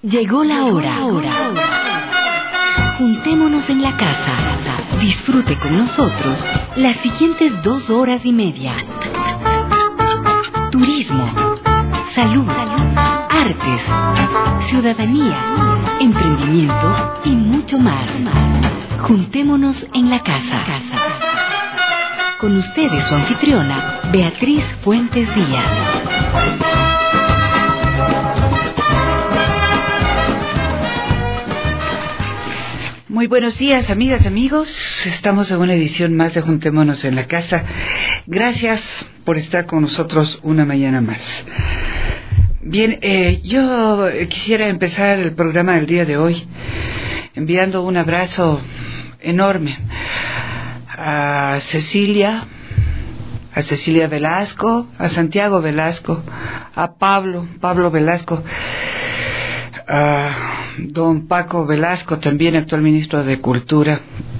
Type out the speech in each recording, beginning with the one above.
Llegó la hora. Juntémonos en la casa. Disfrute con nosotros las siguientes 2 horas y media. Turismo, salud, artes, ciudadanía, emprendimiento y mucho más. Juntémonos en la casa. Con ustedes su anfitriona, Beatriz Fuentes Díaz. Muy buenos días, amigas, amigos. Estamos en una edición más de Juntémonos en la Casa. Gracias por estar con nosotros una mañana más. Bien, yo quisiera empezar el programa del día de hoy enviando un abrazo enorme a Cecilia Velasco, a Santiago Velasco, a Pablo Velasco, a don Paco Velasco, también actual ministro de Cultura.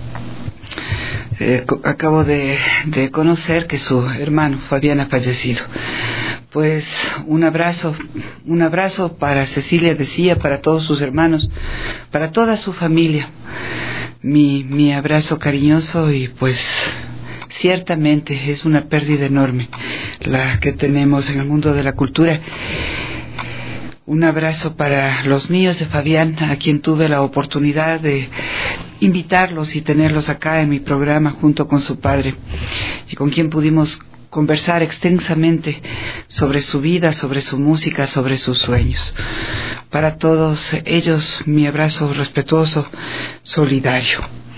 Acabo de conocer que su hermano Fabián ha fallecido. Pues un abrazo para Cecilia, decía, para todos sus hermanos, para toda su familia. Mi abrazo cariñoso, y pues ciertamente es una pérdida enorme la que tenemos en el mundo de la cultura. Un abrazo para los niños de Fabián, a quien tuve la oportunidad de invitarlos y tenerlos acá en mi programa junto con su padre, y con quien pudimos conversar extensamente sobre su vida, sobre su música, sobre sus sueños. Para todos ellos, mi abrazo respetuoso, solidario.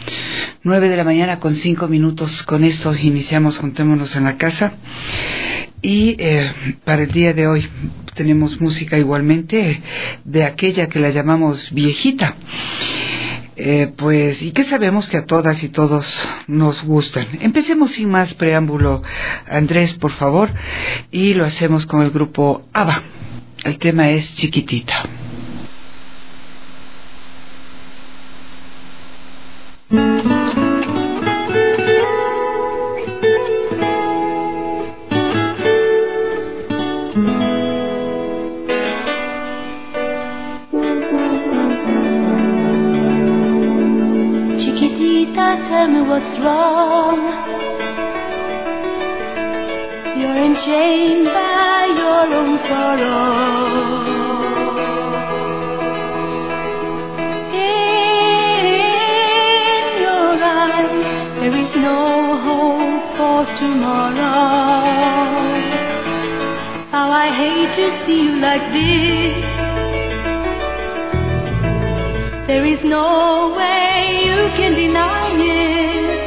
9:05 a.m. Con esto iniciamos Juntémonos en la Casa. Y para el día de hoy tenemos música igualmente de aquella que la llamamos viejita. Y que sabemos que a todas y todos nos gustan. Empecemos sin más preámbulo, Andrés, por favor, y lo hacemos con el grupo ABBA. El tema es Chiquitita. Tell me what's wrong. You're enchained by your own sorrow. In your eyes there is no hope for tomorrow. How I hate to see you like this. There is no way you can deny it.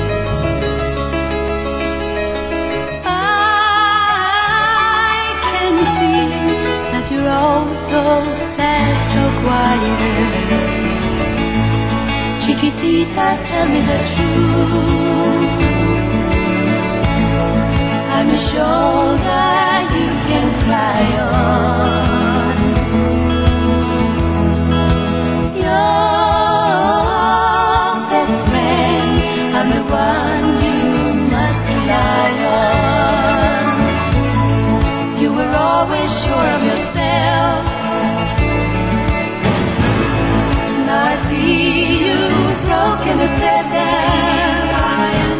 I can see that you're all so sad, so quiet. Chiquitita, tell me the truth. I'm a shoulder you can cry on. I'm the one you must rely on. You were always sure of yourself. Now I see you broken and said that I am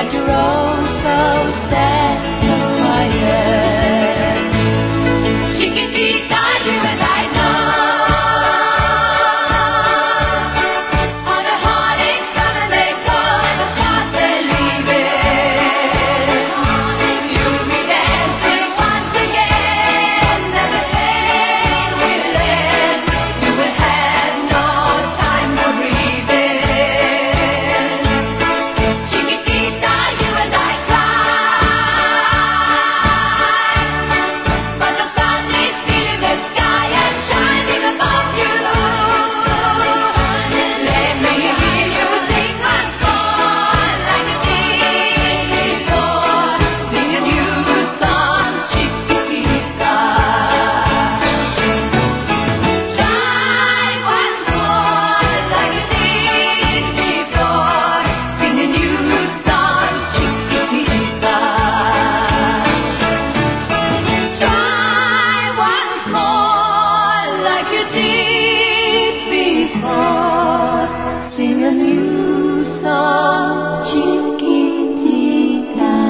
that you're oh so sad, so quiet. Chiquitita, you and I know all the heartaches come and they go, and the stars they're leaving. You'll be dancing once again, and the pain will end. You will have no time for breathing. Chiquitita, you and I cry, but the sun is still in the sky and shining above you. Let me hear you sing once more like you did before. Sing a new song, Chiquitita. Try once more like you did before. Sing a new song, Chiquitita. Try once more like you did before. Sing a new song, Chiquitita.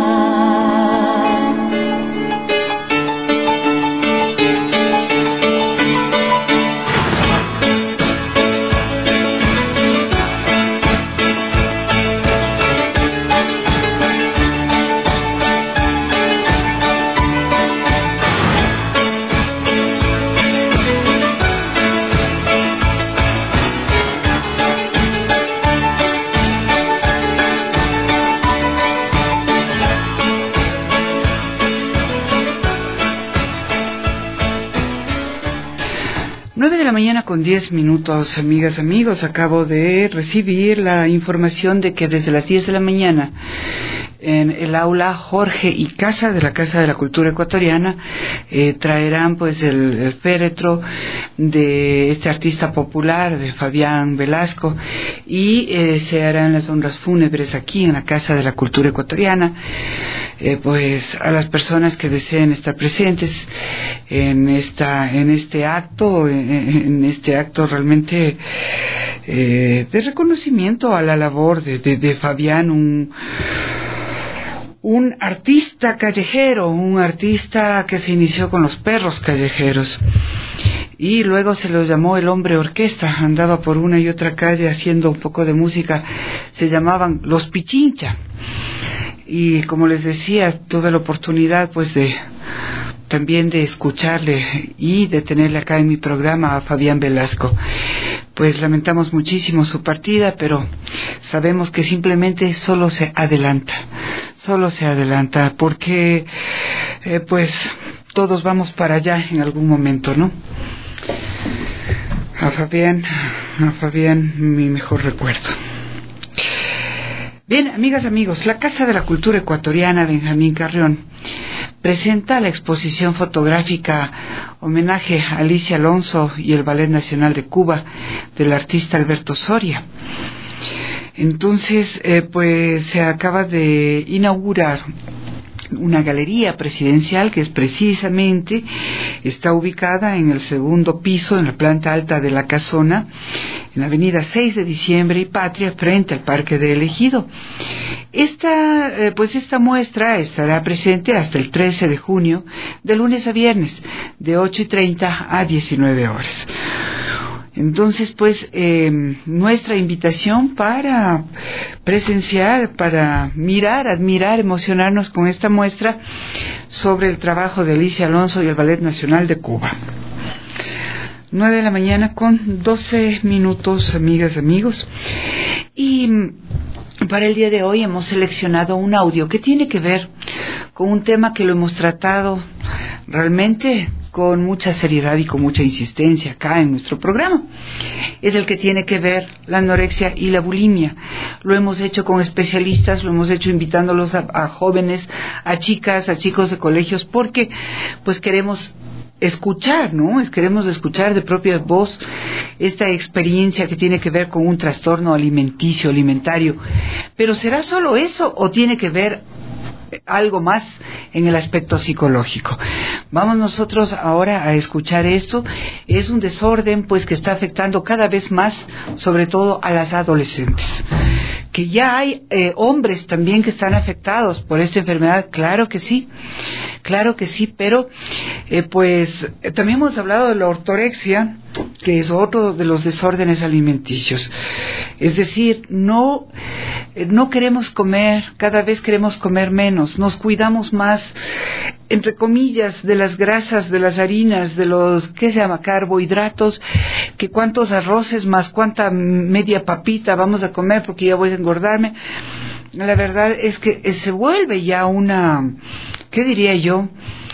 9 de la mañana con 10 minutos, amigas, amigos. Acabo de recibir la información de que desde las 10 de la mañana en el aula Jorge y Casa de la Casa de la Cultura Ecuatoriana traerán pues el féretro de este artista popular, de Fabián Velasco, y se harán las honras fúnebres aquí en la Casa de la Cultura Ecuatoriana. Pues a las personas que deseen estar presentes en este acto realmente de reconocimiento a la labor de Fabián, un artista callejero, un artista que se inició con los perros callejeros y luego se lo llamó el hombre orquesta. Andaba por una y otra calle haciendo un poco de música, se llamaban los Pichincha. Y como les decía, tuve la oportunidad pues también de escucharle y de tenerle acá en mi programa a Fabián Velasco. Pues lamentamos muchísimo su partida, pero sabemos que simplemente solo se adelanta, porque pues todos vamos para allá en algún momento, ¿no? A Fabián, mi mejor recuerdo. Bien, amigas, amigos, la Casa de la Cultura Ecuatoriana Benjamín Carrión presenta la exposición fotográfica Homenaje a Alicia Alonso y el Ballet Nacional de Cuba del artista Alberto Soria. Entonces, pues se acaba de inaugurar una galería presidencial que precisamente está ubicada en el segundo piso, en la planta alta de la casona, en la avenida 6 de Diciembre y Patria, frente al Parque de Ejido. Esta muestra estará presente hasta el 13 de junio, de lunes a viernes, de 8:30 a 19 horas. Entonces, pues, nuestra invitación para presenciar, para mirar, admirar, emocionarnos con esta muestra sobre el trabajo de Alicia Alonso y el Ballet Nacional de Cuba. 9 de la mañana con 12 minutos, amigas, amigos. Y para el día de hoy hemos seleccionado un audio que tiene que ver con un tema que lo hemos tratado realmente con mucha seriedad y con mucha insistencia acá en nuestro programa. Es el que tiene que ver la anorexia y la bulimia. Lo hemos hecho con especialistas, lo hemos hecho invitándolos a jóvenes, a chicas, a chicos de colegios, porque pues queremos escuchar, ¿no? Queremos escuchar de propia voz esta experiencia que tiene que ver con un trastorno alimentario. Pero ¿será solo eso o tiene que ver algo más en el aspecto psicológico? Vamos nosotros ahora a escuchar esto. Es un desorden pues que está afectando cada vez más, sobre todo a las adolescentes. que ya hay hombres también que están afectados por esta enfermedad. Claro que sí, pero también hemos hablado de la ortorexia, que es otro de los desórdenes alimenticios. Es decir, no queremos comer, cada vez queremos comer menos, nos cuidamos más, entre comillas, de las grasas, de las harinas, de los, ¿qué se llama?, carbohidratos, que cuántos arroces más cuánta media papita vamos a comer porque ya voy a engordarme. La verdad es que se vuelve ya una, ¿qué diría yo?,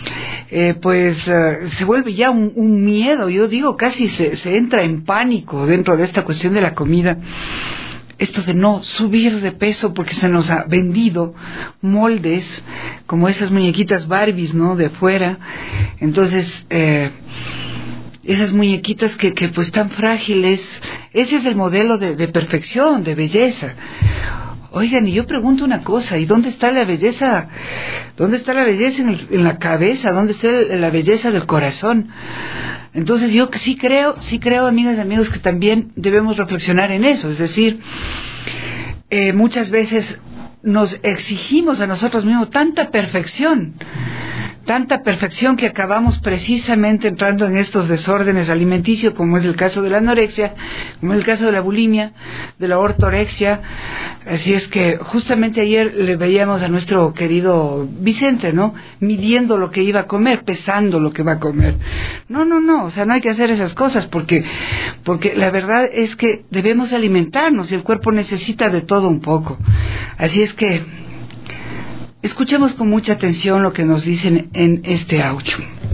se vuelve ya un miedo. Yo digo, casi se entra en pánico dentro de esta cuestión de la comida. Esto de no subir de peso porque se nos ha vendido moldes como esas muñequitas Barbies, ¿no?, de afuera. Entonces, esas muñequitas que pues tan frágiles, ese es el modelo de perfección, de belleza. Oigan, y yo pregunto una cosa, ¿y dónde está la belleza? ¿Dónde está la belleza en la cabeza? ¿Dónde está la belleza del corazón? Entonces yo sí creo, amigas y amigos, que también debemos reflexionar en eso. Es decir, muchas veces nos exigimos a nosotros mismos tanta perfección que acabamos precisamente entrando en estos desórdenes alimenticios, como es el caso de la anorexia, como es el caso de la bulimia, de la ortorexia. Así es que justamente ayer le veíamos a nuestro querido Vicente, ¿no?, midiendo lo que iba a comer, pesando lo que va a comer. No, o sea, no hay que hacer esas cosas porque la verdad es que debemos alimentarnos y el cuerpo necesita de todo un poco. Así es que escuchemos con mucha atención lo que nos dicen en este audio.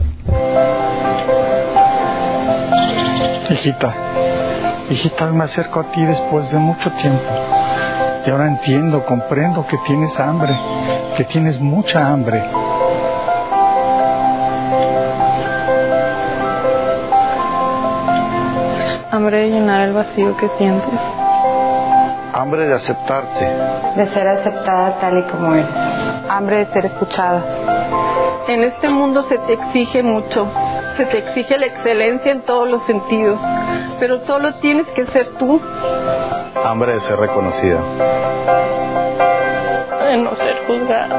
Hijita, me acerco a ti después de mucho tiempo. Y ahora entiendo, comprendo que tienes hambre, que tienes mucha hambre. Hambre de llenar el vacío que sientes. Hambre de aceptarte. De ser aceptada tal y como eres. Hambre de ser escuchada. En este mundo se te exige mucho. Se te exige la excelencia en todos los sentidos. Pero solo tienes que ser tú. Hambre de ser reconocida. De no ser juzgada.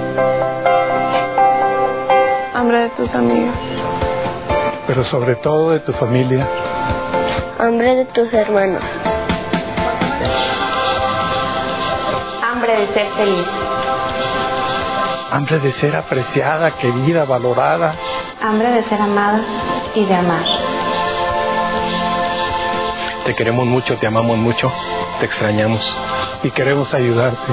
Hambre de tus amigos. Pero sobre todo de tu familia. Hambre de tus hermanos. Hambre de ser feliz. Hambre de ser apreciada, querida, valorada. Hambre de ser amada y de amar. Te queremos mucho, te amamos mucho, te extrañamos y queremos ayudarte.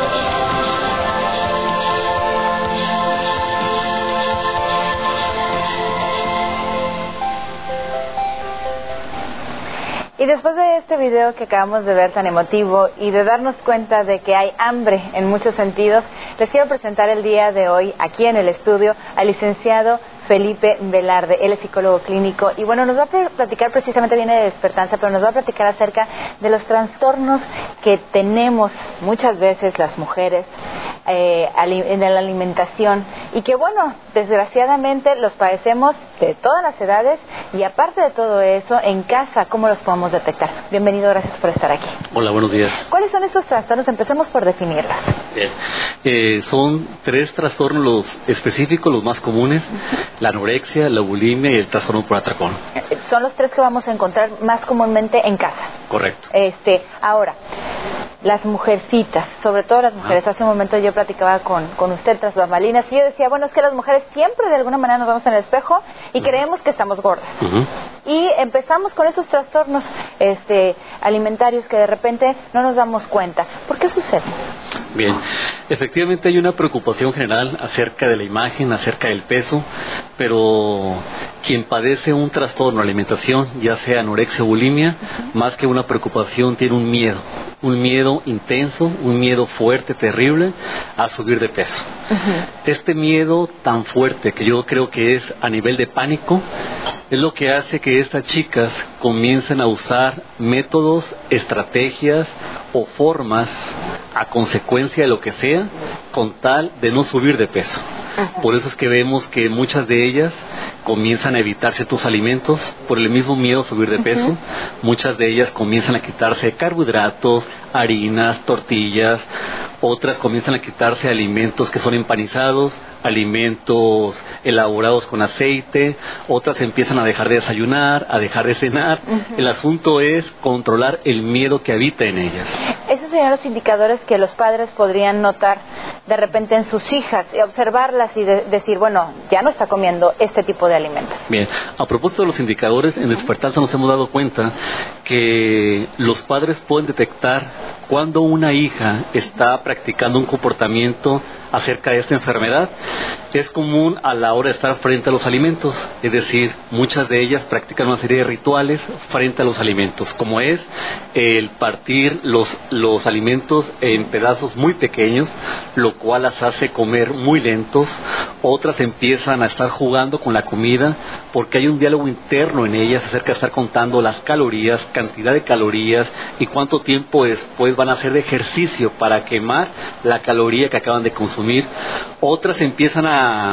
Y después de este video que acabamos de ver tan emotivo y de darnos cuenta de que hay hambre en muchos sentidos, les quiero presentar el día de hoy aquí en el estudio al licenciado Felipe Velarde. Él es psicólogo clínico y bueno, nos va a platicar, precisamente viene de Despertanza, pero nos va a platicar acerca de los trastornos que tenemos muchas veces las mujeres en la alimentación y que bueno, desgraciadamente los padecemos de todas las edades y aparte de todo eso, en casa, ¿cómo los podemos detectar? Bienvenido, gracias por estar aquí. Hola, buenos días. ¿Cuáles son estos trastornos? Empecemos por definirlos. Bien. Son 3 trastornos los específicos, los más comunes: la anorexia, la bulimia y el trastorno por atracón. Son los 3 que vamos a encontrar más comúnmente en casa. Correcto. Ahora, las mujercitas, sobre todo las mujeres. Hace un momento yo platicaba con usted tras bambalinas y yo decía, bueno, es que las mujeres siempre de alguna manera nos vemos en el espejo y creemos que estamos gordas. Y empezamos con esos trastornos alimentarios que de repente no nos damos cuenta. ¿Por qué sucede? Bien, efectivamente hay una preocupación general acerca de la imagen, acerca del peso, pero quien padece un trastorno de alimentación, ya sea anorexia o bulimia, más que una preocupación tiene un miedo intenso, un miedo fuerte, terrible, a subir de peso. Este miedo tan fuerte, que yo creo que es a nivel de pánico, es lo que hace que estas chicas comiencen a usar métodos, estrategias o formas a consecuencia de lo que sea, con tal de no subir de peso. Por eso es que vemos que muchas de ellas comienzan a evitar ciertos alimentos por el mismo miedo a subir de peso. Muchas de ellas comienzan a quitarse carbohidratos, harinas, tortillas. Otras comienzan a quitarse alimentos que son empanizados, alimentos elaborados con aceite. Otras empiezan a dejar de desayunar, a dejar de cenar. El asunto es controlar el miedo que habita en ellas. Esos serían los indicadores que los padres podrían notar de repente en sus hijas, y observarlas y decir, bueno, ya no está comiendo este tipo de alimentos. Bien, a propósito de los indicadores, en Despertanza nos hemos dado cuenta que los padres pueden detectar cuando una hija está practicando un comportamiento acerca de esta enfermedad. Es común a la hora de estar frente a los alimentos, es decir, muchas de ellas practican una serie de rituales frente a los alimentos, como es el partir los alimentos en pedazos muy pequeños, lo cual las hace comer muy lentos. Otras empiezan a estar jugando con la comida porque hay un diálogo interno en ellas acerca de estar contando las calorías, cantidad de calorías y cuánto tiempo después van a hacer de ejercicio para quemar la caloría que acaban de consumir. Otras empiezan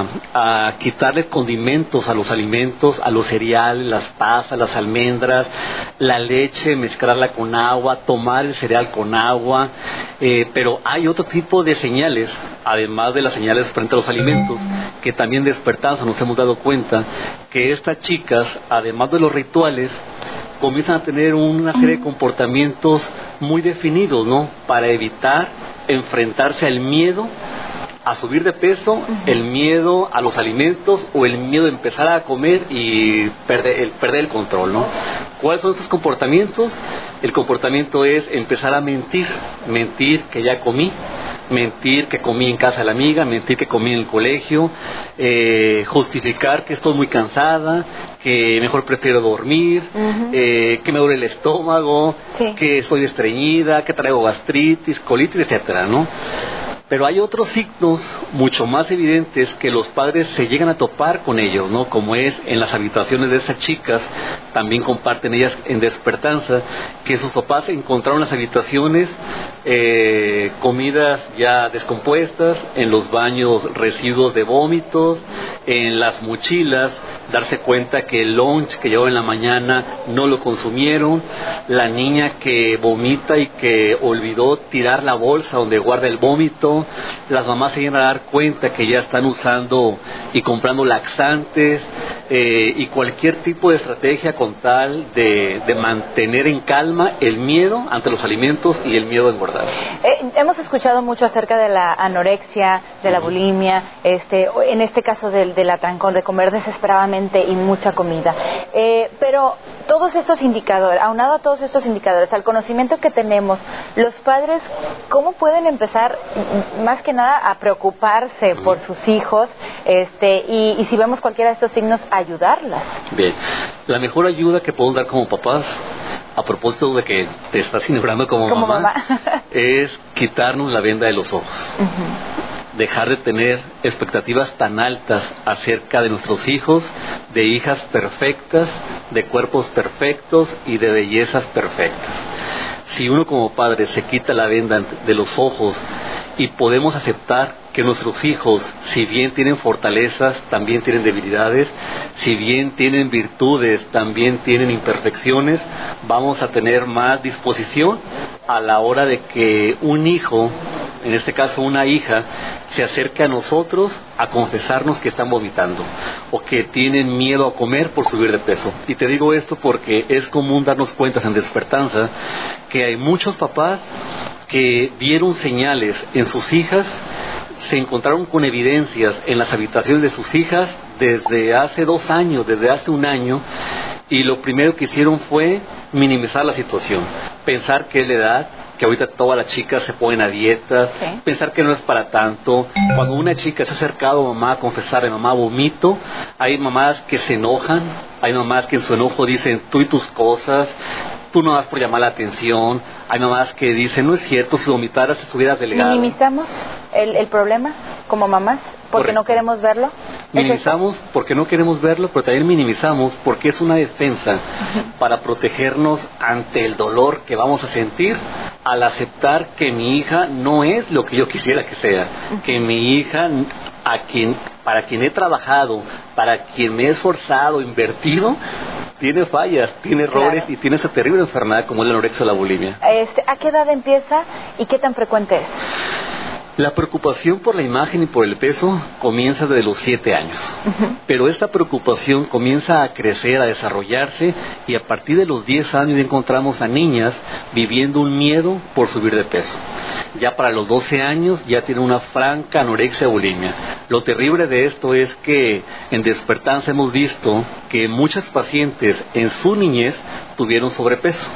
a quitarle condimentos a los alimentos, a los cereales, las pasas, las almendras, la leche, mezclarla con agua, tomar el cereal con agua, pero hay otro tipo de señales, además de las señales frente a los alimentos, que también Despertanza nos hemos dado cuenta que estas chicas, además de los rituales, comienzan a tener una serie de comportamientos muy definidos, ¿no? Para evitar enfrentarse al miedo a subir de peso, el miedo a los alimentos o el miedo a empezar a comer y perder el control, ¿no? ¿Cuáles son estos comportamientos? El comportamiento es empezar a mentir que ya comí, mentir que comí en casa de la amiga, mentir que comí en el colegio, justificar que estoy muy cansada, que mejor prefiero dormir, que me duele el estómago, que estoy estreñida, que traigo gastritis, colitis, etcétera, ¿no? Pero hay otros signos mucho más evidentes que los padres se llegan a topar con ellos, ¿no? Como es en las habitaciones de esas chicas, también comparten ellas en Despertanza, que sus papás encontraron las habitaciones comidas ya descompuestas, en los baños residuos de vómitos, en las mochilas, darse cuenta que el lunch que llevaba en la mañana no lo consumieron, la niña que vomita y que olvidó tirar la bolsa donde guarda el vómito. Las mamás se llegan a dar cuenta que ya están usando y comprando laxantes y cualquier tipo de estrategia con tal de mantener en calma el miedo ante los alimentos y el miedo a engordar. Hemos escuchado mucho acerca de la anorexia, de la bulimia, en este caso del atrancón, de comer desesperadamente y mucha comida. Pero todos estos indicadores, aunado a todos estos indicadores, al conocimiento que tenemos, los padres, ¿cómo pueden empezar más que nada a preocuparse por sus hijos y si vemos cualquiera de estos signos, ayudarlas? Bien, la mejor ayuda que podemos dar como papás, a propósito de que te estás inaugurando como mamá, es quitarnos la venda de los ojos. Dejar de tener expectativas tan altas acerca de nuestros hijos, de hijas perfectas, de cuerpos perfectos y de bellezas perfectas. Si uno como padre se quita la venda de los ojos y podemos aceptar que nuestros hijos, si bien tienen fortalezas, también tienen debilidades, si bien tienen virtudes, también tienen imperfecciones, vamos a tener más disposición a la hora de que un hijo, en este caso una hija, se acerque a nosotros a confesarnos que están vomitando o que tienen miedo a comer por subir de peso. Y te digo esto porque es común darnos cuenta en Despertanza que hay muchos papás que vieron señales en sus hijas, se encontraron con evidencias en las habitaciones de sus hijas desde hace 2 años, desde hace 1 año, y lo primero que hicieron fue minimizar la situación, pensar que es la edad, que ahorita todas las chicas se ponen a dieta, pensar que no es para tanto. Cuando una chica se ha acercado a mamá a confesarle, mamá vomito, hay mamás que se enojan, hay mamás que en su enojo dicen tú y tus cosas, tú no vas por llamar la atención, hay mamás que dicen no es cierto, si vomitaras te subieras delgado. ¿Minimizamos el problema como mamás? ¿Porque no queremos verlo? Minimizamos porque no queremos verlo, pero también minimizamos porque es una defensa para protegernos ante el dolor que vamos a sentir al aceptar que mi hija no es lo que yo quisiera que sea, que mi hija para quien he trabajado, para quien me he esforzado, invertido, tiene fallas, tiene errores y tiene esa terrible enfermedad como es la anorexia o la bulimia. ¿A qué edad empieza y qué tan frecuente es? La preocupación por la imagen y por el peso comienza desde los 7 años, pero esta preocupación comienza a crecer, a desarrollarse, y a partir de los 10 años encontramos a niñas viviendo un miedo por subir de peso. Ya para los 12 años ya tiene una franca anorexia o bulimia. Lo terrible de esto es que en Despertanza hemos visto que muchas pacientes en su niñez tuvieron sobrepeso.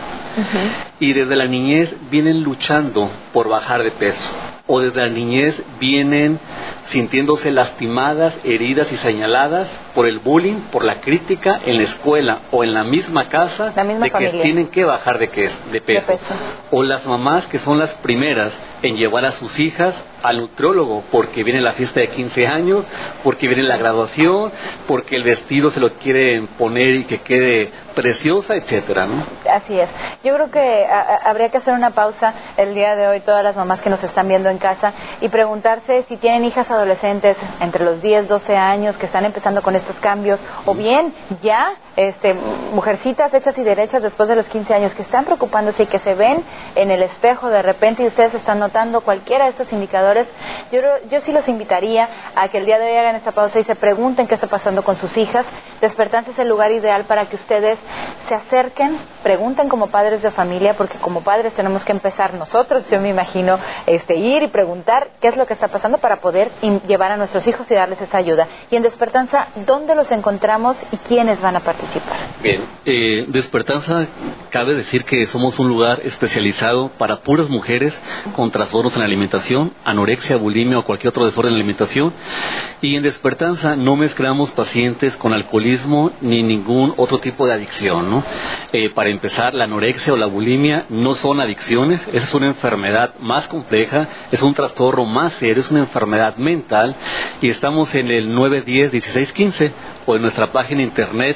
Y desde la niñez vienen luchando por bajar de peso, o desde la niñez vienen sintiéndose lastimadas, heridas y señaladas por el bullying, por la crítica en la escuela o en la misma casa, de familia, que tienen que bajar de peso. O las mamás que son las primeras en llevar a sus hijas al nutriólogo porque viene la fiesta de 15 años, porque viene la graduación, porque el vestido se lo quieren poner y que quede preciosa, etcétera, ¿no? Así es. Yo creo que habría que hacer una pausa el día de hoy, todas las mamás que nos están viendo en casa, y preguntarse si tienen hijas adolescentes entre los 10, 12 años que están empezando con estos cambios, o bien ya mujercitas hechas y derechas después de los 15 años que están preocupándose y que se ven en el espejo de repente y ustedes están notando cualquiera de estos indicadores. Yo sí los invitaría a que el día de hoy hagan esta pausa y se pregunten qué está pasando con sus hijas. Despertanza es el lugar ideal para que ustedes se acerquen, pregunten como padres de familia, porque como padres tenemos que empezar nosotros, yo me imagino, ir y preguntar qué es lo que está pasando para poder llevar a nuestros hijos y darles esa ayuda. Y en Despertanza, ¿dónde los encontramos y quiénes van a participar? Bien, Despertanza, cabe decir que somos un lugar especializado para puras mujeres con trastornos en la alimentación, anorexia, bulimia o cualquier otro desorden en la alimentación. Y en Despertanza no mezclamos pacientes con alcoholismo ni ningún otro tipo de adicción, ¿no? Para empezar, la anorexia o la bulimia no son adicciones, esa es una enfermedad más compleja, es un trastorno más serio, es una enfermedad mental, y estamos en el 910-1615 o en nuestra página internet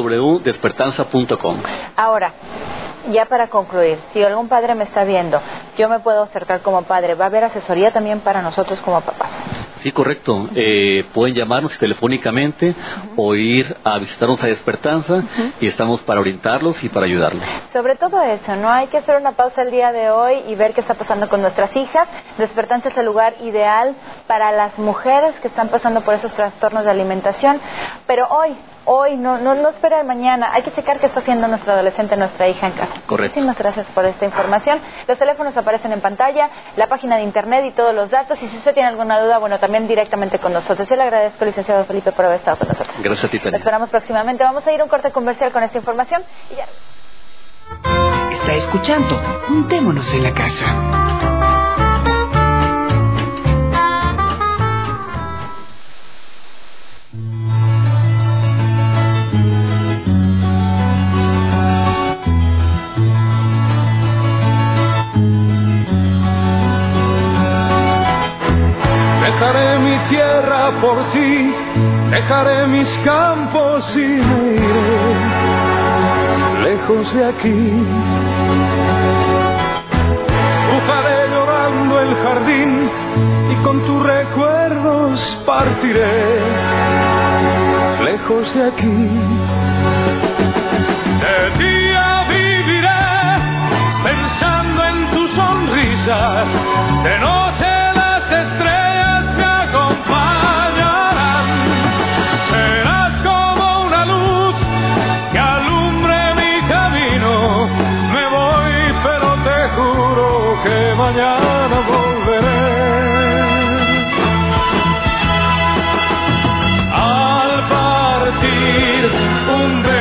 www.despertanza.com. Ahora, ya para concluir, si algún padre me está viendo, yo me puedo acercar como padre, ¿va a haber asesoría también para nosotros como papás? Sí, correcto. Pueden llamarnos telefónicamente o ir a visitarnos a Despertanza y estamos para orientarlos y para ayudarlos. Sobre todo eso, ¿no? Hay que hacer una pausa el día de hoy y ver qué está pasando con nuestras hijas. Despertanza es el lugar ideal para las mujeres que están pasando por esos trastornos de alimentación, pero hoy, no espera el mañana. Hay que checar qué está haciendo nuestra adolescente, nuestra hija en casa. Correcto. Muchísimas gracias por esta información. Los teléfonos aparecen en pantalla, la página de internet y todos los datos. Y si usted tiene alguna duda, bueno, también directamente con nosotros. Yo le agradezco, licenciado Felipe, por haber estado con nosotros. Gracias a ti, Tania. Lo esperamos próximamente. Vamos a ir a un corte comercial con esta información y ya. Está escuchando Juntémonos en la Casa. Dejaré mi tierra por ti, dejaré mis campos y me iré lejos de aquí. Dibujaré llorando el jardín y con tus recuerdos partiré lejos de aquí. De día viviré pensando en tus sonrisas, de noche las estrellas me acompañarán. Serás como una luz que alumbre mi camino. Me voy, pero te juro que mañana volveré. Al partir un beso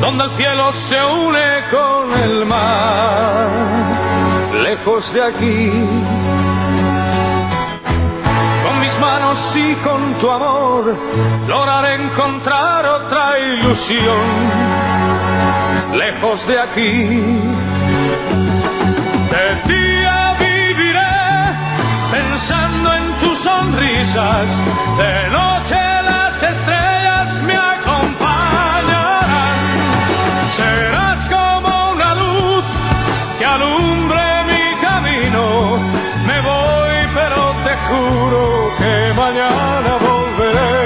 donde el cielo se une con el mar, lejos de aquí. Con mis manos y con tu amor lograré encontrar otra ilusión, lejos de aquí. De día viviré pensando en tus sonrisas, de noche las estrellas me acompañarán. Serás como una luz que alumbre mi camino. Me voy, pero te juro que mañana volveré.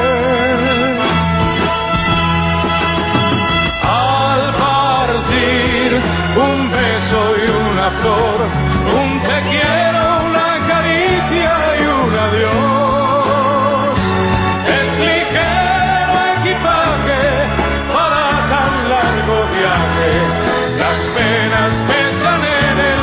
Al partir, un beso y una flor, un te quiero, una caricia y un adiós. Es ligero equipaje para tan largo viaje, las penas pesan en el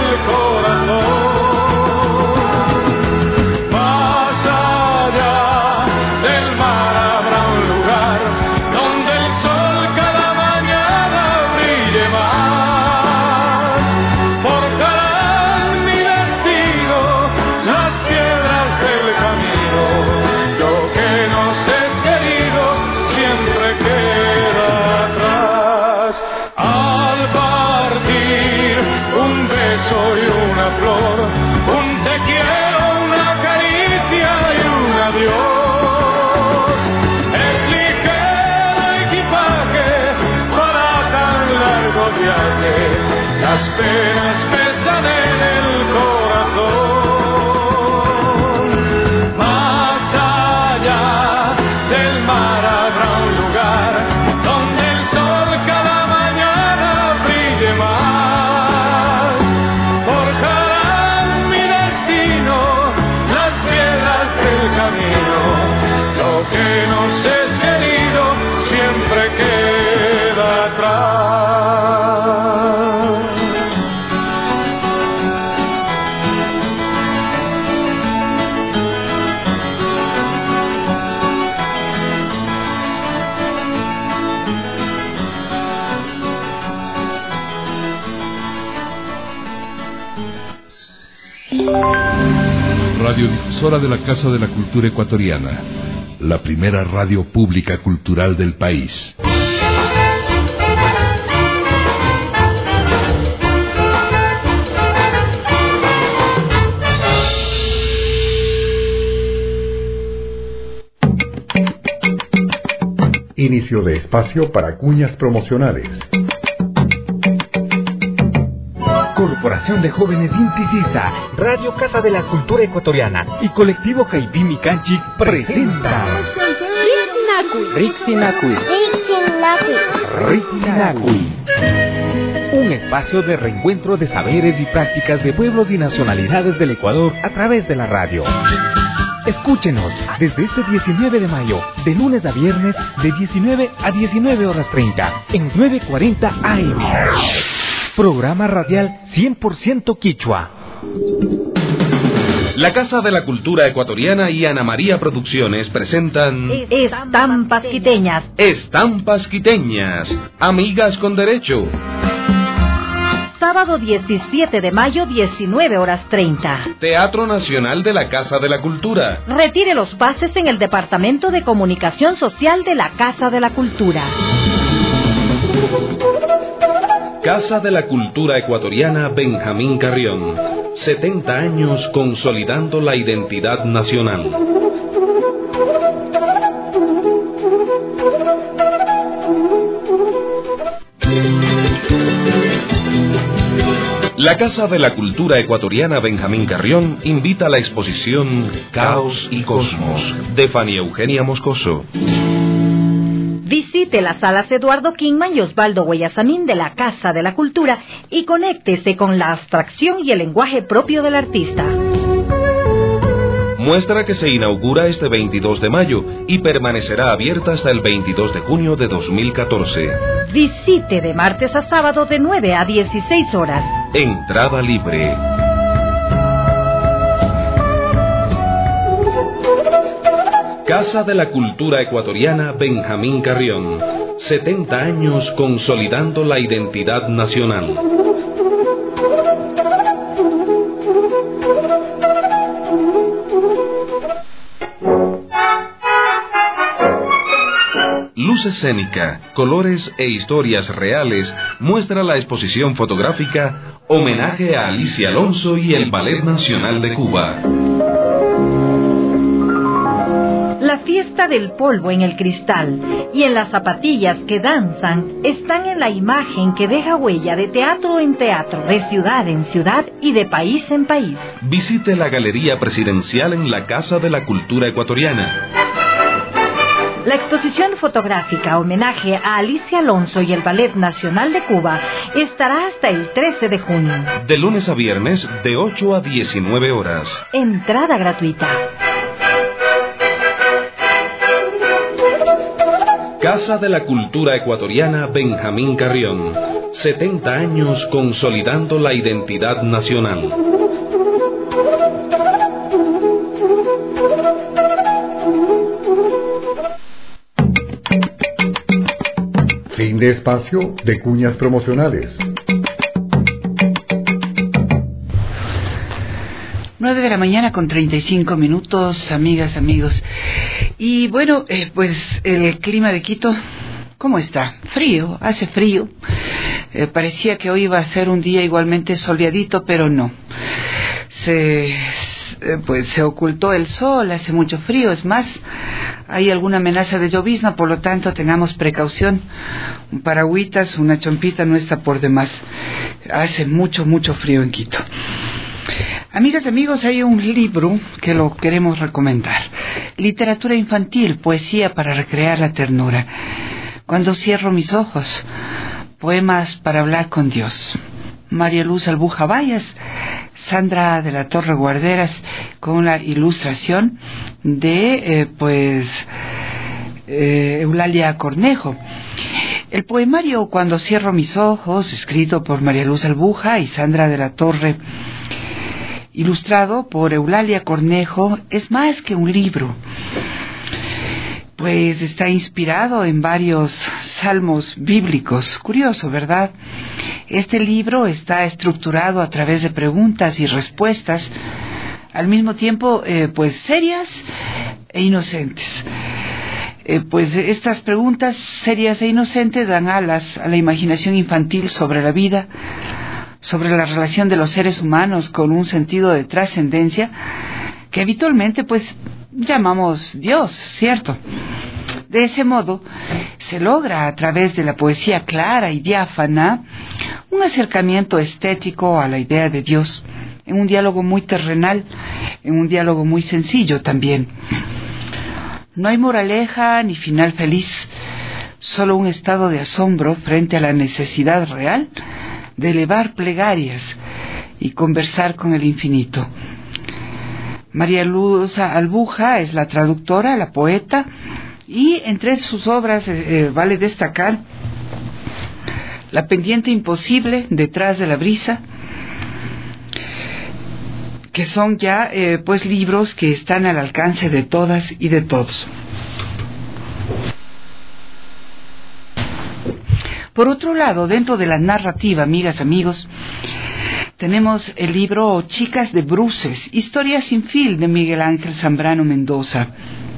corazón. Más allá del mar habrá un lugar donde el sol cada mañana brille más. Forjarán mi destino las piedras del camino. Lo que nos es querido siempre queda atrás. Al partir, un beso y una flor, un te quiero, una caricia y un adiós. Es ligero equipaje para tan largo viaje, las penas pesan en el corazón. Más allá del mar habrá un lugar donde el sol cada mañana brille más. Forjarán mi destino las piedras del camino. Lo que nos es querido siempre queda atrás. Radiodifusora de la Casa de la Cultura Ecuatoriana, la primera radio pública cultural del país. Inicio de espacio para cuñas promocionales. Corporación de Jóvenes Intisisa, Radio Casa de la Cultura Ecuatoriana y Colectivo Caipí Canchic presenta Rixinacui. Un espacio de reencuentro de saberes y prácticas de pueblos y nacionalidades del Ecuador a través de la radio. Escúchenos desde este 19 de mayo, de lunes a viernes, de 19 a 19:30, en 9:40 AM. Programa radial 100% quichua. La Casa de la Cultura Ecuatoriana y Ana María Producciones presentan Estampas Quiteñas. Estampas Quiteñas, amigas con derecho. Sábado 17 de mayo, 19:30. Teatro Nacional de la Casa de la Cultura. Retire los pases en el Departamento de Comunicación Social de la Casa de la Cultura. Casa de la Cultura Ecuatoriana Benjamín Carrión. 70 años consolidando la identidad nacional. La Casa de la Cultura Ecuatoriana Benjamín Carrión invita a la exposición Caos y Cosmos de Fanny Eugenia Moscoso. Visite las salas Eduardo Kingman y Osvaldo Guayasamín de la Casa de la Cultura y conéctese con la abstracción y el lenguaje propio del artista. Muestra que se inaugura este 22 de mayo y permanecerá abierta hasta el 22 de junio de 2014. Visite de martes a sábado de 9 a 16 horas. Entrada libre. Casa de la Cultura Ecuatoriana Benjamín Carrión. 70 años consolidando la identidad nacional. Luz escénica, colores e historias reales muestra la exposición fotográfica Homenaje a Alicia Alonso y el Ballet Nacional de Cuba. La fiesta del polvo en el cristal y en las zapatillas que danzan están en la imagen que deja huella de teatro en teatro, de ciudad en ciudad y de país en país. Visite la Galería Presidencial en la Casa de la Cultura Ecuatoriana. La exposición fotográfica Homenaje a Alicia Alonso y el Ballet Nacional de Cuba estará hasta el 13 de junio. De lunes a viernes, de 8 a 19 horas. Entrada gratuita. Casa de la Cultura Ecuatoriana Benjamín Carrión. 70 años consolidando la identidad nacional. Fin de espacio de cuñas promocionales. 9 de la mañana con 35 minutos, amigas, amigos. Y bueno, pues el clima de Quito, ¿cómo está? Frío, hace frío. Parecía que hoy iba a ser un día igualmente soleadito, pero no. Se ocultó el sol, hace mucho frío, es más, hay alguna amenaza de llovizna, por lo tanto tengamos precaución. Un paragüitas, una chompita no está por demás. Hace mucho, mucho frío en Quito. Amigas y amigos, hay un libro que lo queremos recomendar. Literatura infantil, poesía para recrear la ternura. Cuando cierro mis ojos, poemas para hablar con Dios. María Luz Albuja Vallas, Sandra de la Torre Guarderas, con la ilustración de Eulalia Cornejo. El poemario Cuando cierro mis ojos, escrito por María Luz Albuja y Sandra de la Torre, ilustrado por Eulalia Cornejo, es más que un libro, pues está inspirado en varios salmos bíblicos. Curioso, ¿verdad? Este libro está estructurado a través de preguntas y respuestas, al mismo tiempo pues serias e inocentes. Pues estas preguntas serias e inocentes dan alas a la imaginación infantil sobre la vida, sobre la relación de los seres humanos con un sentido de trascendencia que habitualmente pues llamamos Dios, ¿cierto? De ese modo se logra a través de la poesía clara y diáfana un acercamiento estético a la idea de Dios, en un diálogo muy terrenal, en un diálogo muy sencillo también. No hay moraleja ni final feliz, solo un estado de asombro frente a la necesidad real de elevar plegarias y conversar con el infinito. María Luz Albuja es la traductora, la poeta, y entre sus obras vale destacar La pendiente imposible, Detrás de la brisa, que son ya pues libros que están al alcance de todas y de todos. Por otro lado, dentro de la narrativa, amigas, amigos, tenemos el libro Chicas de Bruces, Historia sin fin, de Miguel Ángel Zambrano Mendoza.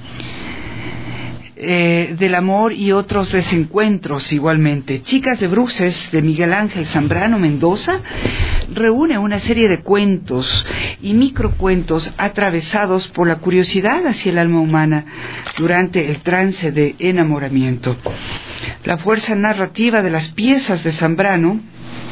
Del amor y otros desencuentros igualmente. Chicas de Bruces, de Miguel Ángel Zambrano Mendoza, reúne una serie de cuentos y microcuentos atravesados por la curiosidad hacia el alma humana durante el trance de enamoramiento. La fuerza narrativa de las piezas de Zambrano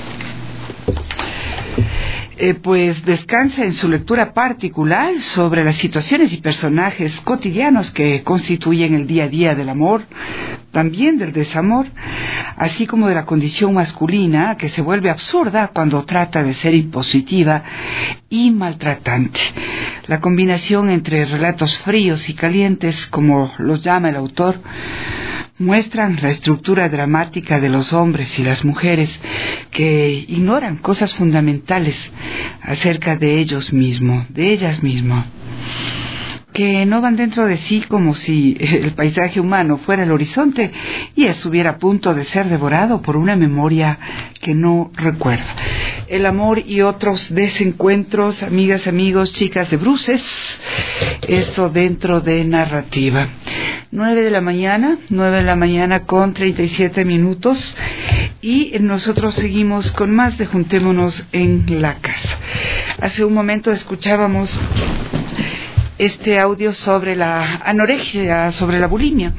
pues descansa en su lectura particular sobre las situaciones y personajes cotidianos que constituyen el día a día del amor, también del desamor, así como de la condición masculina que se vuelve absurda cuando trata de ser impositiva y maltratante. La combinación entre relatos fríos y calientes, como los llama el autor, muestran la estructura dramática de los hombres y las mujeres que ignoran cosas fundamentales acerca de ellos mismos, de ellas mismas. que no van dentro de sí como si el paisaje humano fuera el horizonte y estuviera a punto de ser devorado por una memoria que no recuerda. El amor y otros desencuentros, amigas, amigos, chicas de bruces, esto dentro de narrativa. 9 de la mañana con 37 minutos y nosotros seguimos con más de Juntémonos en la Casa. Hace un momento escuchábamos este audio sobre la anorexia, sobre la bulimia.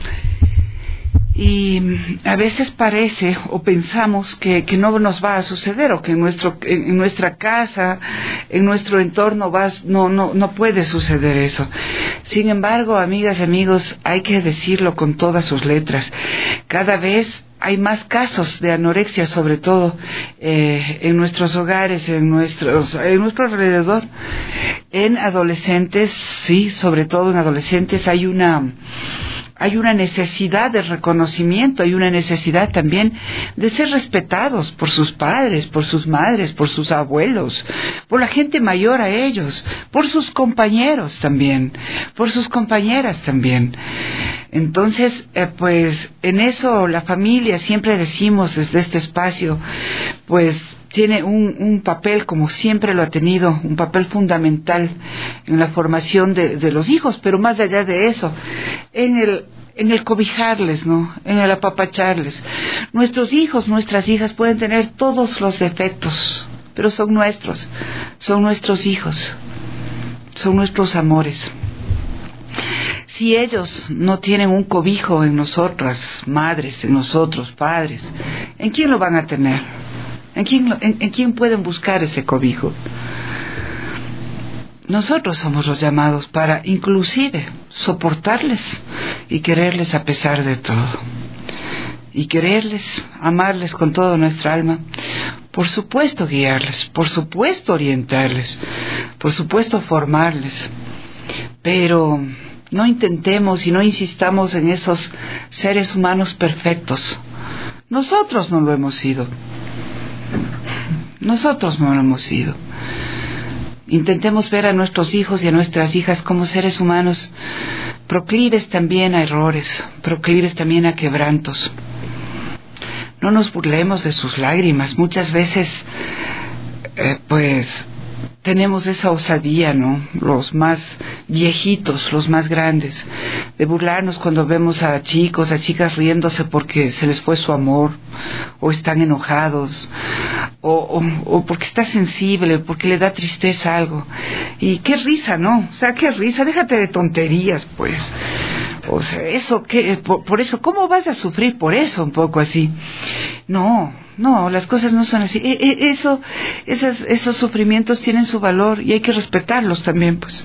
Y a veces parece o pensamos que no nos va a suceder o que en nuestra casa, en nuestro entorno no puede suceder eso. Sin embargo, amigas y amigos, hay que decirlo con todas sus letras. Cada vez hay más casos de anorexia, sobre todo en nuestros hogares, en nuestro alrededor. En adolescentes, sí, sobre todo en adolescentes hay una necesidad de reconocimiento, hay una necesidad también de ser respetados por sus padres, por sus madres, por sus abuelos, por la gente mayor a ellos, por sus compañeros también, por sus compañeras también. Entonces, pues en eso la familia, siempre decimos desde este espacio, pues tiene un papel, como siempre lo ha tenido, un papel fundamental en la formación de los hijos, pero más allá de eso, en el cobijarles, ¿no? En el apapacharles. Nuestros hijos, nuestras hijas pueden tener todos los defectos, pero son nuestros hijos, son nuestros amores. Si ellos no tienen un cobijo en nosotras, madres, en nosotros, padres, ¿en quién lo van a tener? ¿En quién pueden buscar ese cobijo? Nosotros somos los llamados para inclusive soportarles y quererles a pesar de todo. Y quererles, amarles con toda nuestra alma. Por supuesto guiarles, por supuesto orientarles, por supuesto formarles. Pero no intentemos y no insistamos en esos seres humanos perfectos. Nosotros no lo hemos sido. Nosotros no lo hemos sido. Intentemos ver a nuestros hijos y a nuestras hijas como seres humanos proclives también a errores, proclives también a quebrantos. No nos burlemos de sus lágrimas. Muchas veces, pues, tenemos esa osadía, ¿no? Los más viejitos, los más grandes, de burlarnos cuando vemos a chicos, a chicas riéndose porque se les fue su amor, o están enojados, o porque está sensible, porque le da tristeza algo. Y qué risa, ¿no? O sea, qué risa, déjate de tonterías, pues. O sea, eso, por eso, ¿cómo vas a sufrir por eso? Un poco así. No, las cosas no son así. Esos sufrimientos tienen su valor y hay que respetarlos también, pues.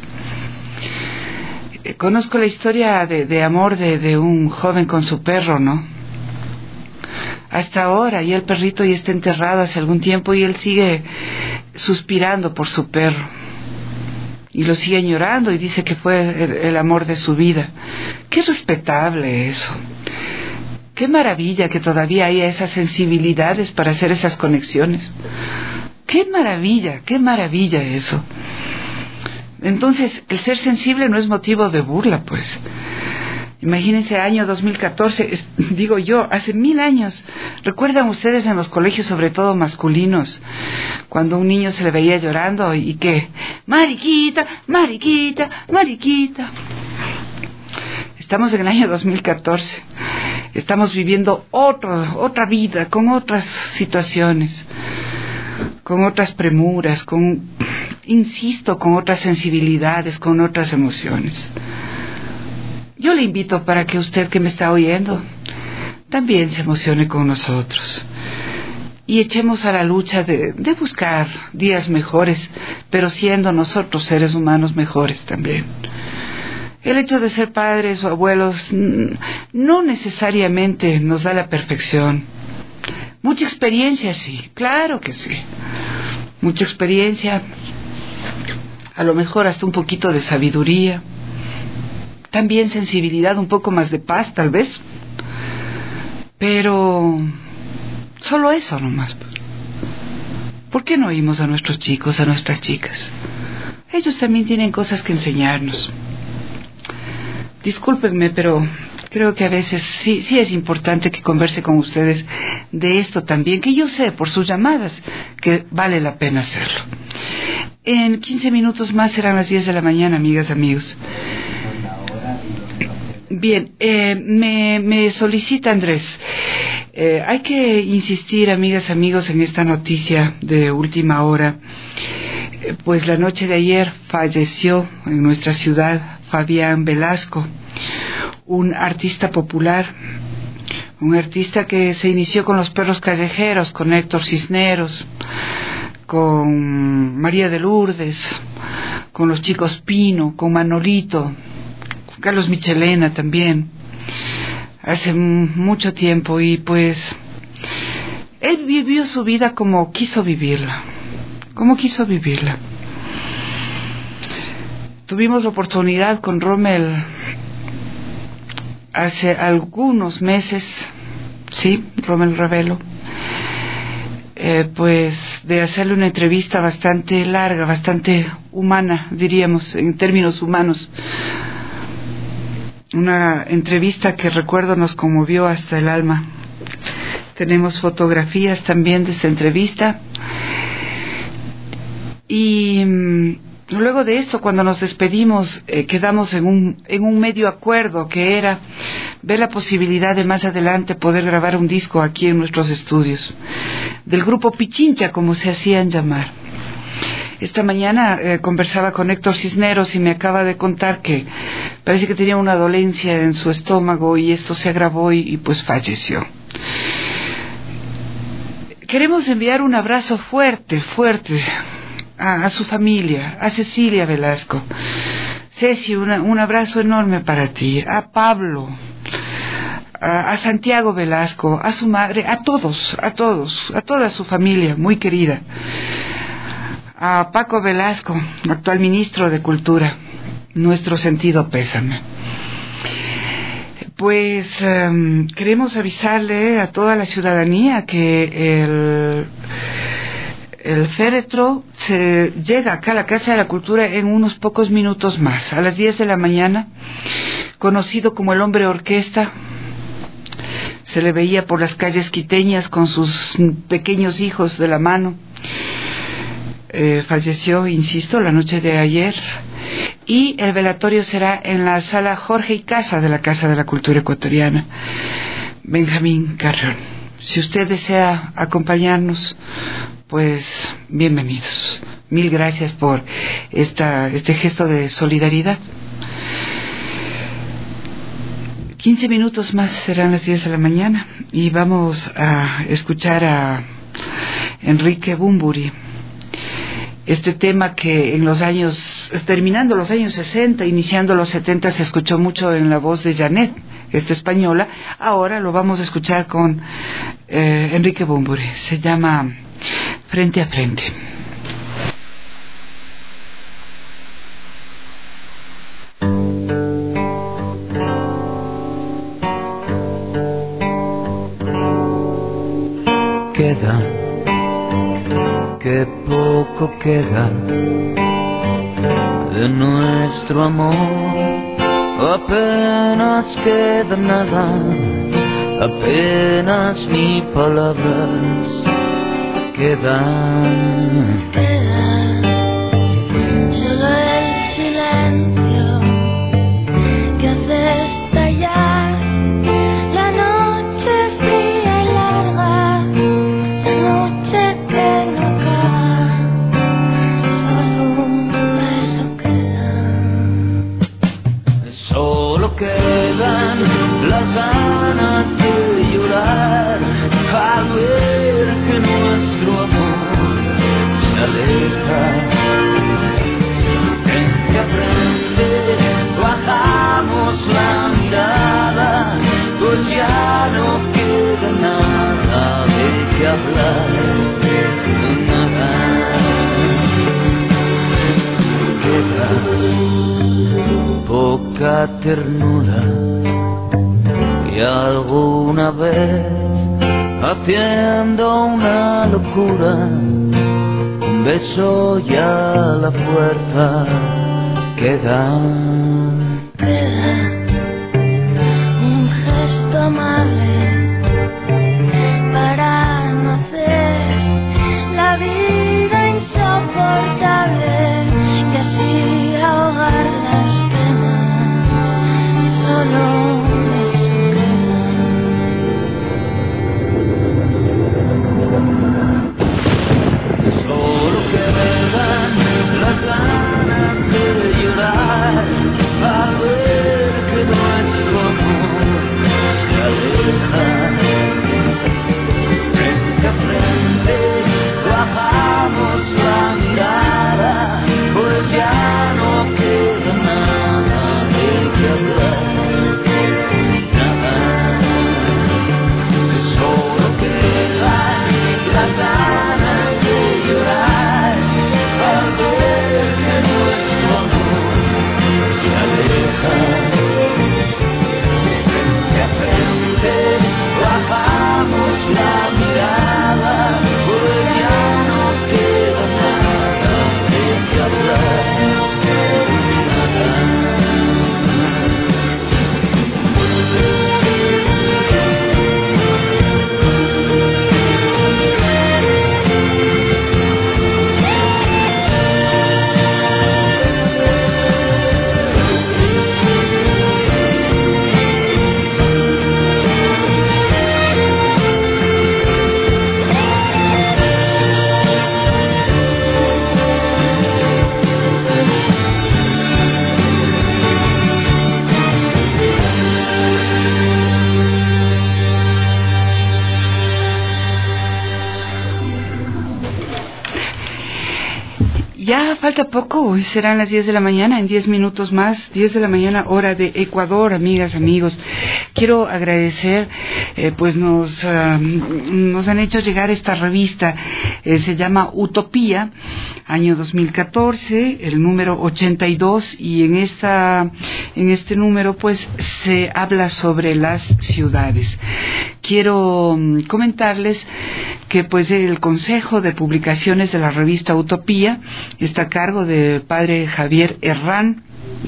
Conozco la historia de amor de un joven con su perro, ¿no? Hasta ahora, y el perrito ya está enterrado hace algún tiempo y él sigue suspirando por su perro. Y lo sigue añorando y dice que fue el amor de su vida. Qué respetable eso. Qué maravilla que todavía haya esas sensibilidades para hacer esas conexiones. Qué maravilla eso. Entonces, el ser sensible no es motivo de burla, pues. Imagínense, año 2014, digo yo, hace 1000 años. ¿Recuerdan ustedes en los colegios, sobre todo masculinos, cuando un niño se le veía llorando y que, mariquita, mariquita, mariquita? Estamos en el año 2014. Estamos viviendo otra vida, con otras situaciones, con otras premuras, insisto, con otras sensibilidades, con otras emociones. Yo le invito para que usted que me está oyendo también se emocione con nosotros y echemos a la lucha de buscar días mejores, pero siendo nosotros seres humanos mejores también. El hecho de ser padres o abuelos no necesariamente nos da la perfección. Mucha experiencia, sí, claro que sí. Mucha experiencia, a lo mejor hasta un poquito de sabiduría. También sensibilidad, un poco más de paz, tal vez. Pero solo eso nomás. ¿Por qué no oímos a nuestros chicos, a nuestras chicas? Ellos también tienen cosas que enseñarnos. Discúlpenme, pero creo que a veces sí es importante que converse con ustedes de esto también, que yo sé por sus llamadas que vale la pena hacerlo. En 15 minutos más serán las 10 de la mañana, amigas, amigos. Bien, me solicita Andrés. Hay que insistir, amigas, amigos, en esta noticia de última hora. Pues la noche de ayer falleció en nuestra ciudad Fabián Velasco, un artista popular, un artista que se inició con los perros callejeros, con Héctor Cisneros, con María de Lourdes, con los chicos Pino, con Manolito, con Carlos Michelena también, hace mucho tiempo. Y pues él vivió su vida como quiso vivirla. Tuvimos la oportunidad con Rommel hace algunos meses, sí, Rommel Ravelo, pues de hacerle una entrevista bastante larga, bastante humana, diríamos, en términos humanos. Una entrevista que recuerdo nos conmovió hasta el alma. Tenemos fotografías también de esta entrevista. Y luego de esto, cuando nos despedimos, quedamos en un medio acuerdo, que era ver la posibilidad de más adelante poder grabar un disco aquí en nuestros estudios, del grupo Pichincha, como se hacían llamar. Esta mañana conversaba con Héctor Cisneros y me acaba de contar que parece que tenía una dolencia en su estómago y esto se agravó y pues falleció. Queremos enviar un abrazo fuerte a su familia, a Cecilia Velasco. Ceci, un abrazo enorme para ti, a Pablo, a Santiago Velasco, a su madre, a toda su familia muy querida, a Paco Velasco, actual ministro de Cultura, nuestro sentido pésame. Pues queremos avisarle a toda la ciudadanía que el féretro llega acá a la Casa de la Cultura en unos pocos minutos más, a las 10 de la mañana, conocido como el hombre orquesta. Se le veía por las calles quiteñas con sus pequeños hijos de la mano. Falleció, insisto, la noche de ayer, y el velatorio será en la sala Jorge y Casa de la Casa de la Cultura Ecuatoriana. Benjamín Carrión, si usted desea acompañarnos, pues bienvenidos. Mil gracias por este gesto de solidaridad. 15 minutos más serán las 10 de la mañana y vamos a escuchar a Enrique Bunbury. Este tema que terminando los años 60, iniciando los 70, se escuchó mucho en la voz de Janet, esta española. Ahora lo vamos a escuchar con Enrique Bunbury. Se llama Frente a Frente. Qué poco queda de nuestro amor, apenas queda nada, apenas ni palabras quedan. Solo el silencio que hace estallar la noche fría y larga, la noche que no acaba, solo un beso queda. Solo quedan las ganas de llorar al ver que nuestro amor se aleja. Frente a frente bajamos la mirada, pues ya no queda nada de qué hablar, nada. Queda poca ternura y alguna vez haciendo una locura, un beso y a la fuerza queda. Queda las ganas de llorar al ver que nuestro amor se aleja. Frente a frente bajamos la mirada, pues ya no queda nada de que hablar. Las ganas de llorar al ver que nuestro amor se aleja. Frente a frente bajamos la mirada, pues ya no queda nada de que hablar. Ya falta poco, hoy serán las 10 de la mañana, en 10 minutos más, 10 de la mañana, hora de Ecuador, amigas, amigos. Quiero agradecer, pues nos han hecho llegar esta revista, se llama Utopía, año 2014, el número 82, y en este número pues se habla sobre las ciudades. Quiero comentarles que pues el Consejo de Publicaciones de la revista Utopía está a cargo del padre Javier Herrán.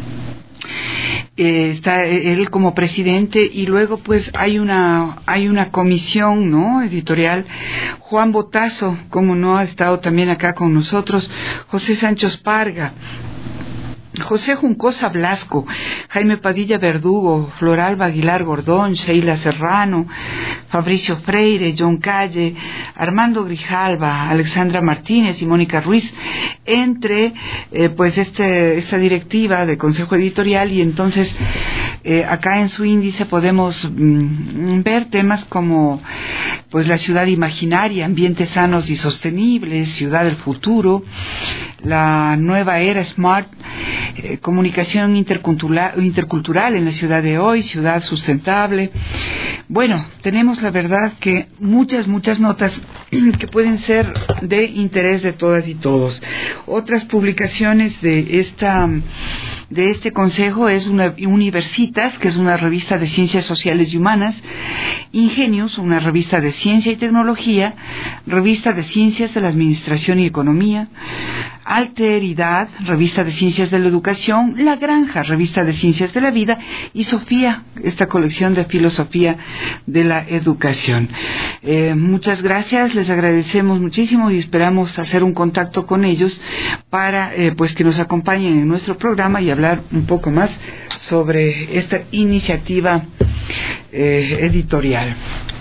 Está él como presidente, y luego pues hay una comisión, ¿no?, editorial. Juan Botazo, como no, ha estado también acá con nosotros. José Sancho Esparga, José Juncosa Blasco, Jaime Padilla Verdugo, Floralba Aguilar Gordón, Sheila Serrano, Fabricio Freire, John Calle, Armando Grijalva, Alexandra Martínez y Mónica Ruiz, entre pues esta directiva de Consejo Editorial. Y entonces acá en su índice podemos ver temas como pues la ciudad imaginaria, ambientes sanos y sostenibles, ciudad del futuro, la nueva era Smart, comunicación intercultural en la ciudad de hoy, ciudad sustentable. Bueno, tenemos la verdad que muchas notas que pueden ser de interés de todas y todos. Otras publicaciones de este consejo es Universitas, que es una revista de ciencias sociales y humanas; Ingenius, una revista de ciencia y tecnología; revista de ciencias de la administración y economía; Alteridad, revista de ciencias de la educación; La Granja, revista de ciencias de la vida; y Sofía, esta colección de filosofía de la educación. Muchas gracias, les agradecemos muchísimo y esperamos hacer un contacto con ellos para pues que nos acompañen en nuestro programa y hablar un poco más sobre esta iniciativa editorial.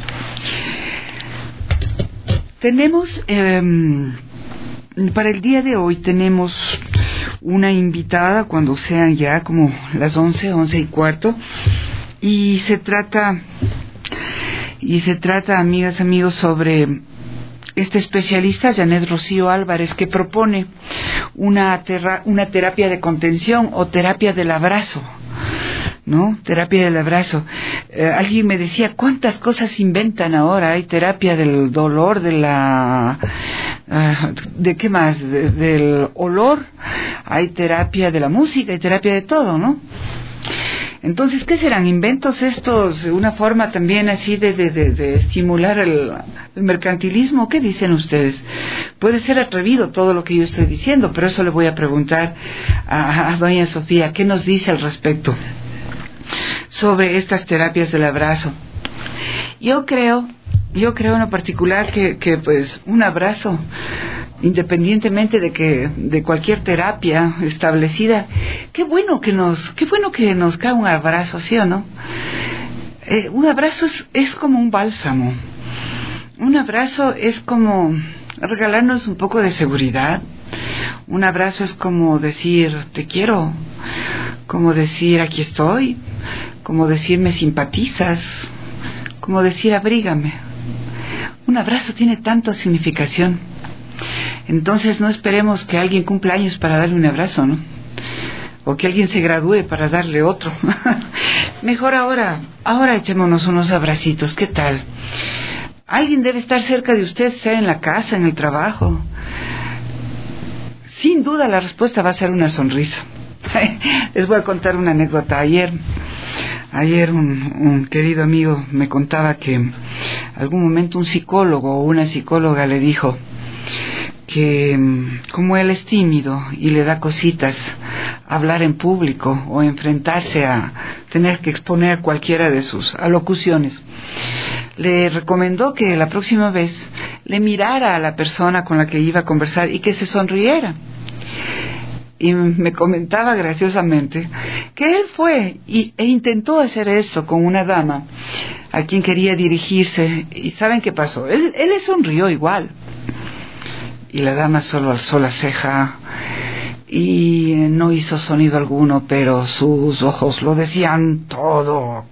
Tenemos para el día de hoy tenemos una invitada, cuando sean ya como las 11:15, y se trata, amigas, amigos, sobre este especialista, Janet Rocío Álvarez, que propone una terapia de contención o terapia del abrazo, ¿no? Terapia del abrazo. Alguien me decía, ¿cuántas cosas inventan ahora? Hay terapia del dolor, ¿de qué más? Del olor, hay terapia de la música, hay terapia de todo, ¿no? Entonces, ¿qué serán? ¿Inventos estos? ¿Una forma también así de estimular el mercantilismo? ¿Qué dicen ustedes? Puede ser atrevido todo lo que yo estoy diciendo, pero eso le voy a preguntar a doña Sofía. ¿Qué nos dice al respecto sobre estas terapias del abrazo? Yo creo en lo particular que pues un abrazo, independientemente de cualquier terapia establecida, qué bueno que nos cae un abrazo, ¿sí o no? Un abrazo es como un bálsamo. Un abrazo es como regalarnos un poco de seguridad. Un abrazo es como decir te quiero, como decir aquí estoy, como decir me simpatizas, como decir abrígame. Un abrazo tiene tanta significación. Entonces no esperemos que alguien cumpla años para darle un abrazo, ¿no? O que alguien se gradúe para darle otro. Mejor ahora echémonos unos abracitos. ¿Qué tal? Alguien debe estar cerca de usted, sea en la casa, en el trabajo. Sin duda la respuesta va a ser una sonrisa. Les voy a contar una anécdota. Ayer un querido amigo me contaba que en algún momento un psicólogo o una psicóloga le dijo que como él es tímido y le da cositas hablar en público o enfrentarse a tener que exponer cualquiera de sus alocuciones, le recomendó que la próxima vez le mirara a la persona con la que iba a conversar y que se sonriera. Y me comentaba graciosamente que él fue e intentó hacer eso con una dama a quien quería dirigirse. ¿Y saben qué pasó? Él le sonrió igual. Y la dama solo alzó la ceja y no hizo sonido alguno, pero sus ojos lo decían todo.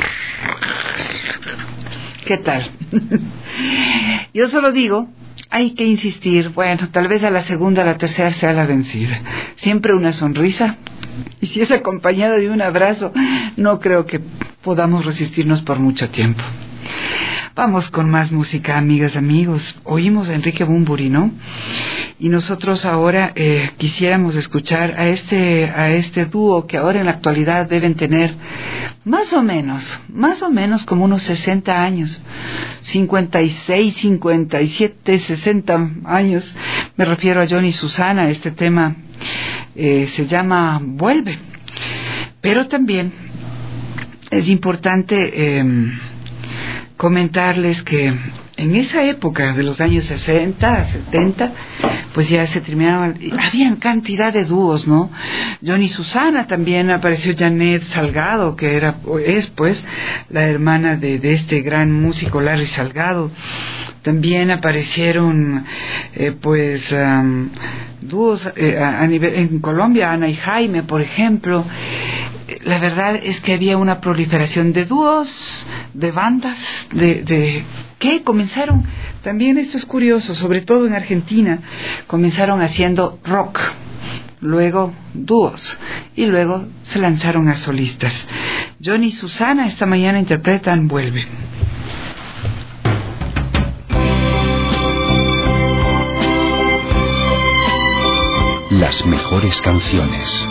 ¿Qué tal? Yo solo digo, hay que insistir. Bueno, tal vez a la segunda, a la tercera sea la vencida. Siempre una sonrisa. Y si es acompañada de un abrazo, no creo que podamos resistirnos por mucho tiempo. Vamos con más música, amigas, amigos. Oímos a Enrique Bunbury, ¿no? Y nosotros ahora quisiéramos escuchar a este dúo que ahora en la actualidad deben tener más o menos como unos 60 años, 56, 57, 60 años. Me refiero a Johnny y Susana. Este tema se llama Vuelve. Pero también es importante comentarles que en esa época de los años 60, 70, pues ya se terminaban, habían cantidad de dúos, ¿no? Johnny y Susana, también apareció Janet Salgado, que es pues la hermana de este gran músico Larry Salgado. También aparecieron dúos a nivel en Colombia, Ana y Jaime, por ejemplo. La verdad es que había una proliferación de dúos, de bandas, que comenzaron, también esto es curioso, sobre todo en Argentina, comenzaron haciendo rock, luego dúos, y luego se lanzaron a solistas. Johnny y Susana esta mañana interpretan Vuelve. Las mejores canciones.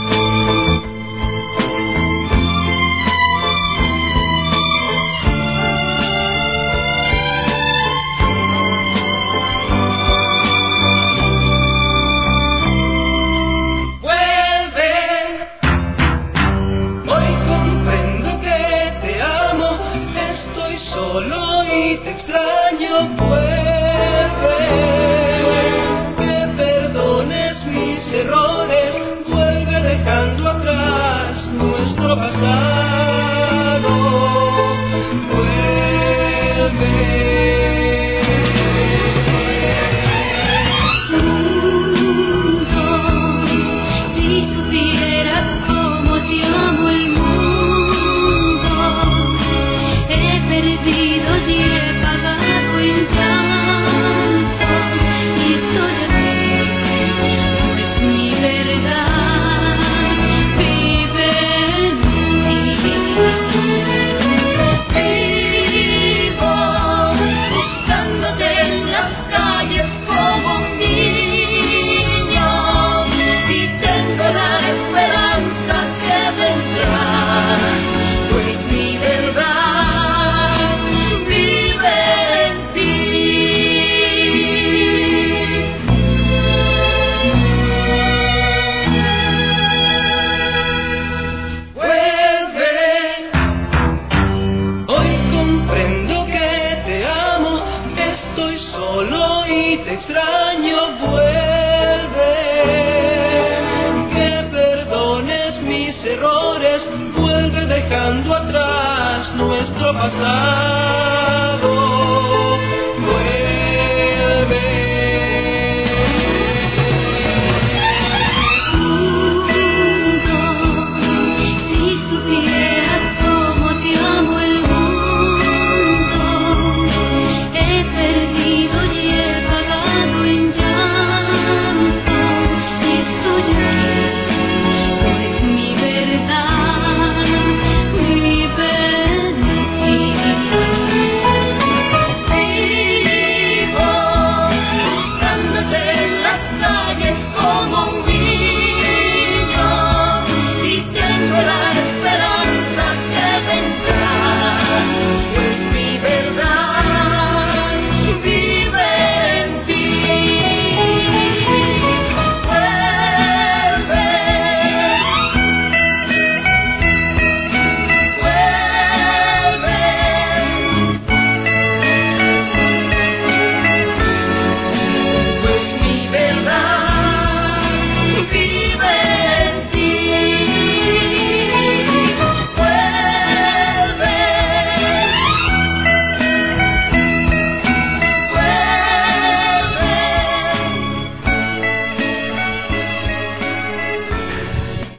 Pasado, vuelve.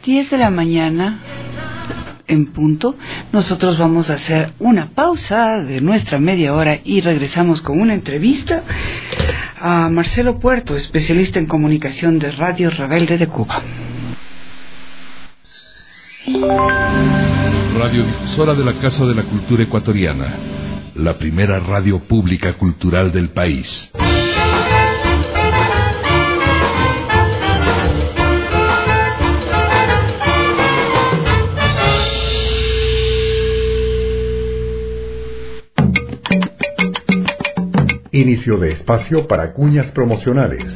10 de la mañana en punto, nosotros vamos a hacer una pausa de nuestra media hora y regresamos con una entrevista a Marcelo Puerto, especialista en comunicación de Radio Rebelde de Cuba. Radiodifusora de la Casa de la Cultura Ecuatoriana, la primera radio pública cultural del país. Inicio de espacio para cuñas promocionales.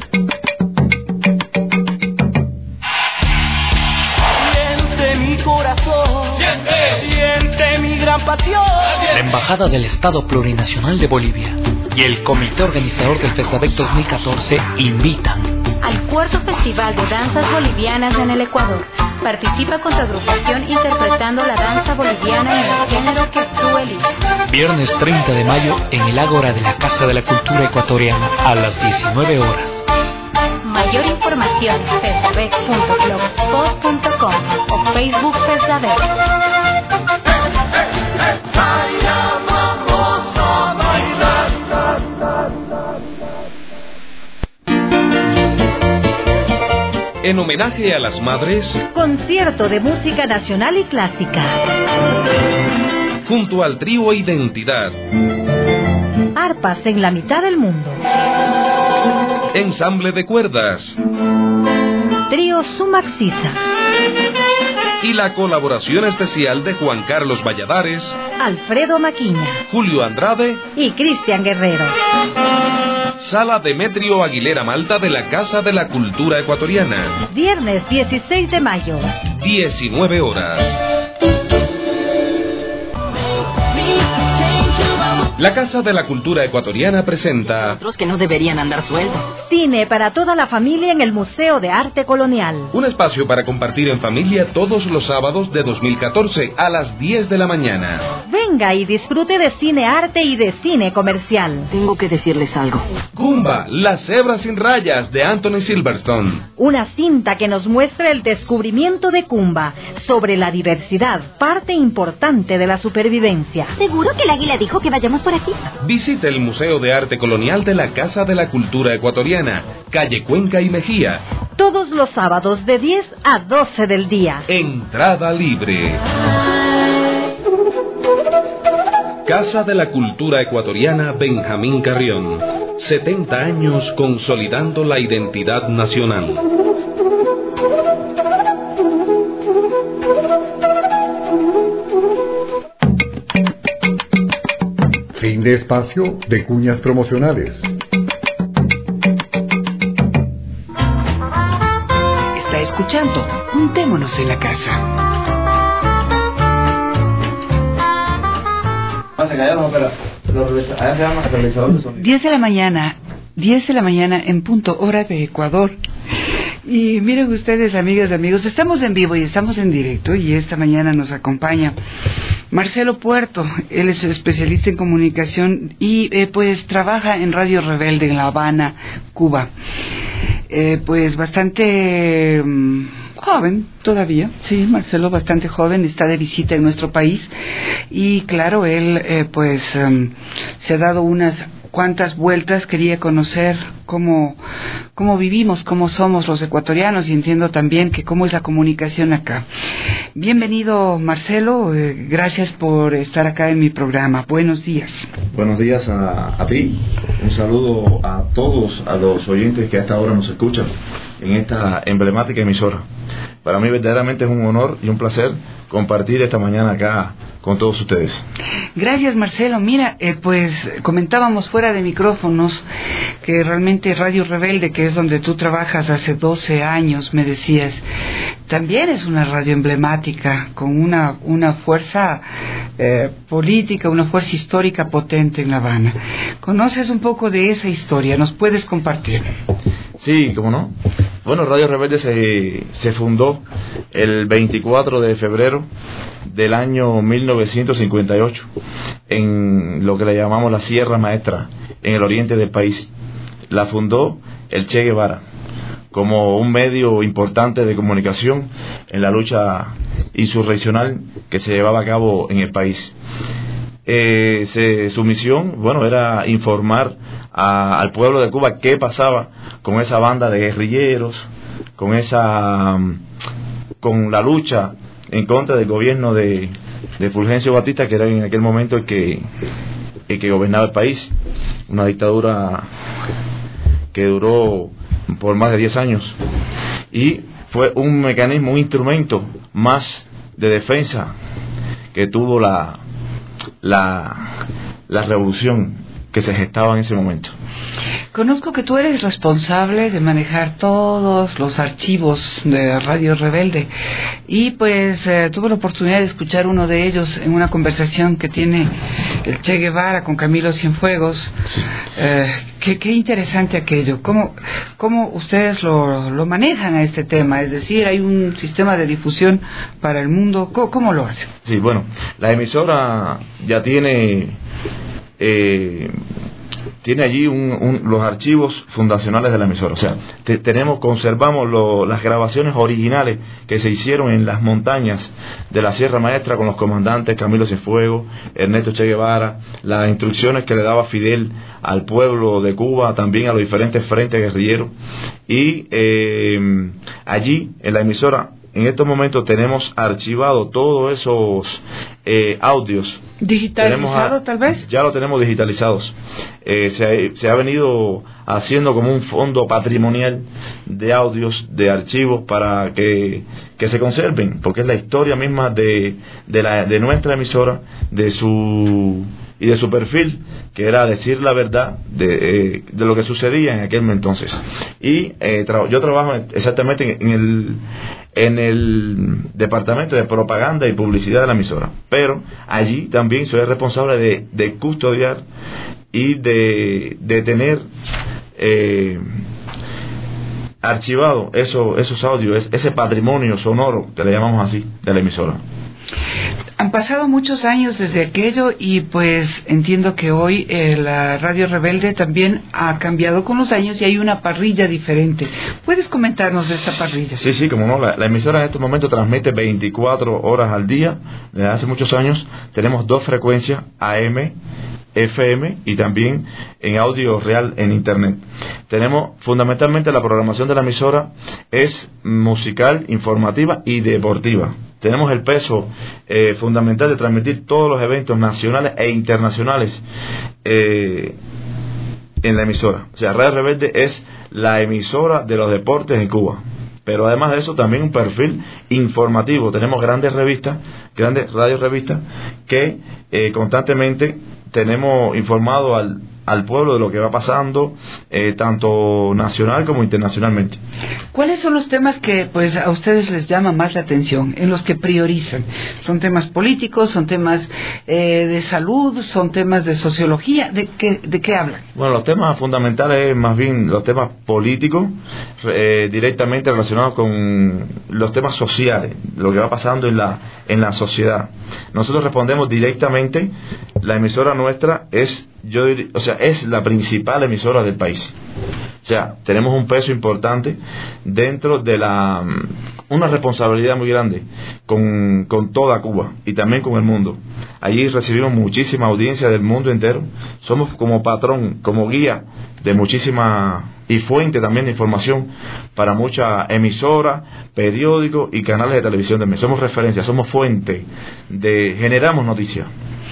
Siente mi corazón, siente mi gran pasión. La Embajada del Estado Plurinacional de Bolivia y el comité organizador del FESDAVEC 2014 invitan al cuarto Festival de Danzas Bolivianas en el Ecuador. Participa con tu agrupación interpretando la danza boliviana en el género que tú eliges. Viernes 30 de mayo en el Ágora de la Casa de la Cultura Ecuatoriana a las 19 horas. Mayor información en fesdavec.blogspot.com o Facebook Fesdavec. En homenaje a las madres, concierto de música nacional y clásica. Junto al trío Identidad. Arpas en la mitad del mundo. Ensamble de cuerdas. Trío Sumaxisa. Y la colaboración especial de Juan Carlos Valladares, Alfredo Maquiña, Julio Andrade y Cristian Guerrero. Sala Demetrio Aguilera Malta de la Casa de la Cultura Ecuatoriana. Viernes 16 de mayo. 19 horas. La Casa de la Cultura Ecuatoriana presenta Otros que no deberían andar sueltos. Cine para toda la familia en el Museo de Arte Colonial. Un espacio para compartir en familia todos los sábados de 2014 a las 10 de la mañana. Venga y disfrute de cine arte y de cine comercial. Tengo que decirles algo. Kumba, La Cebra sin Rayas de Anthony Silverstone. Una cinta que nos muestra el descubrimiento de Kumba sobre la diversidad, parte importante de la supervivencia. ¿Seguro que el águila dijo que vayamos por aquí? Visite el Museo de Arte Colonial de la Casa de la Cultura Ecuatoriana, calle Cuenca y Mejía. Todos los sábados de 10 a 12 del día. Entrada libre. Casa de la Cultura Ecuatoriana Benjamín Carrión. 70 años consolidando la identidad nacional. Fin de espacio de cuñas promocionales. Está escuchando Juntémonos en la Casa. 10 de la mañana, 10 de la mañana en punto hora de Ecuador. Y miren ustedes, amigas y amigos, estamos en vivo y estamos en directo, y esta mañana nos acompaña Marcelo Puerto. Él es especialista en comunicación y pues trabaja en Radio Rebelde en La Habana, Cuba. Pues bastante joven todavía, sí, Marcelo, bastante joven, está de visita en nuestro país y claro, él se ha dado unas cuantas vueltas, quería conocer cómo vivimos, cómo somos los ecuatorianos, y entiendo también que cómo es la comunicación acá. Bienvenido, Marcelo, gracias por estar acá en mi programa. Buenos días. Buenos días a ti, un saludo a todos, a los oyentes que hasta ahora nos escuchan en esta emblemática emisora. Para mí verdaderamente es un honor y un placer compartir esta mañana acá con todos ustedes. Gracias, Marcelo. Mira, pues comentábamos fuera de micrófonos que realmente Radio Rebelde, que es donde tú trabajas hace 12 años, me decías, también es una radio emblemática, con una fuerza política, una fuerza histórica potente en La Habana. ¿Conoces un poco de esa historia? ¿Nos puedes compartir? Sí, ¿cómo no? Bueno, Radio Rebelde se fundó el 24 de febrero del año 1958 en lo que le llamamos la Sierra Maestra, en el oriente del país. La fundó el Che Guevara, como un medio importante de comunicación en la lucha insurreccional que se llevaba a cabo en el país. Su misión, bueno, era informar al pueblo de Cuba qué pasaba con esa banda de guerrilleros, con la lucha en contra del gobierno de Fulgencio Batista, que era en aquel momento el que gobernaba el país, una dictadura que duró por más de 10 años, y fue un mecanismo, un instrumento más de defensa que tuvo la revolución que se gestaba en ese momento. Conozco que tú eres responsable de manejar todos los archivos de Radio Rebelde y pues tuve la oportunidad de escuchar uno de ellos en una conversación que tiene el Che Guevara con Camilo Cienfuegos. Sí. Qué interesante aquello. ¿Cómo ustedes lo manejan a este tema? Es decir, ¿hay un sistema de difusión para el mundo? ¿Cómo lo hacen? Sí, bueno, la emisora ya tiene allí los archivos fundacionales de la emisora. O sea, conservamos las grabaciones originales que se hicieron en las montañas de la Sierra Maestra con los comandantes Camilo Cienfuegos, Ernesto Che Guevara, las instrucciones que le daba Fidel al pueblo de Cuba, también a los diferentes frentes guerrilleros. Y allí, en la emisora, en estos momentos tenemos archivado todos esos audios. ¿Digitalizado tal vez? Ya lo tenemos digitalizados. Se ha venido haciendo como un fondo patrimonial de audios, de archivos para que se conserven, porque es la historia misma de nuestra emisora, de su perfil, que era decir la verdad de lo que sucedía en aquel entonces. Y yo trabajo exactamente en el departamento de propaganda y publicidad de la emisora, pero allí también soy responsable de custodiar y de tener archivado esos audios, ese patrimonio sonoro que le llamamos así de la emisora. Han pasado muchos años desde aquello y pues entiendo que hoy la Radio Rebelde también ha cambiado con los años y hay una parrilla diferente. ¿Puedes comentarnos de esta parrilla? Sí, como no. La emisora en estos momentos transmite 24 horas al día. Desde hace muchos años tenemos 2 frecuencias, AM, FM y también en audio real en internet. Tenemos fundamentalmente la programación de la emisora es musical, informativa y deportiva. Tenemos el peso fundamental de transmitir todos los eventos nacionales e internacionales en la emisora. O sea, Radio Rebelde es la emisora de los deportes en Cuba. Pero además de eso, también un perfil informativo. Tenemos grandes radiorevistas que constantemente tenemos informado al pueblo de lo que va pasando, tanto nacional como internacionalmente. ¿Cuáles son los temas que pues a ustedes les llama más la atención, en los que priorizan? ¿Son temas políticos, son temas de salud, son temas de sociología? ¿De qué hablan? Bueno, los temas fundamentales más bien los temas políticos, directamente relacionados con los temas sociales, lo que va pasando en la sociedad. Nosotros respondemos directamente. La emisora nuestra es la principal emisora del país. O sea, tenemos un peso importante dentro de una responsabilidad muy grande con toda Cuba y también con el mundo. Allí recibimos muchísima audiencia del mundo entero. Somos como patrón, como guía de muchísima y fuente también de información para muchas emisoras, periódicos y canales de televisión también. Somos referencia, somos fuente generamos noticias.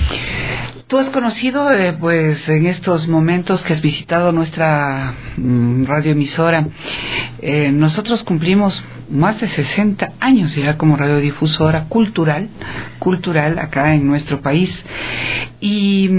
Tú has conocido, pues en estos momentos que has visitado nuestra radioemisora, nosotros cumplimos más de 60 años ya como radiodifusora cultural acá en nuestro país. Y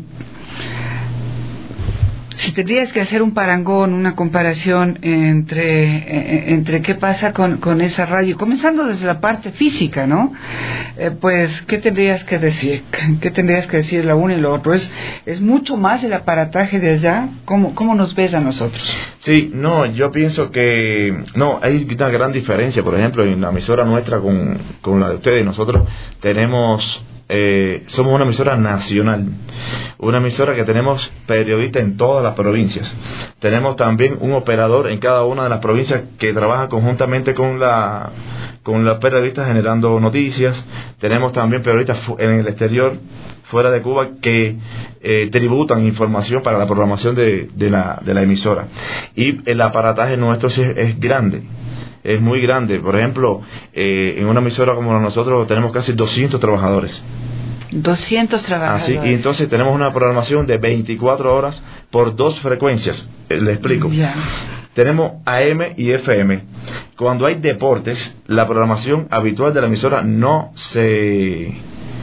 si tendrías que hacer un parangón, una comparación entre qué pasa con esa radio, comenzando desde la parte física, ¿no? Pues, ¿qué tendrías que decir? ¿Qué tendrías que decir la una y lo otro? ¿Es mucho más el aparataje de allá? ¿Cómo nos ves a nosotros? Sí, no, yo pienso que hay una gran diferencia. Por ejemplo, en la emisora nuestra con la de ustedes, nosotros tenemos somos una emisora nacional, una emisora que tenemos periodistas en todas las provincias. Tenemos también un operador en cada una de las provincias que trabaja conjuntamente con los periodistas generando noticias. Tenemos también periodistas en el exterior, fuera de Cuba, que tributan información para la programación de la emisora. Y el aparataje nuestro sí es grande. Es muy grande. Por ejemplo, en una emisora como nosotros tenemos casi 200 trabajadores. 200 trabajadores. Así, y entonces tenemos una programación de 24 horas por 2 frecuencias. Le explico. Ya. Tenemos AM y FM. Cuando hay deportes, la programación habitual de la emisora no se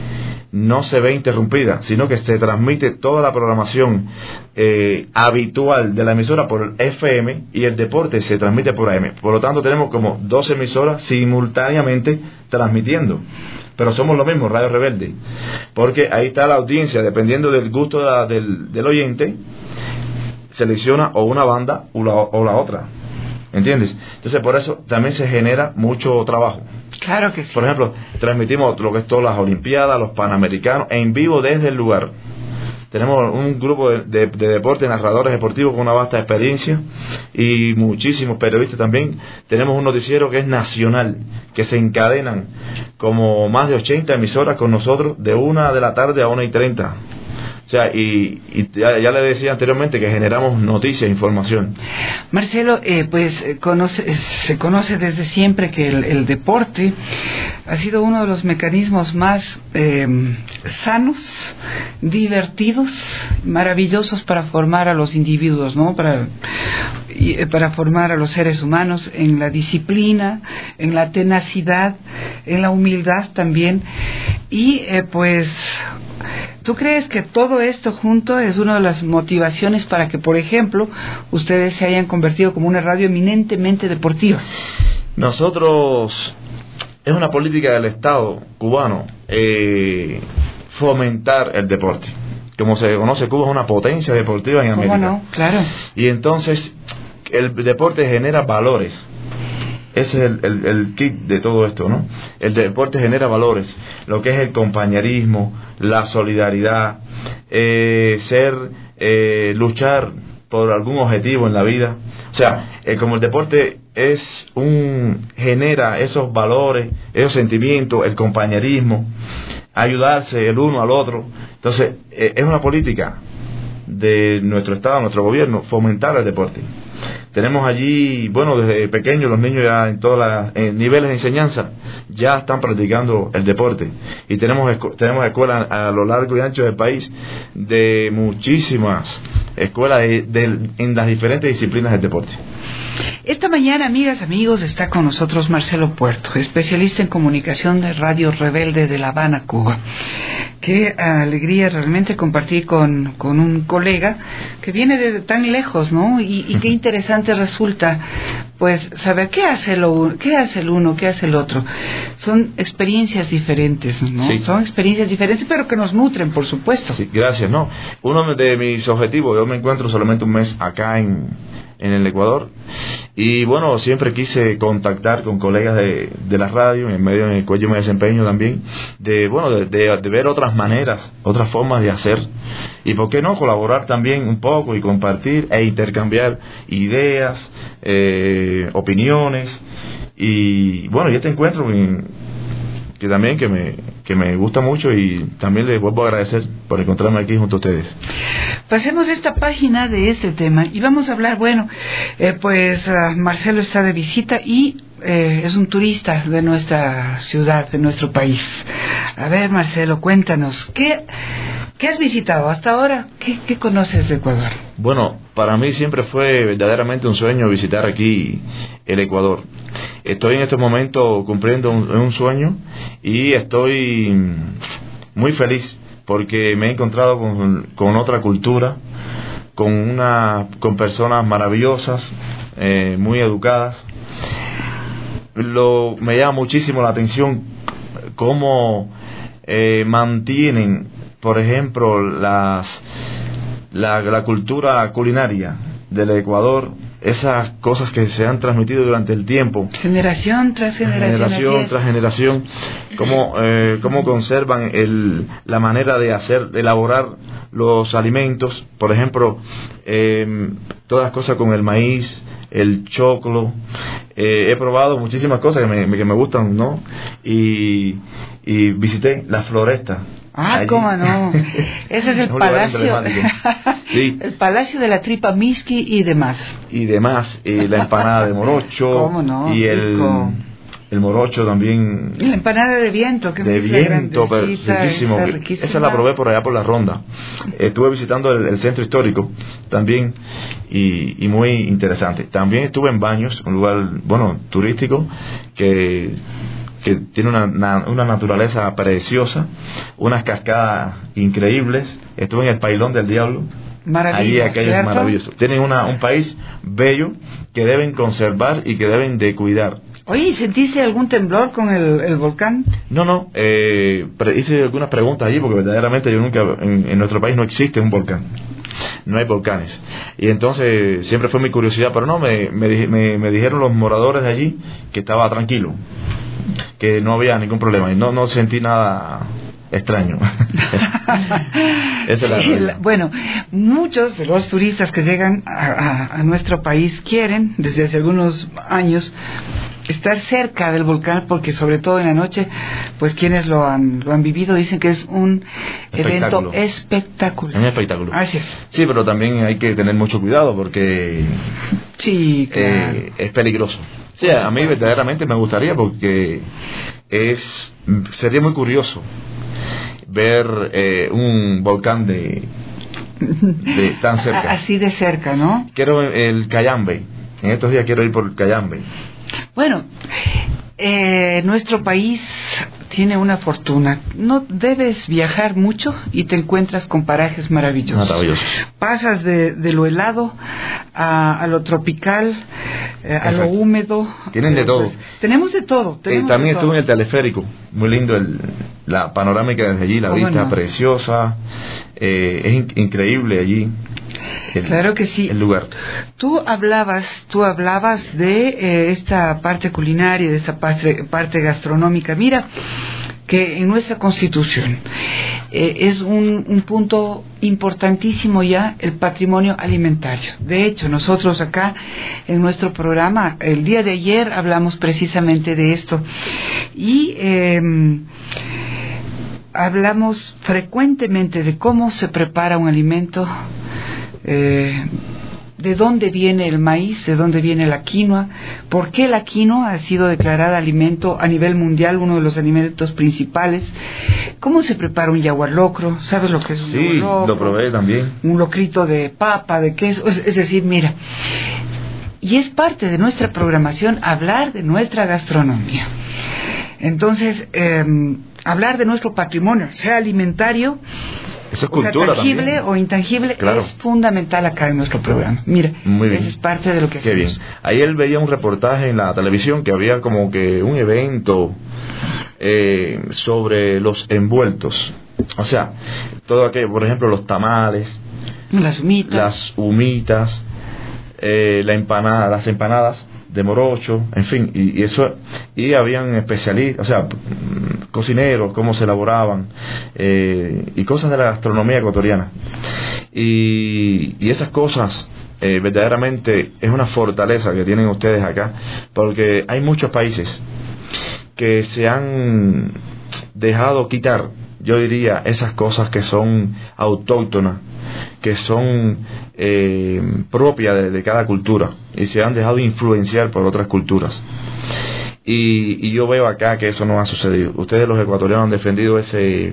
ve interrumpida, sino que se transmite toda la programación habitual de la emisora por FM, y el deporte se transmite por AM. Por lo tanto, tenemos como 2 emisoras simultáneamente transmitiendo, pero somos lo mismo, Radio Rebelde, porque ahí está la audiencia, dependiendo del gusto del oyente, selecciona o una banda o la otra. ¿Entiendes? Entonces, por eso también se genera mucho trabajo. Claro que sí. Por ejemplo, transmitimos lo que es todas las Olimpiadas, los Panamericanos, en vivo desde el lugar. Tenemos un grupo de deportes, narradores deportivos con una vasta experiencia, y muchísimos periodistas también. Tenemos un noticiero que es nacional, que se encadenan como más de 80 emisoras con nosotros de 1 de la tarde a 1:30. O sea, y ya le decía anteriormente que generamos noticias, información. Marcelo, se conoce desde siempre que el deporte ha sido uno de los mecanismos más sanos, divertidos, maravillosos para formar a los individuos, ¿no? Para formar a los seres humanos en la disciplina, en la tenacidad, en la humildad también. Y ¿tú crees que todo esto junto es una de las motivaciones para que, por ejemplo, ustedes se hayan convertido como una radio eminentemente deportiva? Nosotros, es una política del Estado cubano fomentar el deporte. Como se conoce, Cuba es una potencia deportiva en América. ¿Cómo no? Claro. Y entonces, el deporte genera valores. Ese es el kit de todo esto, ¿no? El deporte genera valores, lo que es el compañerismo, la solidaridad, luchar por algún objetivo en la vida. O sea, como el deporte genera esos valores, esos sentimientos, el compañerismo, ayudarse el uno al otro. Entonces, es una política de nuestro Estado, nuestro gobierno, fomentar el deporte. Tenemos allí, desde pequeños los niños ya en todos los niveles de enseñanza ya están practicando el deporte, y tenemos escuelas a lo largo y ancho del país, de muchísimas escuelas en las diferentes disciplinas del deporte. Esta mañana, amigas, amigos, está con nosotros Marcelo Puerto, especialista en comunicación de Radio Rebelde de La Habana, Cuba. Qué alegría realmente compartir con un colega que viene de tan lejos, ¿no? Y qué interesante resulta, pues, saber qué hace el uno, qué hace el otro. Son experiencias diferentes, ¿no? Sí. Son experiencias diferentes, pero que nos nutren, por supuesto. Sí, gracias. No, uno de mis objetivos, yo me encuentro solamente un mes acá en el Ecuador, y siempre quise contactar con colegas de la radio, en el medio en el cual yo me desempeño también, de ver otras maneras, otras formas de hacer, y por qué no colaborar también un poco y compartir e intercambiar ideas, opiniones. Y yo te encuentro que también que me gusta mucho, y también les vuelvo a agradecer por encontrarme aquí junto a ustedes. Pasemos esta página de este tema y vamos a hablar, Marcelo está de visita y es un turista de nuestra ciudad, de nuestro país. A ver, Marcelo, cuéntanos, ¿qué has visitado hasta ahora? ¿Qué conoces de Ecuador? Para mí siempre fue verdaderamente un sueño visitar aquí el Ecuador. Estoy en estos momentos cumpliendo un sueño, y estoy muy feliz porque me he encontrado con otra cultura, con personas maravillosas, muy educadas. Me llama muchísimo la atención cómo mantienen, por ejemplo, la cultura culinaria del Ecuador esas cosas que se han transmitido durante el tiempo, generación tras generación, tras generación, cómo conservan la manera de elaborar los alimentos, por ejemplo, todas las cosas con el maíz, el choclo. He probado muchísimas cosas que me gustan, ¿no? Y visité la floresta. Ah, allí. ¿Cómo no? Ese es el palacio. Sí. El palacio de la tripa Miski y demás. Y la empanada de morocho. ¿Cómo no? Y el morocho también. Y la empanada de viento, que de viento, riquísimo. Esa la probé por allá por la Ronda. Estuve visitando el centro histórico también y muy interesante. También estuve en Baños, un lugar, turístico que tiene una naturaleza preciosa, unas cascadas increíbles. Estuve en el Pailón del Diablo. Allí aquello es maravilloso. Tienen un país bello que deben conservar y que deben de cuidar. Oye, ¿sentiste algún temblor con el volcán? No, hice algunas preguntas allí porque verdaderamente yo nunca, en nuestro país no existe un volcán. No hay volcanes. Y entonces siempre fue mi curiosidad, pero no, me dijeron los moradores de allí que estaba tranquilo, que no había ningún problema y no sentí nada extraño. Esa es bueno, muchos de los turistas que llegan a nuestro país quieren desde hace algunos años estar cerca del volcán, porque sobre todo en la noche, pues quienes lo han vivido dicen que es un evento espectacular. Un espectáculo. Así es. Sí, pero también hay que tener mucho cuidado porque sí, claro. Es peligroso. Sí, a mí verdaderamente me gustaría porque sería muy curioso ver un volcán de tan cerca. Así de cerca, ¿no? Quiero el Cayambe. En estos días quiero ir por el Cayambe. Bueno, nuestro país tiene una fortuna. No debes viajar mucho y te encuentras con parajes maravillosos. Maravilloso. Pasas de lo helado a lo tropical, a lo húmedo. Tienen de todo. Pues, tenemos de todo. También estuve en el teleférico. Muy lindo la panorámica desde allí, la vista preciosa. Es increíble allí. Claro que sí. El lugar. Tú hablabas de esta parte culinaria, de esta parte gastronómica. Mira que en nuestra Constitución es un punto importantísimo ya el patrimonio alimentario. De hecho, nosotros acá en nuestro programa el día de ayer hablamos precisamente de esto y hablamos frecuentemente de cómo se prepara un alimento, de dónde viene el maíz, de dónde viene la quinoa, por qué la quinoa ha sido declarada alimento a nivel mundial, uno de los alimentos principales, cómo se prepara un yaguar locro, ¿sabes lo que es un yaguar locro? Sí, lo probé también. Un locrito de papa, de queso, es decir, mira, y es parte de nuestra programación hablar de nuestra gastronomía. Entonces, hablar de nuestro patrimonio, sea alimentario, eso es cultura, tangible también. O intangible, claro. Es fundamental acá en nuestro programa. Mira, eso es parte de lo que hacemos. Qué bien. Ayer veía un reportaje en la televisión que había como que un evento sobre los envueltos. O sea, todo aquello, por ejemplo, los tamales, las humitas, las empanadas de morocho, en fin, y eso, y habían especialistas, o sea, cocineros, cómo se elaboraban, y cosas de la gastronomía ecuatoriana, y esas cosas verdaderamente es una fortaleza que tienen ustedes acá, porque hay muchos países que se han dejado quitar, yo diría, esas cosas que son autóctonas, que son propias de cada cultura, y se han dejado influenciar por otras culturas. Y yo veo acá que eso no ha sucedido. Ustedes los ecuatorianos han defendido ese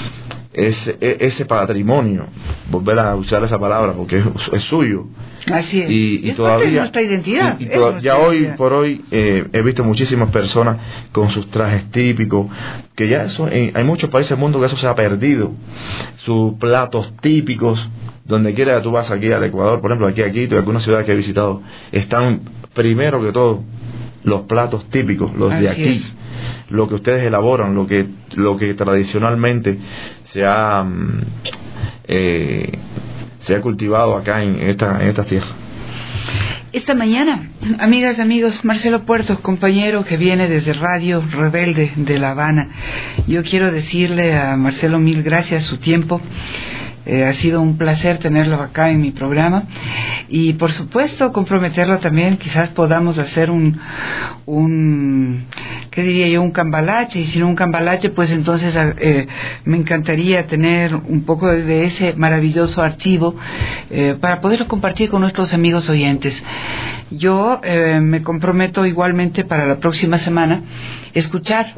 patrimonio, volver a usar esa palabra porque es suyo. Así es. Y es todavía parte de nuestra identidad. Ya hoy por hoy he visto muchísimas personas con sus trajes típicos, que ya eso, hay muchos países del mundo que eso se ha perdido, sus platos típicos. Donde quiera que tú vas aquí al Ecuador, por ejemplo, aquí a Quito y algunas ciudades que he visitado, están primero que todo los platos típicos, los de aquí, lo que ustedes elaboran, lo que tradicionalmente se ha cultivado acá en esta tierra. Esta mañana, amigas, amigos, Marcelo Puerto, compañero que viene desde Radio Rebelde de La Habana. Yo quiero decirle a Marcelo mil gracias, su tiempo. Ha sido un placer tenerlo acá en mi programa y por supuesto comprometerlo también. Quizás podamos hacer ¿qué diría yo? Un cambalache, y si no un cambalache, pues entonces me encantaría tener un poco de ese maravilloso archivo para poderlo compartir con nuestros amigos oyentes. Yo me comprometo igualmente para la próxima semana escuchar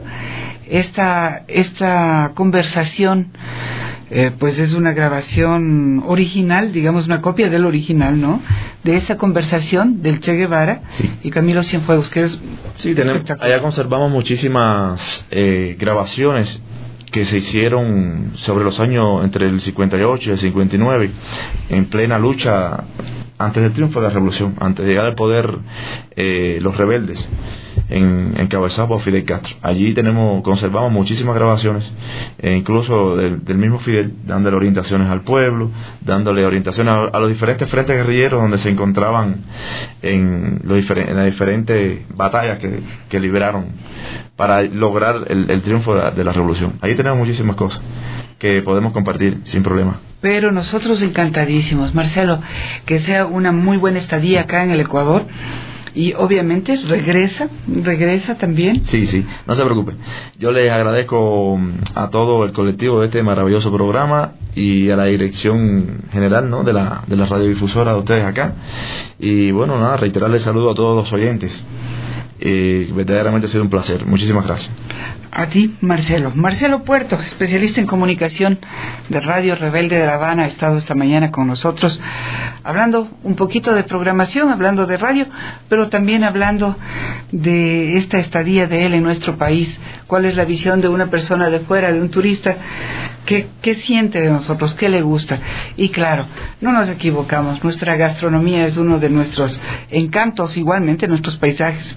esta conversación. Pues es una grabación original, digamos una copia del original, ¿no? De esta conversación del Che Guevara y Camilo Cienfuegos, que es allá conservamos muchísimas grabaciones que se hicieron sobre los años entre el 58 y el 59, en plena lucha antes del triunfo de la revolución, antes de llegar al poder los rebeldes, encabezados por Fidel Castro. Allí conservamos muchísimas grabaciones, incluso del mismo Fidel, dándole orientaciones al pueblo, dándole orientaciones a los diferentes frentes guerrilleros donde se encontraban en las diferentes batallas que libraron para lograr el triunfo de la revolución. Allí tenemos muchísimas cosas que podemos compartir sin problema. Pero nosotros encantadísimos, Marcelo, que sea una muy buena estadía acá en el Ecuador. Y obviamente regresa también. Sí, no se preocupe. Yo les agradezco a todo el colectivo de este maravilloso programa y a la dirección general, ¿no?, de la radiodifusora de ustedes acá. Y bueno, nada, reiterarles saludo a todos los oyentes. Verdaderamente ha sido un placer. Muchísimas gracias. A ti, Marcelo. Marcelo Puerto, especialista en comunicación de Radio Rebelde de La Habana, ha estado esta mañana con nosotros hablando un poquito de programación, hablando de radio, pero también hablando de esta estadía de él en nuestro país. ¿Cuál es la visión de una persona de fuera, de un turista? ¿Qué siente de nosotros? ¿Qué le gusta? Y claro, no nos equivocamos. Nuestra gastronomía es uno de nuestros encantos, igualmente nuestros paisajes.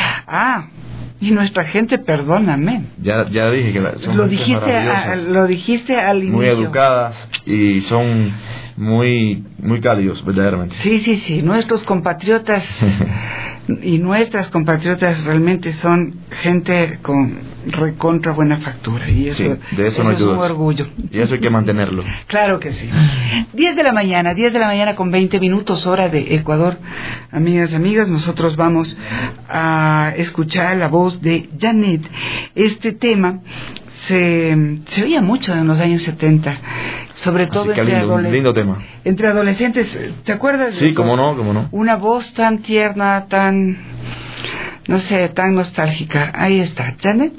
Y nuestra gente, perdóname. Ya dije que son lo dijiste al inicio. Muy educadas y son muy cálidos, verdaderamente. Sí. Nuestros compatriotas y nuestras compatriotas realmente son gente con recontra buena factura. Y eso, de eso no hay es dudas. Un orgullo. Y eso hay que mantenerlo. Claro que sí. 10 de la mañana con 20 minutos, hora de Ecuador. Amigas, nosotros vamos a escuchar la voz de Janet. Este tema se oía mucho en los años 70, sobre todo lindo tema. Entre adolescentes. ¿Te acuerdas? Sí, cómo no. Una voz tan tierna, tan nostálgica. Ahí está, Janet.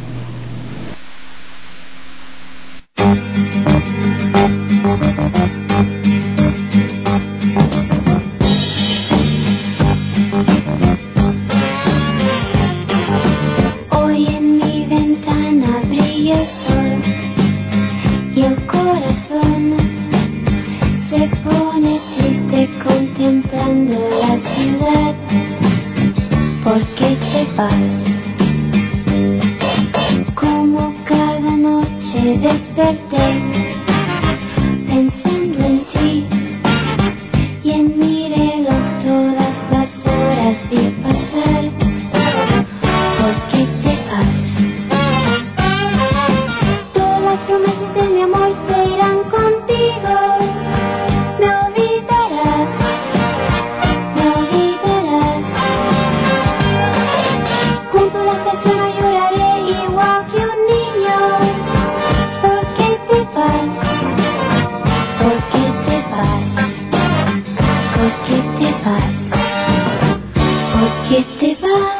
Hoy en mi ventana brilla el sol y el corazón se pone triste contemplando la ciudad. ¿Por qué te vas? Como cada noche desperté pensando en ti y en mi reloj todas las horas vi pasar. ¿Por qué te vas? Todas las promesas de mi amor se irán contigo. Me olvidarás. Junto a la estación no lloraré igual que un niño. ¿Por qué te vas? ¿Por qué te vas? ¿Por qué te vas? ¿Por qué te vas?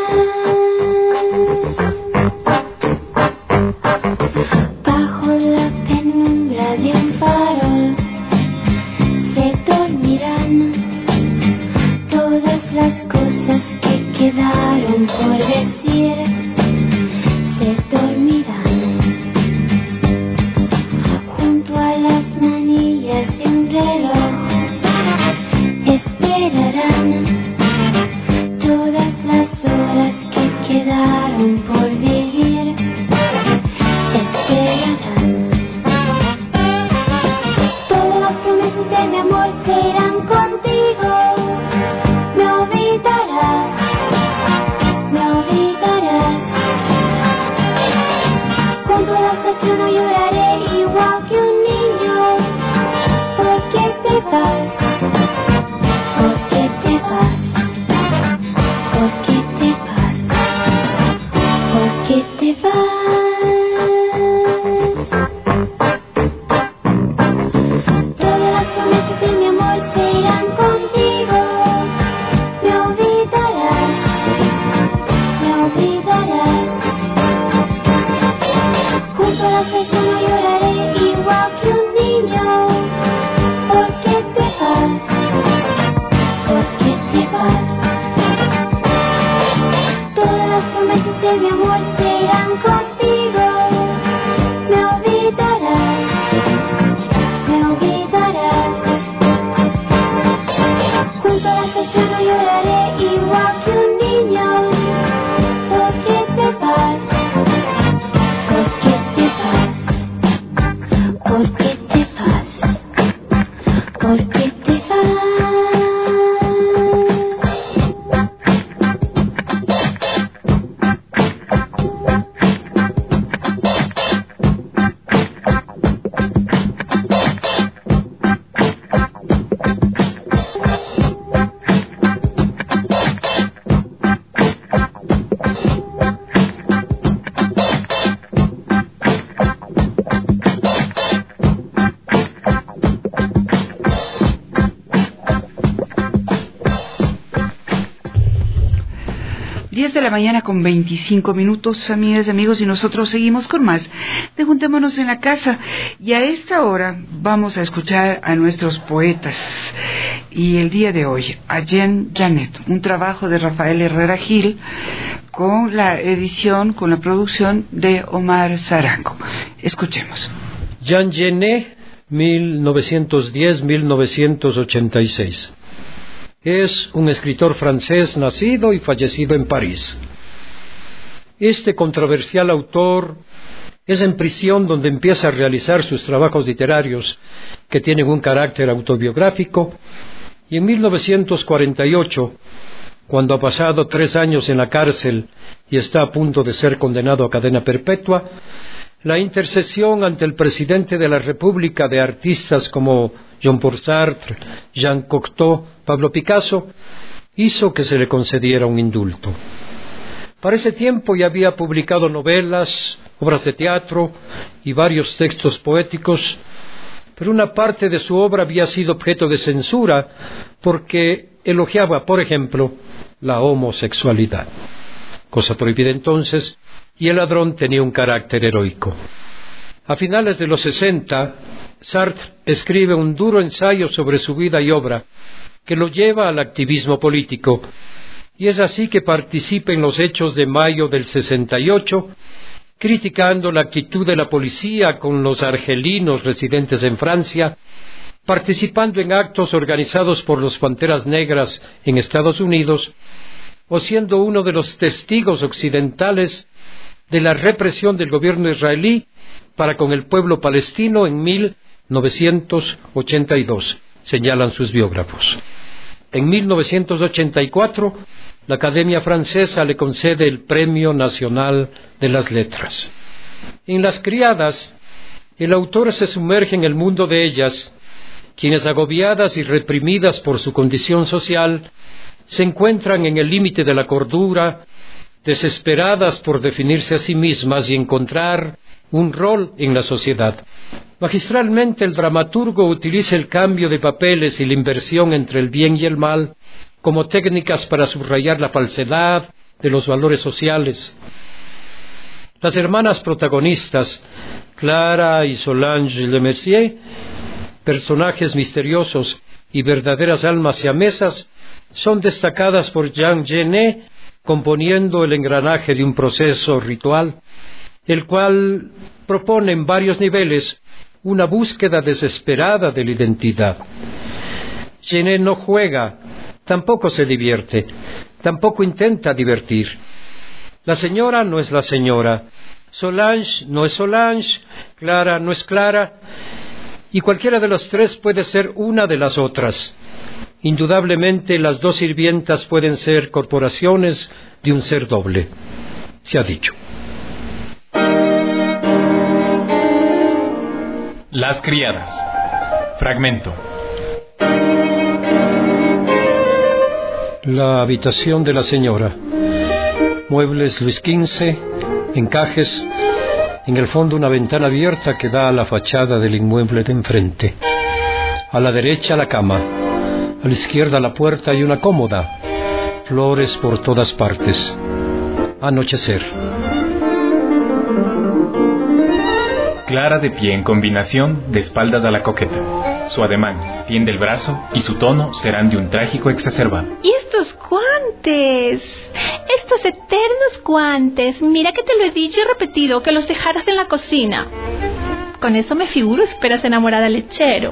Bajo la penumbra de un farol se dormirán todas las cosas que quedaron por decir. Se dormirán junto a las manillas de un reloj. Esperarán todas las horas que quedaron por vivir. Esperarán. Todas las promesas de mi amor se irán contigo. vez yo no lloraré igual que un niño. ¿Por qué te vas? ¿Por qué te vas? Todas las promesas de mi amor se irán contigo. Me olvidarás, me olvidarás. Junto a la estación no lloraré igual que un niño. ¿Por qué te vas? ¿Por qué te vas? ¿Por qué te vas? ¿Por qué te vas? 10 de la mañana con 25 minutos, amigas y amigos, y nosotros seguimos con más de Juntémonos en la Casa. Y a esta hora vamos a escuchar a nuestros poetas. Y el día de hoy, a Jean Genet, un trabajo de Rafael Herrera Gil, con la edición, con la producción de Omar Zarango. Escuchemos. Jean Genet, 1910-1986. Es un escritor francés nacido y fallecido en París. Este controversial autor es en prisión donde empieza a realizar sus trabajos literarios, que tienen un carácter autobiográfico, y en 1948, cuando ha pasado 3 años en la cárcel y está a punto de ser condenado a cadena perpetua, la intercesión ante el presidente de la República de artistas como Jean-Paul Sartre, Jean Cocteau, Pablo Picasso, hizo que se le concediera un indulto. Para ese tiempo ya había publicado novelas, obras de teatro y varios textos poéticos, pero una parte de su obra había sido objeto de censura porque elogiaba, por ejemplo, la homosexualidad, cosa prohibida entonces, y El ladrón tenía un carácter heroico. A finales de los 60, Sartre escribe un duro ensayo sobre su vida y obra que lo lleva al activismo político, y es así que participa en los hechos de mayo del 68, criticando la actitud de la policía con los argelinos residentes en Francia, participando en actos organizados por los Panteras Negras en Estados Unidos, o siendo uno de los testigos occidentales de la represión del gobierno israelí para con el pueblo palestino en 1982, señalan sus biógrafos. En 1984, la Academia Francesa le concede el Premio Nacional de las Letras. En Las Criadas, el autor se sumerge en el mundo de ellas, quienes, agobiadas y reprimidas por su condición social, se encuentran en el límite de la cordura, desesperadas por definirse a sí mismas y encontrar un rol en la sociedad. Magistralmente, el dramaturgo utiliza el cambio de papeles y la inversión entre el bien y el mal como técnicas para subrayar la falsedad de los valores sociales. Las hermanas protagonistas, Clara y Solange Lemercier, personajes misteriosos y verdaderas almas siamesas, son destacadas por Jean Genet, componiendo el engranaje de un proceso ritual, el cual propone en varios niveles una búsqueda desesperada de la identidad. Genet no juega, tampoco se divierte, tampoco intenta divertir. La señora no es la señora, Solange no es Solange, Clara no es Clara, y cualquiera de las tres puede ser una de las otras. Indudablemente las dos sirvientas pueden ser corporaciones de un ser doble, se ha dicho. Las criadas. Fragmento. La habitación de la señora. Muebles Luis XV, encajes, en el fondo una ventana abierta que da a la fachada del inmueble de enfrente. A la derecha la cama, a la izquierda la puerta y una cómoda. Flores por todas partes. Anochecer. Clara de pie en combinación de espaldas a la coqueta. Su ademán tiende el brazo y su tono serán de un trágico exacerbado. ¿Y estos guantes? Estos eternos guantes. Mira que te lo he dicho y repetido, que los dejaras en la cocina. Con eso me figuro esperas enamorar al lechero.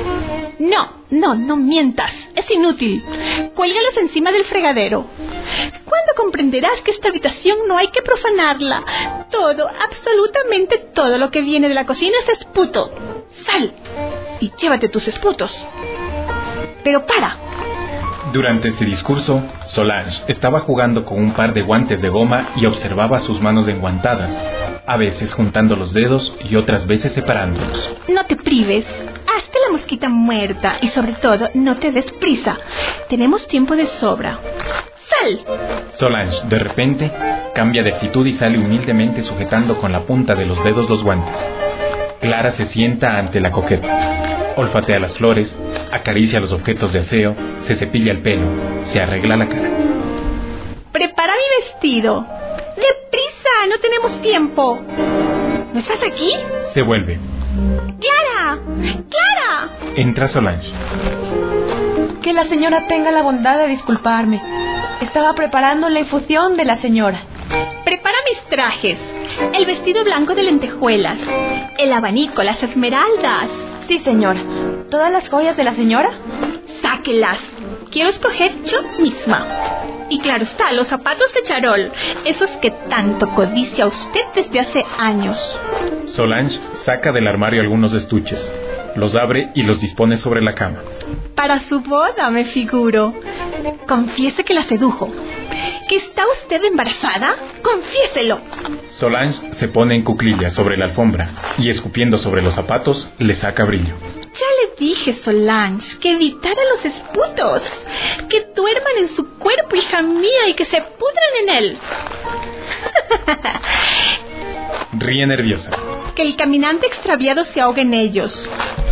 No mientas. Es inútil. Cuélgalos encima del fregadero. ¿Cuándo comprenderás que esta habitación no hay que profanarla? Todo, absolutamente todo lo que viene de la cocina es esputo. Sal y llévate tus esputos. Pero para. Durante este discurso, Solange estaba jugando con un par de guantes de goma y observaba sus manos enguantadas, a veces juntando los dedos y otras veces separándolos. No te prives. Hazte la mosquita muerta y sobre todo no te des prisa. Tenemos tiempo de sobra. ¡Sal! Solange, de repente, cambia de actitud y sale humildemente sujetando con la punta de los dedos los guantes. Clara se sienta ante la coqueta. Olfatea las flores, acaricia los objetos de aseo, se cepilla el pelo, se arregla la cara. Prepara mi vestido. ¡Deprisa! No tenemos tiempo. ¿No estás aquí? Se vuelve. ¡Clara! ¡Clara! Entra Solange. Que la señora tenga la bondad de disculparme. Estaba preparando la infusión de la señora. Prepara mis trajes. El vestido blanco de lentejuelas. El abanico, las esmeraldas. Sí, señora. ¿Todas las joyas de la señora? Sáquelas. Quiero escoger yo misma. Y claro está, los zapatos de charol. Esos que tanto codicia usted desde hace años. Solange saca del armario algunos estuches. Los abre y los dispone sobre la cama. Para su boda, me figuro. Confiese que la sedujo. ¿Que está usted embarazada? Confiéselo. Solange se pone en cuclillas sobre la alfombra y escupiendo sobre los zapatos le saca brillo. Ya le dije, Solange, que evitara los esputos, que duerman en su cuerpo, hija mía, y que se pudran en él. Ríe nerviosa. Que el caminante extraviado se ahogue en ellos.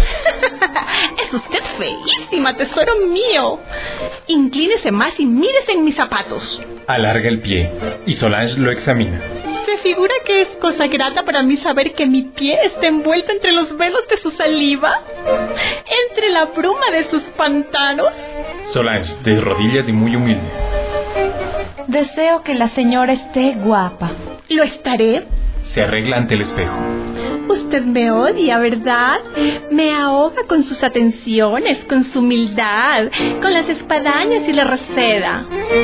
Es usted feísima, tesoro mío. Inclínese más y mírese en mis zapatos. Alarga el pie y Solange lo examina. ¿Se figura que es cosa grata para mí saber que mi pie está envuelto entre los velos de su saliva? ¿Entre la bruma de sus pantanos? Solange, de rodillas y muy humilde. Deseo que la señora esté guapa. ¿Lo estaré? Se arregla ante el espejo. Usted me odia, ¿verdad? Me ahoga con sus atenciones, con su humildad, con las espadañas y la reseda.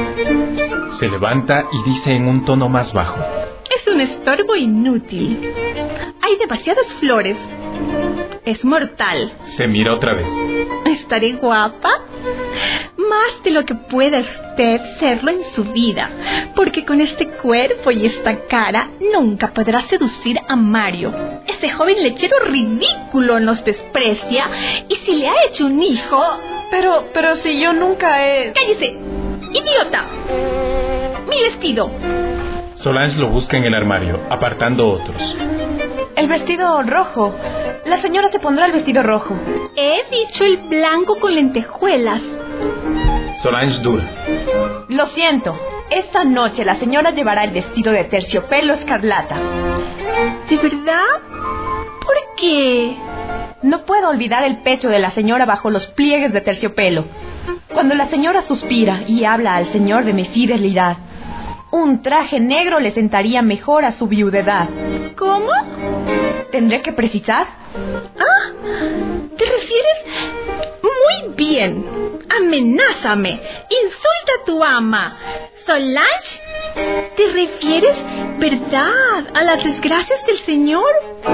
Se levanta y dice en un tono más bajo. Es un estorbo inútil. Hay demasiadas flores. Es mortal. Se mira otra vez. ¿Estaré guapa? Más de lo que pueda usted serlo en su vida, porque con este cuerpo y esta cara nunca podrá seducir a Mario. Ese joven lechero ridículo nos desprecia, y si le ha hecho un hijo... Pero si yo nunca he... ¡Cállese! ¡Idiota! ¡Mi vestido! Solange lo busca en el armario, apartando otros. El vestido rojo. La señora se pondrá el vestido rojo. He dicho el blanco con lentejuelas. Solange dura. Lo siento. Esta noche la señora llevará el vestido de terciopelo escarlata. ¿De verdad? ¿Por qué? No puedo olvidar el pecho de la señora bajo los pliegues de terciopelo. Cuando la señora suspira y habla al señor de mi fidelidad, un traje negro le sentaría mejor a su viudedad. ¿Cómo? ¿Tendré que precisar? ¿Ah? ¿Te refieres? Muy bien. Amenázame. Insulta a tu ama. ¿Solange? ¿Te refieres, verdad, a las desgracias del señor?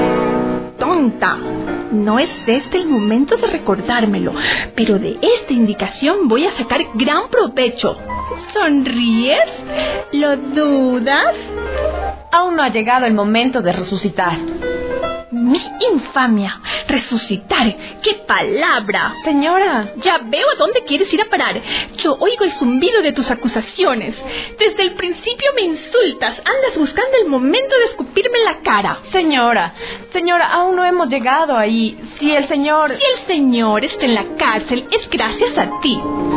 Tonta. No es este el momento de recordármelo, pero de esta indicación voy a sacar gran provecho. ¿Sonríes? ¿Lo dudas? Aún no ha llegado el momento de resucitar. ¡Mi infamia! ¡Resucitar! ¡Qué palabra! Señora, ya veo a dónde quieres ir a parar. Yo oigo el zumbido de tus acusaciones. Desde el principio me insultas. Andas buscando el momento de escupirme en la cara. Señora, aún no hemos llegado ahí. Si el señor está en la cárcel, es gracias a ti.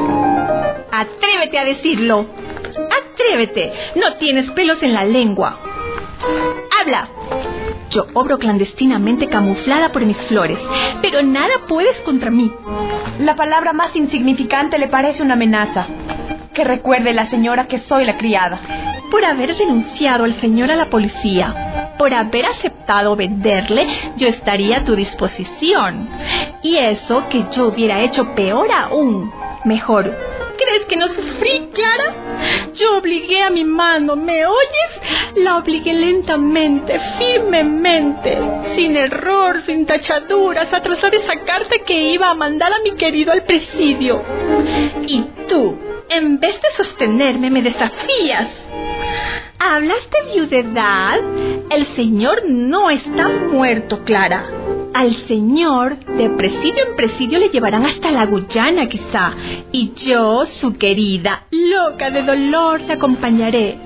Atrévete a decirlo. Atrévete. No tienes pelos en la lengua. Habla. Yo obro clandestinamente camuflada por mis flores, pero nada puedes contra mí. La palabra más insignificante le parece una amenaza. Que recuerde la señora que soy la criada. Por haber denunciado al señor a la policía, por haber aceptado venderle, yo estaría a tu disposición. Y eso que yo hubiera hecho peor aún. Mejor. ¿Crees que no sufrí, Clara? Yo obligué a mi mano, ¿me oyes? La obligué lentamente, firmemente, sin error, sin tachaduras, a trazar esa carta que iba a mandar a mi querido al presidio. Y tú, en vez de sostenerme, me desafías. ¿Hablas de viudedad? El señor no está muerto, Clara. Al señor, de presidio en presidio, le llevarán hasta la Guyana, quizá. Y yo, su querida, loca de dolor, te acompañaré.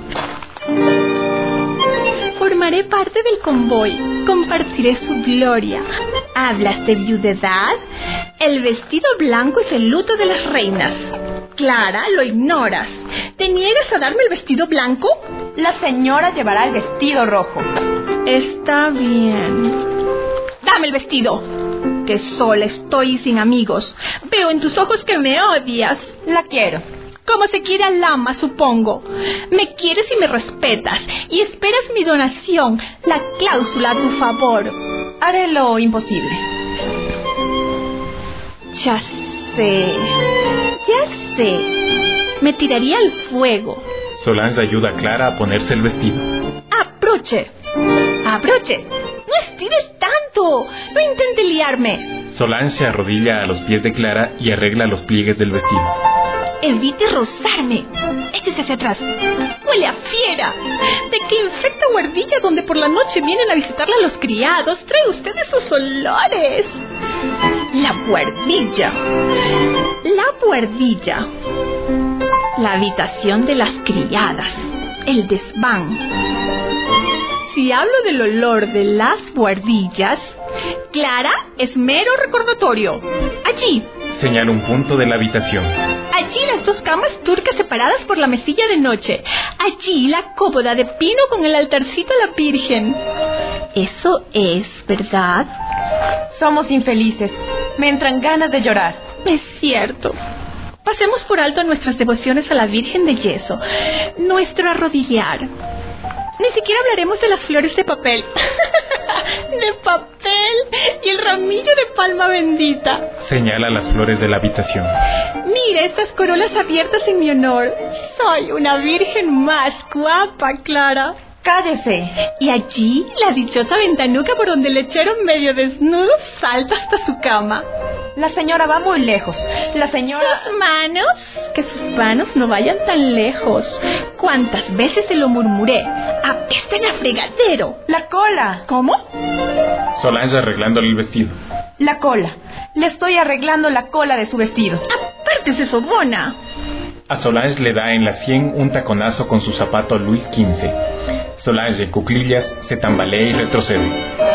Formaré parte del convoy, compartiré su gloria. ¿Hablas de viudedad? El vestido blanco es el luto de las reinas. Clara, lo ignoras. ¿Te niegas a darme el vestido blanco? La señora llevará el vestido rojo. Está bien. Dame el vestido. Que sola estoy y sin amigos. Veo en tus ojos que me odias. La quiero. Como se quiere al ama, supongo. Me quieres y me respetas. Y esperas mi donación, la cláusula a tu favor. Haré lo imposible. Ya sé. Me tiraría al fuego. Solange ayuda a Clara a ponerse el vestido. ¡Abroche! ¡No estires tanto! ¡No intentes liarme! Solange se arrodilla a los pies de Clara y arregla los pliegues del vestido. Evite rozarme. Échese hacia atrás. Huele a fiera. ¿De qué infecta guardilla donde por la noche vienen a visitarla los criados? Trae usted esos olores. La guardilla. La habitación de las criadas. El desván. Si hablo del olor de las guardillas, Clara, es mero recordatorio. Allí. Señala un punto de la habitación. Allí las dos camas turcas separadas por la mesilla de noche. Allí la cómoda de pino con el altarcito a la Virgen. Eso es, ¿verdad? Somos infelices. Me entran ganas de llorar. Es cierto. Pasemos por alto nuestras devociones a la Virgen de Yeso. Nuestro arrodillar. Ni siquiera hablaremos de las flores de papel. De papel y el ramillo de palma bendita. Señala las flores de la habitación. Mira estas corolas abiertas en mi honor. Soy una virgen más guapa, Clara. Cállese. Y allí la dichosa ventanuca por donde el lechero medio desnudo salta hasta su cama. La señora va muy lejos. La señora... Sus manos, que sus manos no vayan tan lejos. ¿Cuántas veces se lo murmuré? Apestan a fregadero. La cola. ¿Cómo? Solange arreglándole el vestido. La cola. Le estoy arreglando la cola de su vestido. Apártese, sobona. A Solange le da en la sien un taconazo con su zapato Luis XV. Solange, en cuclillas, se tambalea y retrocede.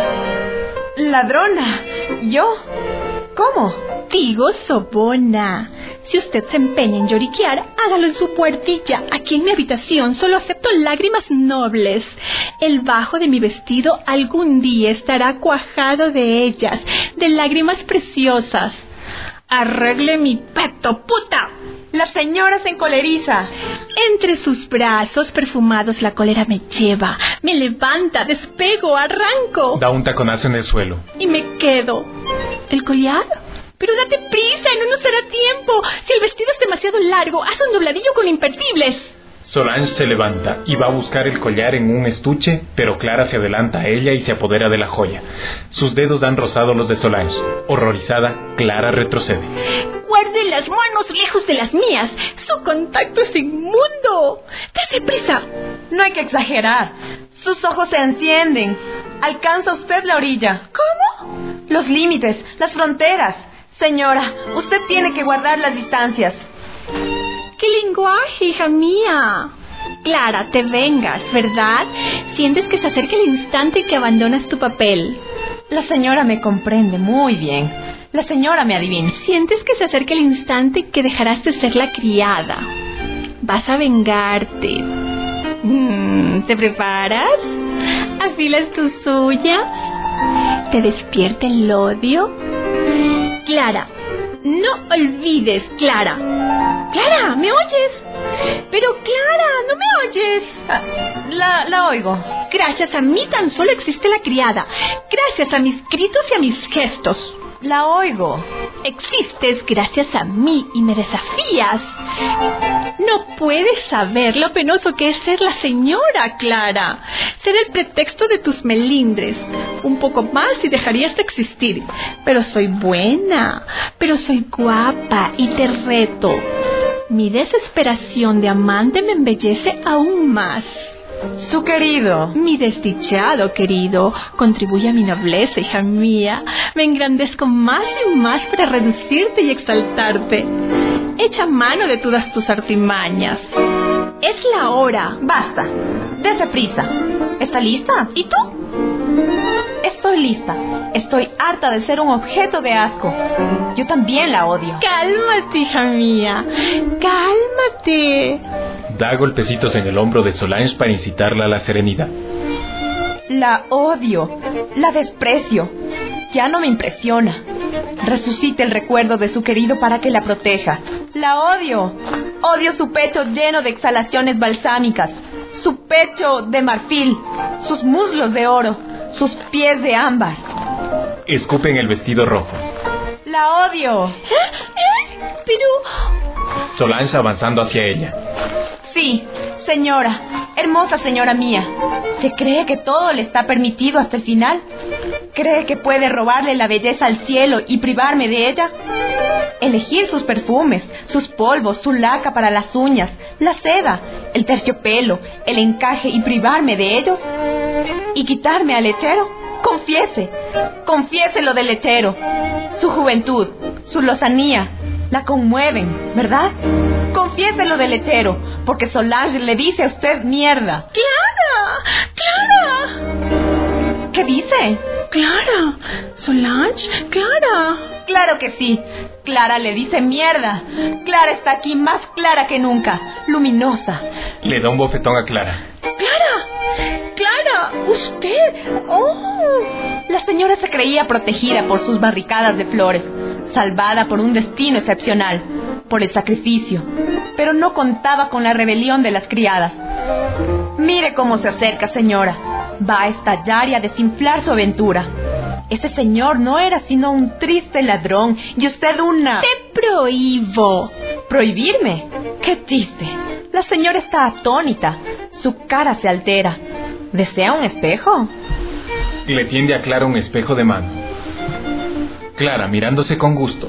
Ladrona. ¿Yo? ¿Cómo? Digo, sobona. Si usted se empeña en lloriquear, hágalo en su puertilla. Aquí en mi habitación solo acepto lágrimas nobles. El bajo de mi vestido algún día estará cuajado de ellas, de lágrimas preciosas. Arregle mi peto, puta. La señora se encoleriza. Entre sus brazos perfumados la cólera me lleva, me levanta, despego, arranco. Da un taconazo en el suelo. Y me quedo. ¿El collar? Pero date prisa, no nos dará tiempo. Si el vestido es demasiado largo, haz un dobladillo con imperdibles. Solange se levanta y va a buscar el collar en un estuche, pero Clara se adelanta a ella y se apodera de la joya. Sus dedos han rozado los de Solange. Horrorizada, Clara retrocede. Guarde las manos lejos de las mías. Su contacto es inmundo. ¡Date prisa! No hay que exagerar. Sus ojos se encienden. ¿Alcanza usted la orilla? ¿Cómo? Los límites, las fronteras. Señora, usted tiene que guardar las distancias. ¡Qué lenguaje, hija mía! Clara, te vengas, ¿verdad? Sientes que se acerca el instante en que abandonas tu papel. La señora me comprende muy bien. La señora me adivina. Sientes que se acerca el instante en que dejarás de ser la criada. Vas a vengarte. ¿Te preparas? ¿Afilas tus uñas? ¿Te despierta el odio? Clara, no olvides, Clara. Clara, ¿me oyes? Pero Clara, ¿no me oyes? La oigo. Gracias a mí tan solo existe la criada. Gracias a mis gritos y a mis gestos. La oigo. Existes gracias a mí y me desafías. No puedes saber lo penoso que es ser la señora, Clara. Ser el pretexto de tus melindres. Un poco más y dejarías de existir. Pero soy buena, pero soy guapa y te reto. Mi desesperación de amante me embellece aún más. Su querido. Mi desdichado querido contribuye a mi nobleza, hija mía. Me engrandezco más y más para reducirte y exaltarte. Echa mano de todas tus artimañas. Es la hora. Basta. Dese prisa. ¿Está lista? ¿Y tú? Estoy lista. Estoy harta de ser un objeto de asco. Yo también la odio. Cálmate, hija mía. Cálmate. Da golpecitos en el hombro de Solange para incitarla a la serenidad. La odio. La desprecio. Ya no me impresiona. Resucite el recuerdo de su querido para que la proteja. La odio. Odio su pecho lleno de exhalaciones balsámicas. Su pecho de marfil. Sus muslos de oro. Sus pies de ámbar. Escupe en el vestido rojo. La odio. Pero... Solange avanzando hacia ella. Sí, señora, hermosa señora mía. ¿Se cree que todo le está permitido hasta el final? ¿Cree que puede robarle la belleza al cielo y privarme de ella? Elegir sus perfumes, sus polvos, su laca para las uñas, la seda, el terciopelo, el encaje y privarme de ellos. ¿Y quitarme al lechero? Confiese lo del lechero. Su juventud, su lozanía, la conmueven, ¿verdad? Confiese lo del lechero, porque Solange le dice a usted mierda. ¡Clara! ¡Clara! ¿Qué dice? Clara, Solange, Clara. Claro que sí. Clara le dice mierda. Clara está aquí más clara que nunca, luminosa. Le da un bofetón a Clara. ¡Clara! ¡Usted! ¡Oh! La señora se creía protegida por sus barricadas de flores, salvada por un destino excepcional, por el sacrificio, pero no contaba con la rebelión de las criadas. Mire cómo se acerca, señora. Va a estallar y a desinflar su aventura. Ese señor no era sino un triste ladrón y usted una... ¡Te prohíbo! ¿Prohibirme? ¡Qué chiste! La señora está atónita. Su cara se altera. ¿Desea un espejo? Le tiende a Clara un espejo de mano. Clara, mirándose con gusto.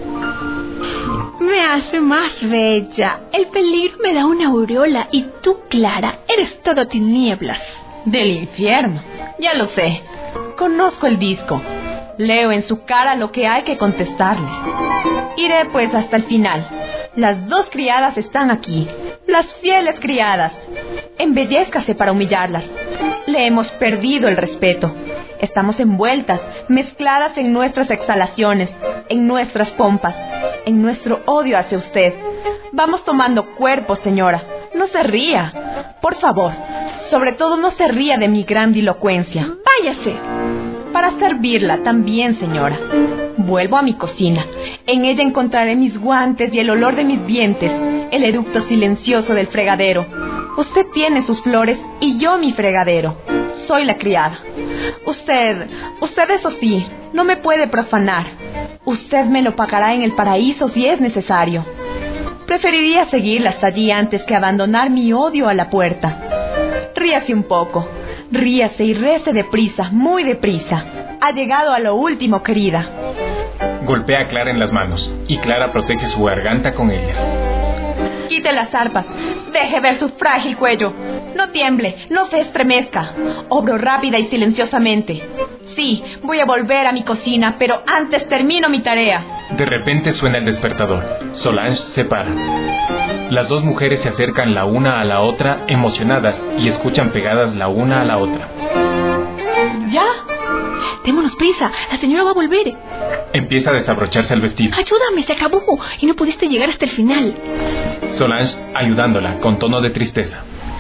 Me hace más bella. El peligro me da una aureola y tú, Clara, eres todo tinieblas. Del infierno. Ya lo sé. Conozco el disco. Leo en su cara lo que hay que contestarle. Iré pues hasta el final. Las dos criadas están aquí. Las fieles criadas. Embellézcase para humillarlas. Le hemos perdido el respeto. Estamos envueltas, mezcladas en nuestras exhalaciones, en nuestras pompas, en nuestro odio hacia usted. Vamos tomando cuerpo, señora. No se ría. Por favor, sobre todo no se ría de mi grandilocuencia. Váyase. Para servirla también, señora. Vuelvo a mi cocina. En ella encontraré mis guantes y el olor de mis dientes, el eructo silencioso del fregadero. Usted tiene sus flores y yo mi fregadero. Soy la criada. Usted eso sí, no me puede profanar. Usted me lo pagará en el paraíso si es necesario. Preferiría seguirla hasta allí antes que abandonar mi odio a la puerta. Ríase un poco. Ríase y rece deprisa, muy deprisa. Ha llegado a lo último, querida. Golpea a Clara en las manos y Clara protege su garganta con ellas. Quite las arpas. Deje ver su frágil cuello. No tiemble, no se estremezca. Obro rápida y silenciosamente. Sí, voy a volver a mi cocina, pero antes termino mi tarea. De repente suena el despertador. Solange se para. Las dos mujeres se acercan la una a la otra, emocionadas, y escuchan pegadas la una a la otra. ¿Ya? Démonos prisa, la señora va a volver. Empieza a desabrocharse el vestido. Ayúdame, se acabó y no pudiste llegar hasta el final. Solange ayudándola con tono de tristeza.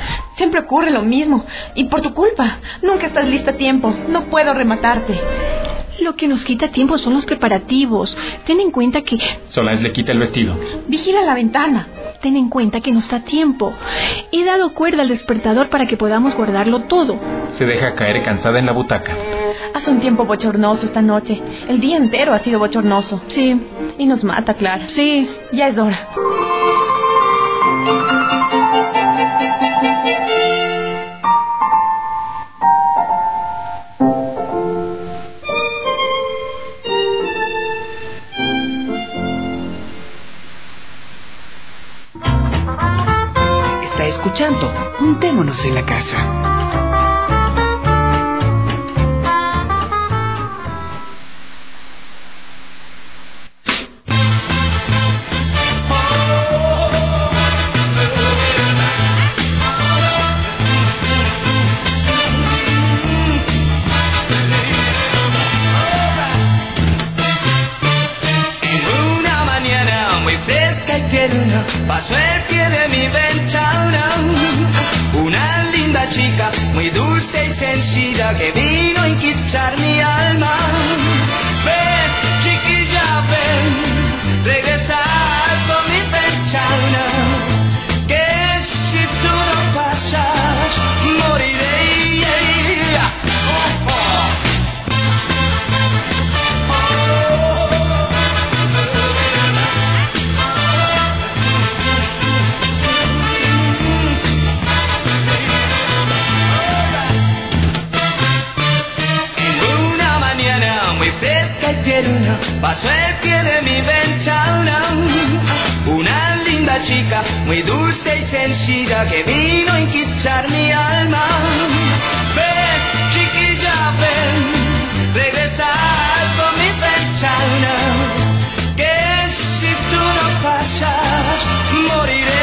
Siempre ocurre lo mismo. Y por tu culpa. Nunca estás lista a tiempo. No puedo rematarte. Lo que nos quita tiempo son los preparativos. Ten en cuenta que... Solange le quita el vestido. Vigila la ventana. Ten en cuenta que nos da tiempo. He dado cuerda al despertador para que podamos guardarlo todo. Se deja caer cansada en la butaca. Hace un tiempo bochornoso esta noche. El día entero ha sido bochornoso. Sí. Y nos mata, Clara. Sí. Ya es hora. Está escuchando. Juntémonos en la casa. Paso el pie de mi ventana, una linda chica muy dulce y sencilla que vino a inquichar mi alma. Ven, chiquilla, ven, regresa con mi ventana, que si tú no pasas, moriré. Paso el pie de mi ventana, una linda chica muy dulce y sencilla que vino a inquichar mi alma. Ven, chiquilla, ven, regresa con mi ventana, que si tú no pasas, moriré.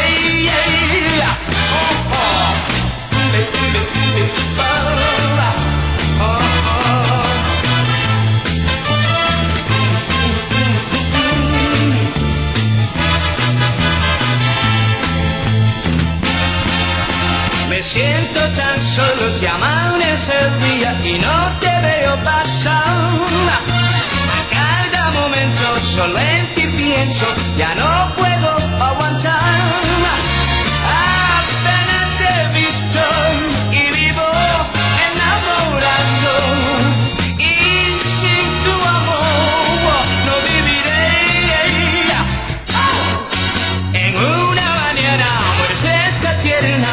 Siento tan solo si amanece el día y no te veo pasar. A cada momento solo en ti pienso, ya no puedo aguantar. Apenas te he visto y vivo enamorado, y sin tu amor no viviré. En una mañana muy fresca, tierna,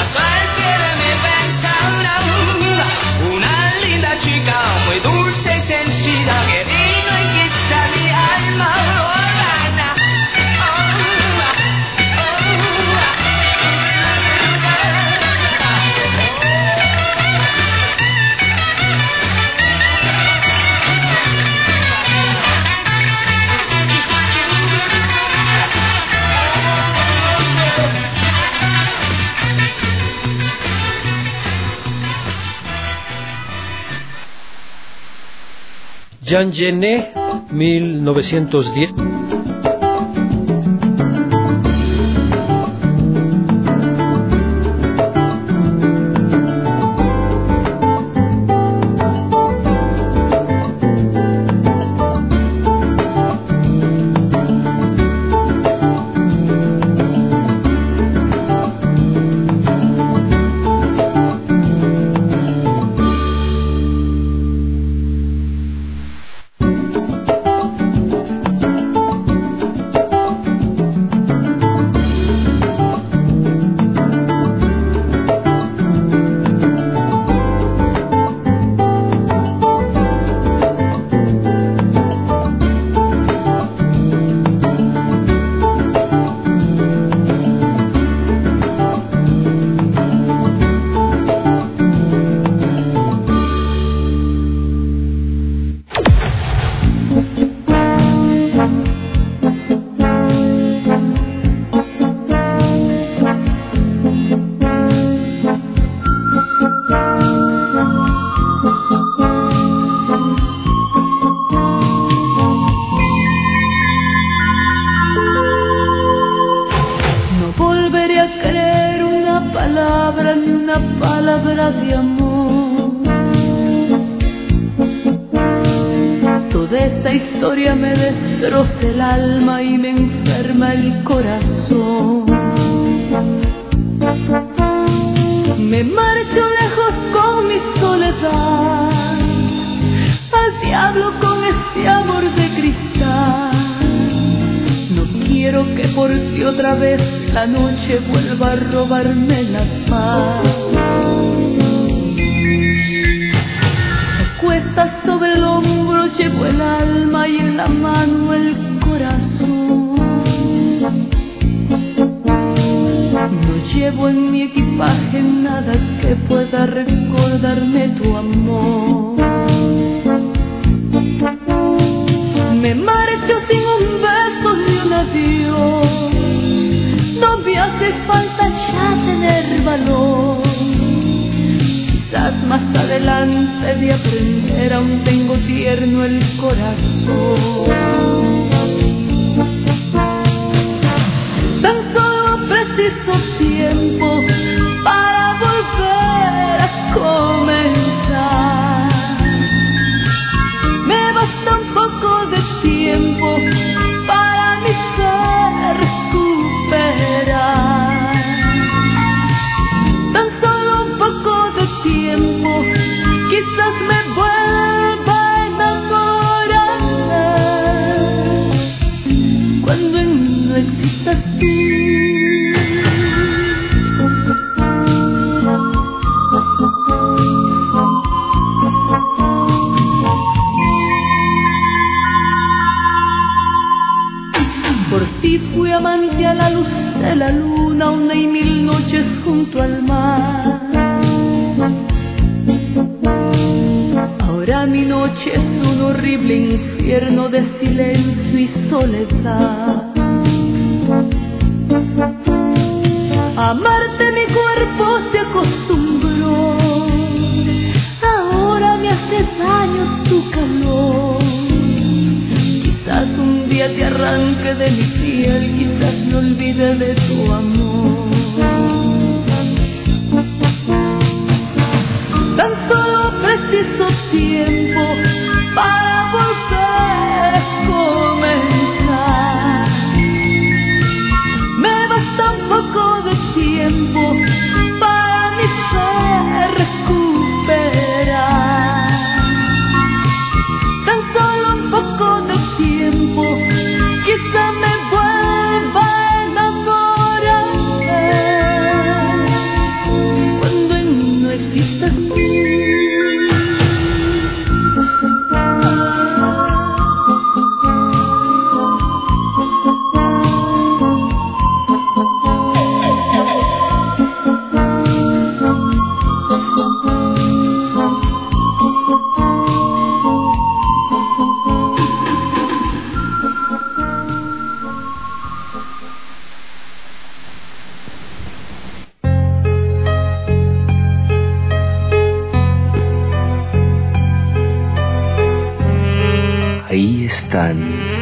una linda chica muy dulce y sencilla que vino a inquichar mi alma. Jean Genet, 1910. esta historia me destroza el alma y me enferma el corazón. Me marcho lejos con mi soledad, al diablo con este amor de cristal. No quiero que por ti otra vez la noche vuelva a robarme la paz. Cuesta sobre el hombro, llevo el alma y en la mano el corazón. No llevo en mi equipaje nada que pueda recordarme tu amor. Me marcho sin un beso ni un adiós. No me hace falta ya tener valor. Quizás más adelante de aprender aún tengo tierno el corazón. Tan solo preciso tiempo para volver a comenzar. Me basta un poco de tiempo para mi ser recuperar. Tan solo un poco de tiempo, quizás me vuelva a enamorar. Cuando no existas tú. Por ti fui amante a la luz de la luna, una y mil noches junto al mar. Ahora mi noche es un horrible infierno de silencio y soledad. Amarte mi cuerpo se acostumbró, ahora me hace daño tu calor. Quizás un día te arranque de mi piel, quizás me olvide de tu amor. Tan solo preciso tiempo para volver a comenzar. Me basta un poco de tiempo para mi ser recuperar. Tan solo un poco de tiempo, quizá me vuelva a enamorar. Cuando no existas tú. Ahí están,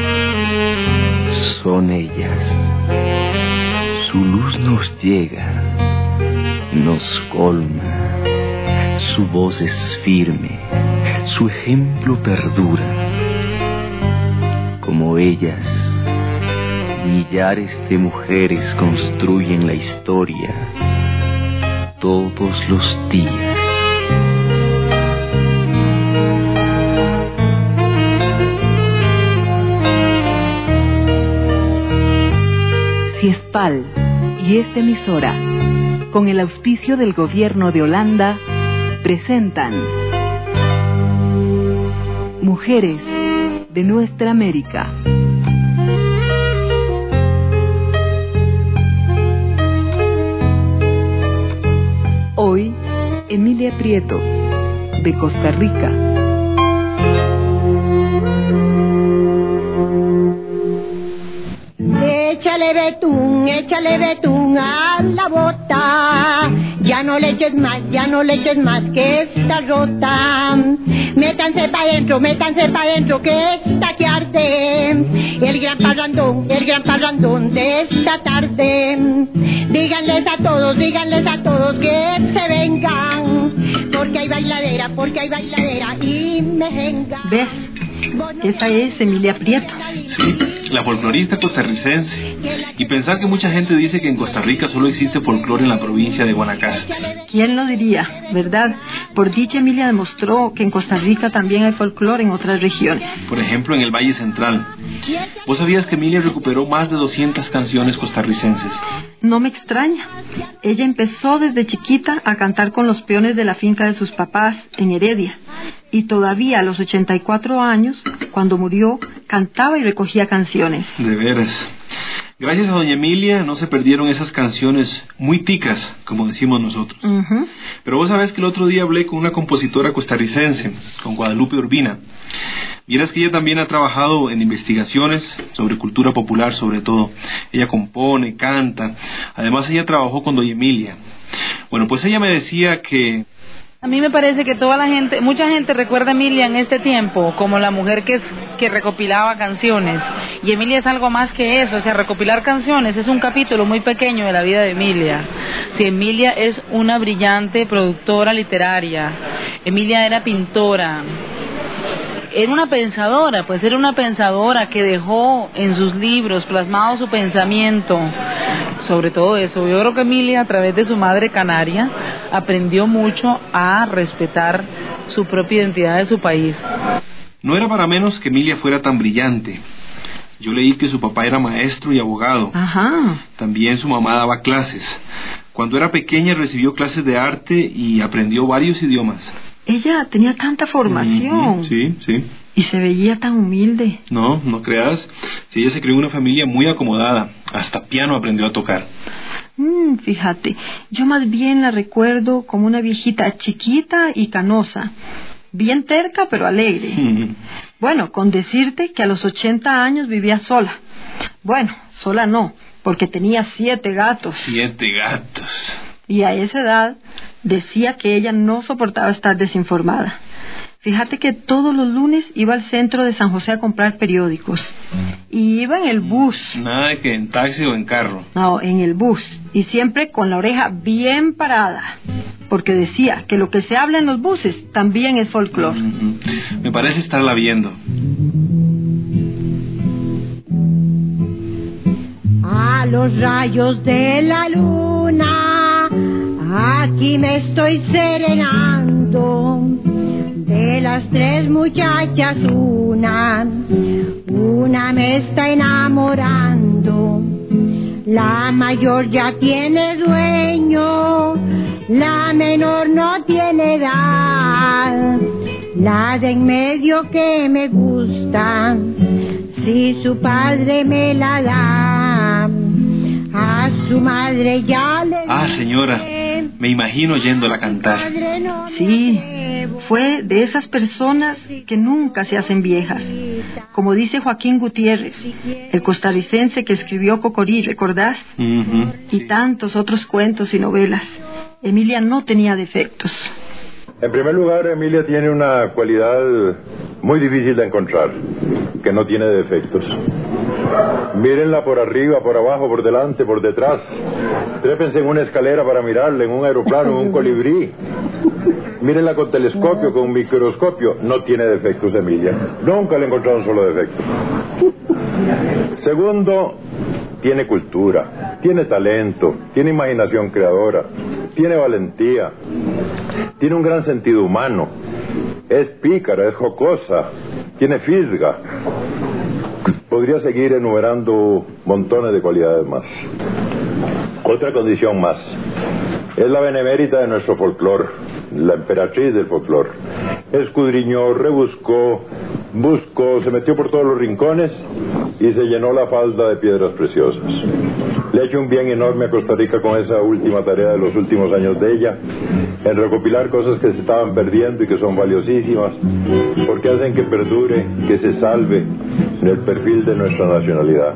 son ellas. Su luz nos llega, nos colma. Su voz es firme, su ejemplo perdura. Como ellas, millares de mujeres construyen la historia todos los días. Ciespal y esta emisora, con el auspicio del Gobierno de Holanda, presentan Mujeres de Nuestra América. Hoy, Emilia Prieto, de Costa Rica. Échale betún a la bota. Ya no le eches más, que está rota. Métanse pa' dentro, que está que arde. El gran parrandón de esta tarde. Díganles a todos que se vengan. Porque hay bailadera y mejenga. ¿Ves? Esa es Emilia Prieto. Sí, la folclorista costarricense. Y pensar que mucha gente dice que en Costa Rica solo existe folclore en la provincia de Guanacaste. ¿Quién lo diría, verdad? Por dicha, Emilia demostró que en Costa Rica también hay folclore en otras regiones. Por ejemplo, en el Valle Central. ¿Vos sabías que Emilia recuperó más de 200 canciones costarricenses? No me extraña. Ella empezó desde chiquita a cantar con los peones de la finca de sus papás en Heredia. Y todavía a los 84 años, cuando murió, cantaba y recogía canciones. De veras. Gracias a doña Emilia no se perdieron esas canciones muy ticas, como decimos nosotros. Pero vos sabés que el otro día hablé con una compositora costarricense, con Guadalupe Urbina. Vieras que ella también ha trabajado en investigaciones sobre cultura popular, sobre todo. Ella compone, canta. Además, ella trabajó con doña Emilia. Bueno, pues ella me decía que... A mí me parece que mucha gente recuerda a Emilia en este tiempo como la mujer que recopilaba canciones. Y Emilia es algo más que eso, o sea, recopilar canciones es un capítulo muy pequeño de la vida de Emilia. Sí, Emilia es una brillante productora literaria. Emilia era pintora. Era una pensadora que dejó en sus libros plasmado su pensamiento sobre todo eso. Yo creo que Emilia, a través de su madre canaria, aprendió mucho a respetar su propia identidad de su país. No era para menos que Emilia fuera tan brillante. Yo leí que su papá era maestro y abogado. También su mamá daba clases. Cuando era pequeña recibió clases de arte y aprendió varios idiomas. Ella tenía tanta formación. Sí. Y se veía tan humilde. No creas. Sí, ella se crió en una familia muy acomodada. Hasta piano aprendió a tocar. Fíjate, yo más bien la recuerdo como una viejita chiquita y canosa. Bien terca, pero alegre. Bueno, con decirte que a los 80 años vivía sola. Bueno, sola no, porque tenía 7 gatos. 7 gatos. Y a esa edad decía que ella no soportaba estar desinformada. Fíjate que todos los lunes iba al centro de San José a comprar periódicos. Y iba en el bus. Nada de que en taxi o en carro. No, en el bus. Y siempre con la oreja bien parada. Porque decía que lo que se habla en los buses también es folclore. Me parece estarla viendo. A los rayos de la luna, aquí me estoy serenando. De las 3 muchachas una me está enamorando. La mayor ya tiene dueño, la menor no tiene edad. La de en medio que me gusta, si su padre me la da, a su madre ya le... señora, me imagino oyéndola cantar. Sí, fue de esas personas que nunca se hacen viejas. Como dice Joaquín Gutiérrez, el costarricense que escribió Cocorí, ¿recordás? Y tantos otros cuentos y novelas. Emilia no tenía defectos. En primer lugar, Emilia tiene una cualidad muy difícil de encontrar, que no tiene defectos. Mírenla por arriba, por abajo, por delante, por detrás. Trépense en una escalera para mirarla, en un aeroplano, en un colibrí. Mírenla con telescopio, con microscopio. No tiene defectos, Emilia. Nunca le he encontrado un solo defecto. Segundo, tiene cultura, tiene talento, tiene imaginación creadora, tiene valentía, tiene un gran sentido humano, es pícara, es jocosa, tiene fisga. Podría seguir enumerando montones de cualidades más. Otra condición más, es la benemérita de nuestro folclore, la emperatriz del folclore. Escudriñó, rebuscó, buscó, se metió por todos los rincones y se llenó la falda de piedras preciosas. Le ha hecho un bien enorme a Costa Rica con esa última tarea de los últimos años de ella, en recopilar cosas que se estaban perdiendo y que son valiosísimas, porque hacen que perdure, que se salve el perfil de nuestra nacionalidad.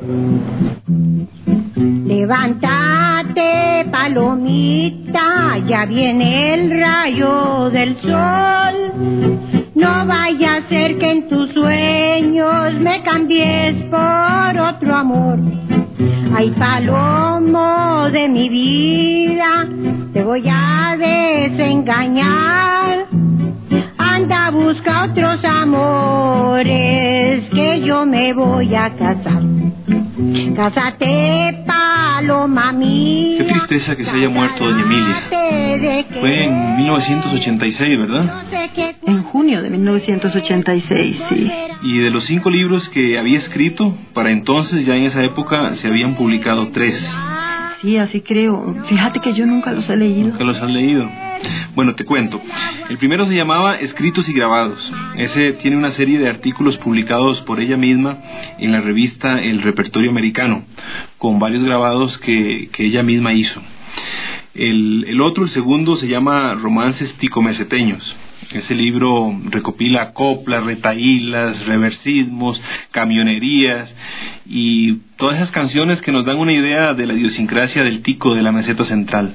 Levántate, palomita, ya viene el rayo del sol. No vaya a ser que en tus sueños me cambies por otro amor. Ay, palomo de mi vida, te voy a desengañar. Anda, busca otros amores. yo me voy a casar. Cásate, paloma mía. Qué tristeza que se haya muerto doña Emilia. Fue en 1986, ¿verdad? En junio de 1986, sí. Y de los 5 libros que había escrito, para entonces, ya en esa época, se habían publicado 3. Sí, así creo. Fíjate que yo nunca los he leído. ¿Nunca los has leído? Bueno, te cuento. El primero se llamaba Escritos y Grabados. Ese tiene una serie de artículos publicados por ella misma en la revista El Repertorio Americano, con varios grabados que ella misma hizo. El otro, el segundo, se llama Romances ticomeseteños. Ese libro recopila coplas, retahílas, reversismos, camionerías y todas esas canciones que nos dan una idea de la idiosincrasia del tico de la meseta central.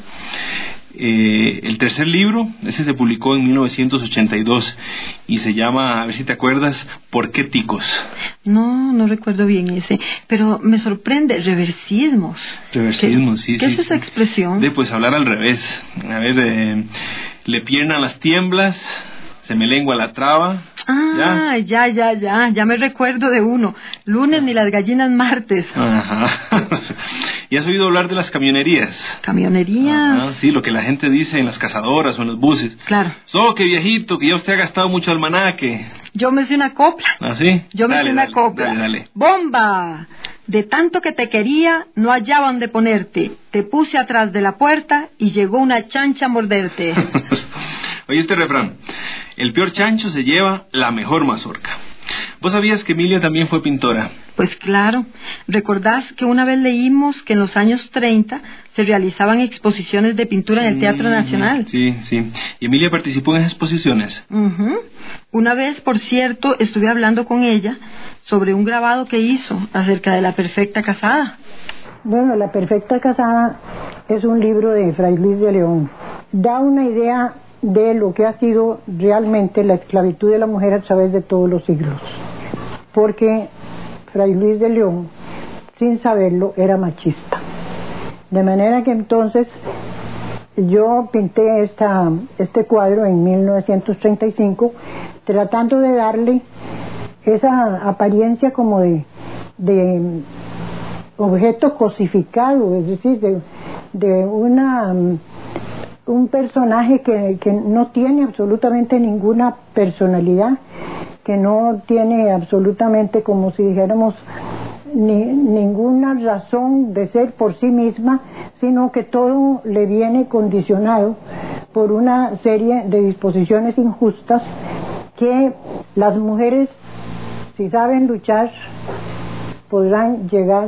El tercer libro, ese se publicó en 1982 y se llama, a ver si te acuerdas, ¿Por qué ticos? No recuerdo bien ese, pero me sorprende, reversismos. Reversismos, sí. ¿Qué es esa expresión? Pues hablar al revés. A ver, le pierna las tiemblas, se me lengua la traba. Ah, ya me recuerdo de uno. Lunes ni las gallinas martes. Ajá. ¿Y has oído hablar de las camionerías? ¿Camionerías? Ajá, sí, lo que la gente dice en las cazadoras o en los buses. Claro. ¡Qué viejito, que ya usted ha gastado mucho almanaque! Yo me sé una copla. ¿Ah, sí? Yo me sé una copla. Dale. ¡Bomba! De tanto que te quería, no hallaba dónde ponerte. Te puse atrás de la puerta y llegó una chancha a morderte. Oye, este refrán. El peor chancho se lleva la mejor mazorca. ¿Vos sabías que Emilia también fue pintora? Pues claro. ¿Recordás que una vez leímos que en los años 30 se realizaban exposiciones de pintura en el Teatro Nacional? Sí. ¿Y Emilia participó en esas exposiciones? Una vez, por cierto, estuve hablando con ella sobre un grabado que hizo acerca de La Perfecta Casada. Bueno, La Perfecta Casada es un libro de Fray Luis de León. Da una idea de lo que ha sido realmente la esclavitud de la mujer a través de todos los siglos. Porque Fray Luis de León, sin saberlo, era machista. De manera que entonces yo pinté este cuadro en 1935, tratando de darle esa apariencia como de objeto cosificado, es decir, de un personaje que no tiene absolutamente ninguna personalidad, que no tiene absolutamente, como si dijéramos, ninguna razón de ser por sí misma, sino que todo le viene condicionado por una serie de disposiciones injustas que las mujeres, si saben luchar, podrán llegar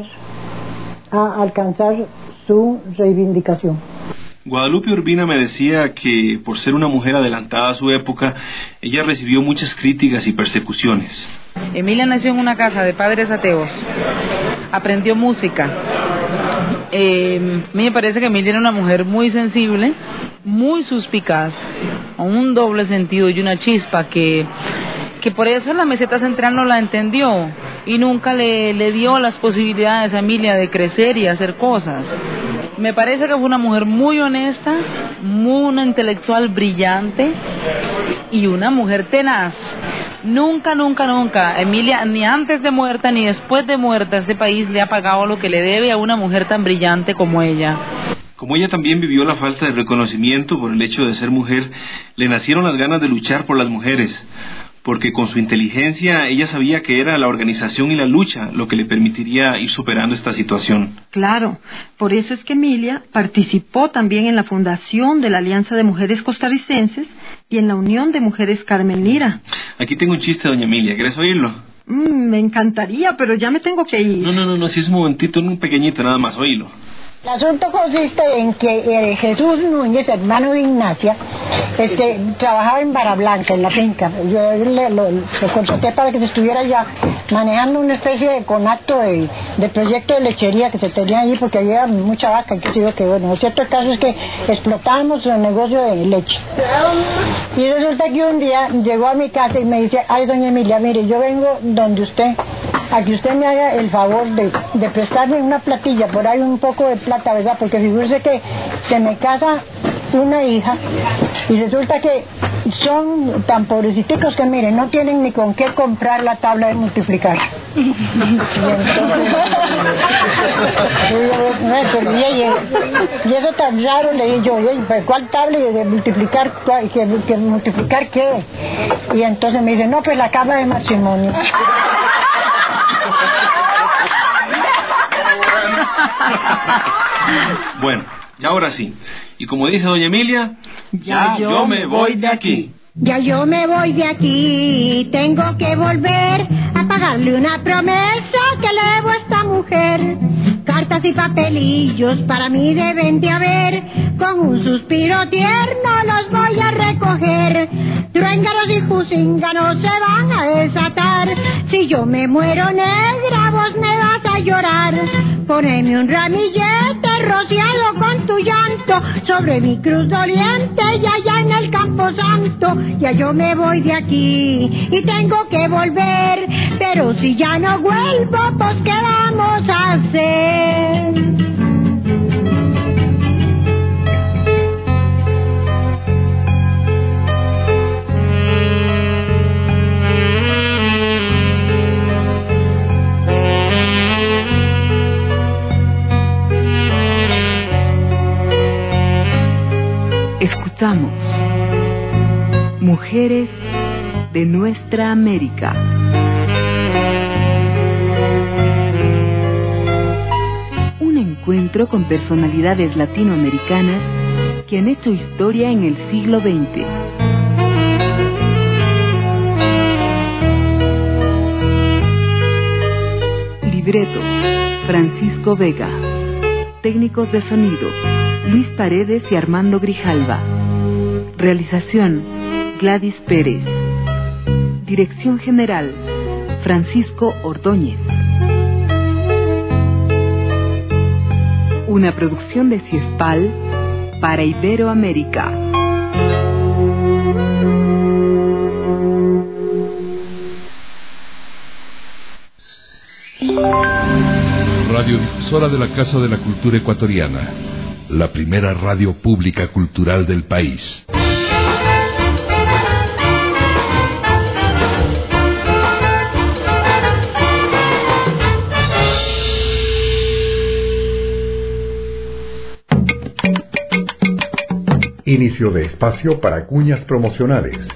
a alcanzar su reivindicación. Guadalupe Urbina me decía que, por ser una mujer adelantada a su época, ella recibió muchas críticas y persecuciones. Emilia nació en una casa de padres ateos. Aprendió música. A mí me parece que Emilia era una mujer muy sensible, muy suspicaz, con un doble sentido y una chispa que por eso la meseta central no la entendió y nunca le dio las posibilidades a Emilia de crecer y hacer cosas. Me parece que fue una mujer muy honesta, una intelectual brillante y una mujer tenaz. Nunca, Emilia, ni antes de muerta ni después de muerta, este país le ha pagado lo que le debe a una mujer tan brillante como ella. Como ella también vivió la falta de reconocimiento por el hecho de ser mujer, le nacieron las ganas de luchar por las mujeres, porque con su inteligencia ella sabía que era la organización y la lucha lo que le permitiría ir superando esta situación. Claro, por eso es que Emilia participó también en la fundación de la Alianza de Mujeres Costarricenses y en la Unión de Mujeres Carmen Lira. Aquí tengo un chiste, doña Emilia, ¿quieres oírlo? Me encantaría, pero ya me tengo que ir. No, si es un momentito, un pequeñito nada más, oílo. El asunto consiste en que Jesús Núñez, hermano de Ignacia, trabajaba en Vara Blanca, en la finca. Yo lo contraté para que se estuviera ya manejando una especie de conato de proyecto de lechería que se tenía allí, porque había mucha vaca, que bueno, lo cierto el caso es que explotábamos el negocio de leche. Y resulta que un día llegó a mi casa y me dice: ay, doña Emilia, mire, yo vengo donde usted, a que usted me haga el favor de prestarme una platilla, por ahí un poco de plata, ¿verdad? Porque figúrese que se me casa una hija y resulta que son tan pobrecitos que miren, no tienen ni con qué comprar la tabla de multiplicar. Y eso tan raro, le dije yo, ¿cuál tabla de multiplicar? ¿Que multiplicar qué? Y entonces me dice, no, pues la tabla de matrimonio. Bueno, ya ahora sí. Y como dice doña Emilia, ya yo me voy de aquí. Ya yo me voy de aquí, tengo que volver a pagarle una promesa que le debo a esta mujer. Cartas y papelillos para mí deben de haber, con un suspiro tierno los voy a recoger. Truénganos y jusínganos se van a desatar, si yo me muero negra vos me vas a llorar. Poneme un ramillete rociado con tu llanto sobre mi cruz doliente y allá en el campo santo. Ya yo me voy de aquí y tengo que volver, pero si ya no vuelvo, pues ¿qué vamos a hacer? Escuchamos Mujeres de Nuestra América. Un encuentro con personalidades latinoamericanas que han hecho historia en el siglo XX. Libreto, Francisco Vega. Técnicos de sonido, Luis Paredes y Armando Grijalva. Realización, Gladys Pérez. Dirección General, Francisco Ordóñez. Una producción de Ciespal para Iberoamérica. Radiodifusora de la Casa de la Cultura Ecuatoriana, la primera radio pública cultural del país. Inicio de espacio para cuñas promocionales.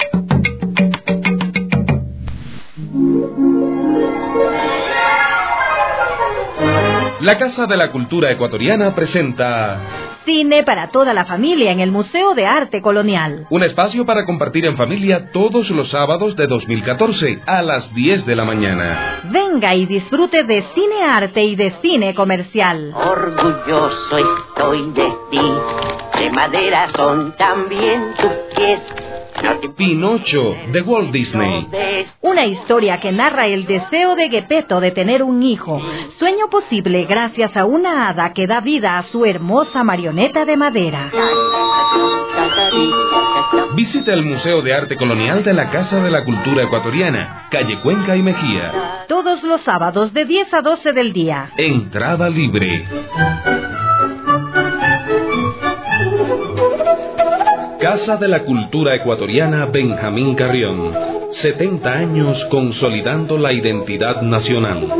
La Casa de la Cultura Ecuatoriana presenta Cine para toda la familia en el Museo de Arte Colonial. un espacio para compartir en familia todos los sábados de 2014 a las 10 de la mañana. Venga y disfrute de cine arte y de cine comercial. Orgulloso estoy de ti, de madera son también tus pies. Pinocho, de Walt Disney. Una historia que narra el deseo de Gepetto de tener un hijo, sueño posible gracias a una hada que da vida a su hermosa marioneta de madera. Visita el Museo de Arte Colonial de la Casa de la Cultura Ecuatoriana, calle Cuenca y Mejía. Todos los sábados de 10 a 12 del día. Entrada libre. Casa de la Cultura Ecuatoriana Benjamín Carrión. 70 años consolidando la identidad nacional.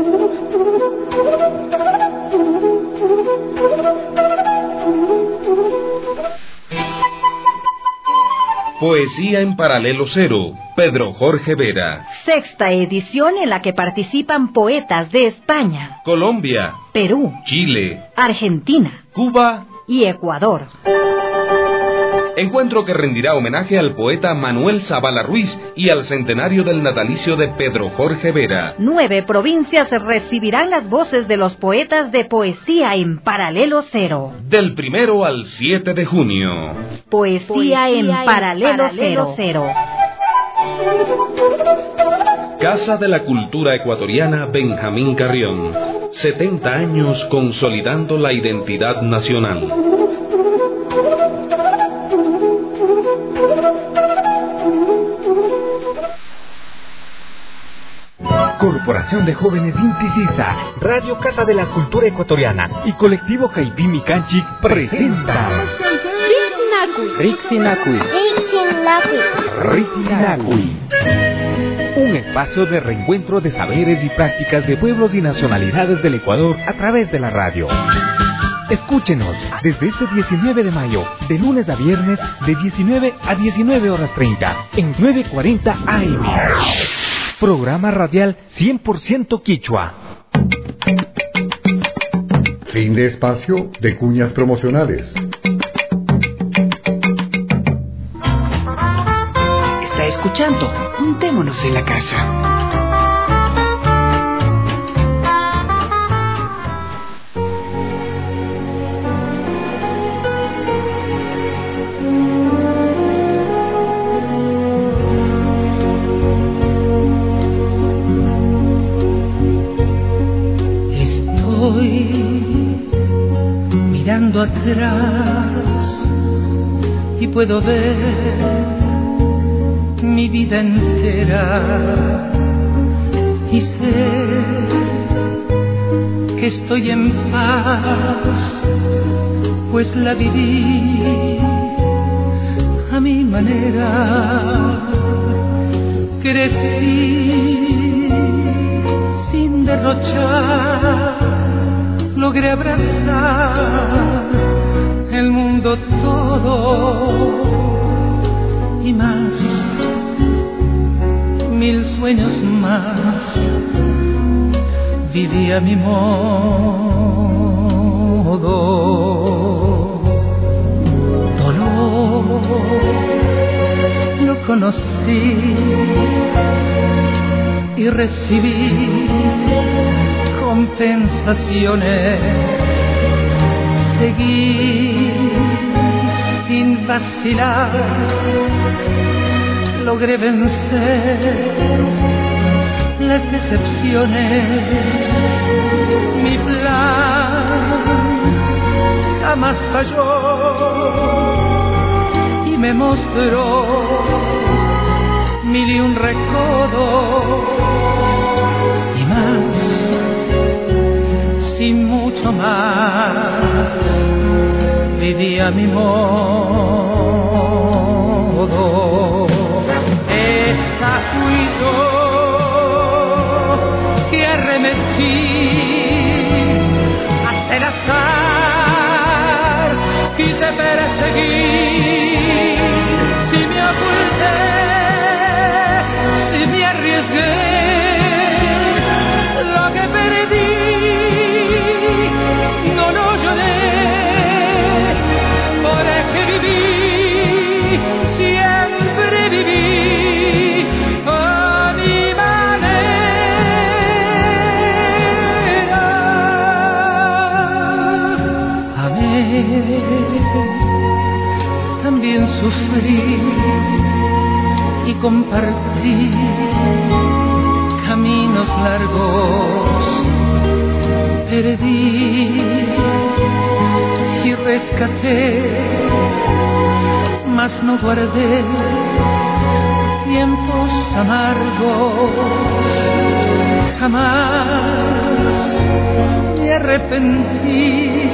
Poesía en Paralelo Cero, Pedro Jorge Vera. Sexta edición en la que participan poetas de España, Colombia, Perú, Chile, Argentina, Cuba y Ecuador. Encuentro que rendirá homenaje al poeta Manuel Zavala Ruiz y al centenario del natalicio de Pedro Jorge Vera. 9 provincias recibirán las voces de los poetas de poesía en Paralelo Cero. Del 1 al 7 de junio. Poesía en Paralelo Cero. Casa de la Cultura Ecuatoriana Benjamín Carrión. 70 años consolidando la identidad nacional. Corporación de Jóvenes Intisisa, Radio Casa de la Cultura Ecuatoriana y Colectivo Jaipí Micanchic presenta Rixinacui. Ricinacui. Un espacio de reencuentro de saberes y prácticas de pueblos y nacionalidades del Ecuador a través de la radio. Escúchenos desde este 19 de mayo, de lunes a viernes, de 19 a 19:30, en 9:40 AM. Programa radial 100% quichua. Fin de espacio de cuñas promocionales. Está escuchando Juntémonos en la Casa. Mirando atrás y puedo ver mi vida entera y sé que estoy en paz, pues la viví a mi manera. Crecí sin derrochar, logré abrazar el mundo todo y más, 1000 sueños más, viví a mi modo. Dolor lo conocí y recibí compensaciones, seguí sin vacilar, logré vencer las decepciones. Mi plan jamás falló y me mostró 1001 recodos y más, sin mucho más, viví a mi modo. Esa fui yo que arremetí hasta el azar, quise perseguir, si me oculté, si me arriesgué, lo que perdí no lo lloré, porque viví, siempre viví a mi manera. Amé, también sufrí y compartí caminos largos, perdí y rescaté, mas no guardé tiempos amargos. Jamás me arrepentí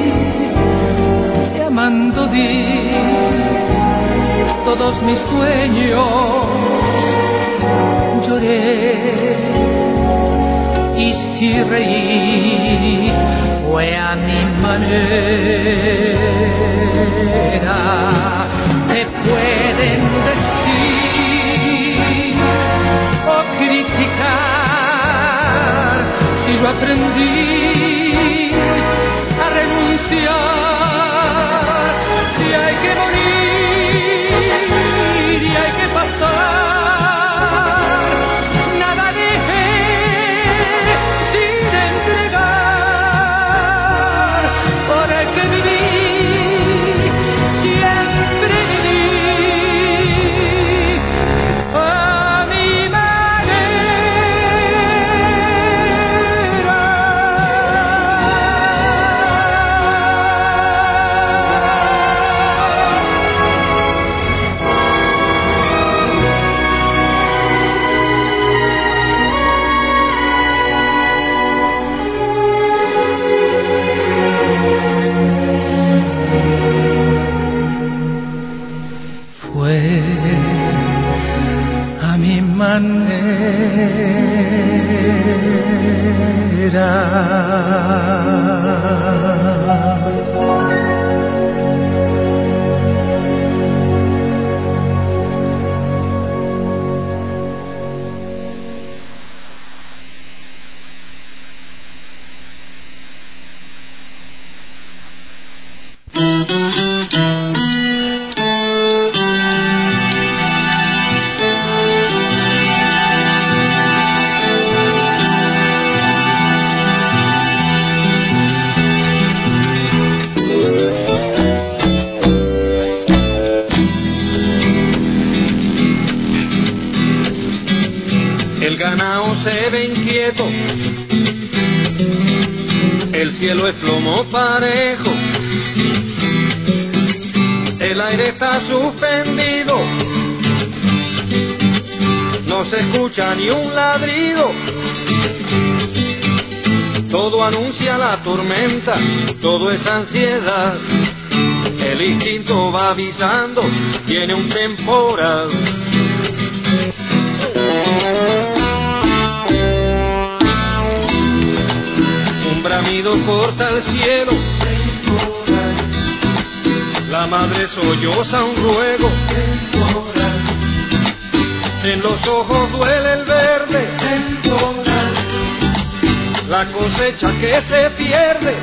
y amando di todos mis sueños, lloré y si reí fue a mi manera. Te pueden decir o criticar, si yo aprendí a renunciar, si hay que morir y hay que pasar, nada dejé sin entregar, porque viví, siempre viví a mi manera. El ganado se ve inquieto, el cielo es plomo parejo, el aire está suspendido, no se escucha ni un ladrido, todo anuncia la tormenta, todo es ansiedad, el instinto va avisando, tiene un temporal. Un bramido corta el cielo, la madre solloza un ruego, en los ojos duele el verde, la cosecha que se pierde,